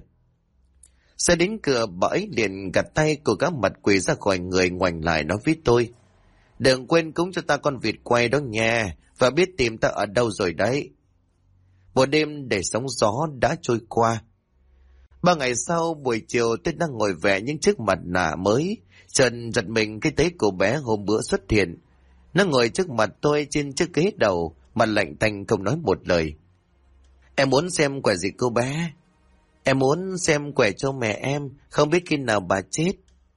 Xe đến cửa, bà ấy liền gạt tay của các mặt quỷ ra khỏi người, ngoảnh lại nói với tôi. Đừng quên cúng cho ta con vịt quay đó nha, và biết tìm ta ở đâu rồi đấy. Một đêm để sóng gió đã trôi qua. 3 ngày sau, buổi chiều tôi đang ngồi vẽ những chiếc mặt nạ mới. Trần giật mình khi thấy cô bé hôm bữa xuất hiện. Nó ngồi trước mặt tôi trên chiếc ghế đầu, mặt lạnh tanh không nói một lời. Em muốn xem quẻ gì cô bé? Em muốn xem quẻ cho mẹ em, không biết khi nào bà chết.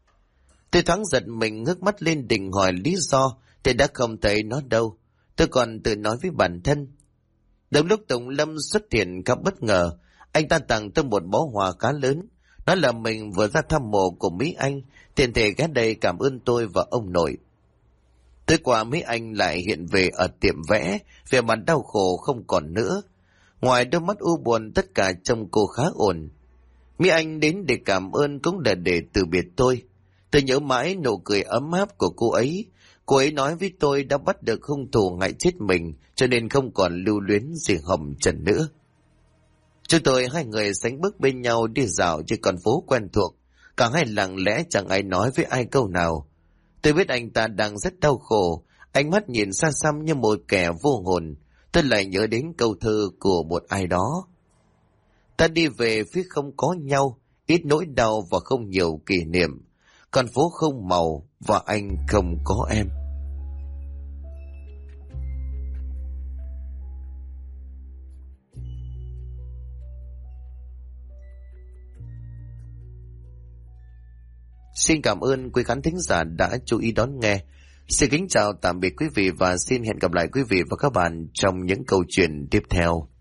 Tôi thoáng giật mình ngước mắt lên định hỏi lý do, thì đã không thấy nó đâu. Tôi còn tự nói với bản thân. Đúng lúc Tùng Lâm xuất hiện khá bất ngờ, anh ta tặng tôi một bó hoa khá lớn. Nói là mình vừa ra thăm mộ của Mỹ Anh, tiện thể ghé đây cảm ơn tôi và ông nội. Tới qua Mỹ Anh lại hiện về ở tiệm vẽ, vẻ mặt đau khổ không còn nữa. Ngoài đôi mắt u buồn, tất cả trông cô khá ổn. Mỹ Anh đến để cảm ơn cũng là để từ biệt tôi. Tôi nhớ mãi nụ cười ấm áp của cô ấy. Cô ấy nói với tôi đã bắt được hung thủ hại chết mình, cho nên không còn lưu luyến gì hồng trần nữa. Chúng tôi hai người sánh bước bên nhau đi dạo trên con phố quen thuộc. Cả hai lặng lẽ chẳng ai nói với ai câu nào. Tôi biết anh ta đang rất đau khổ, ánh mắt nhìn xa xăm như một kẻ vô hồn. Tôi lại nhớ đến câu thơ của một ai đó. Ta đi về phía không có nhau, ít nỗi đau và không nhiều kỷ niệm. Con phố không màu và anh không có em. Xin cảm ơn quý khán thính giả đã chú ý đón nghe. Xin kính chào tạm biệt quý vị và xin hẹn gặp lại quý vị và các bạn trong những câu chuyện tiếp theo.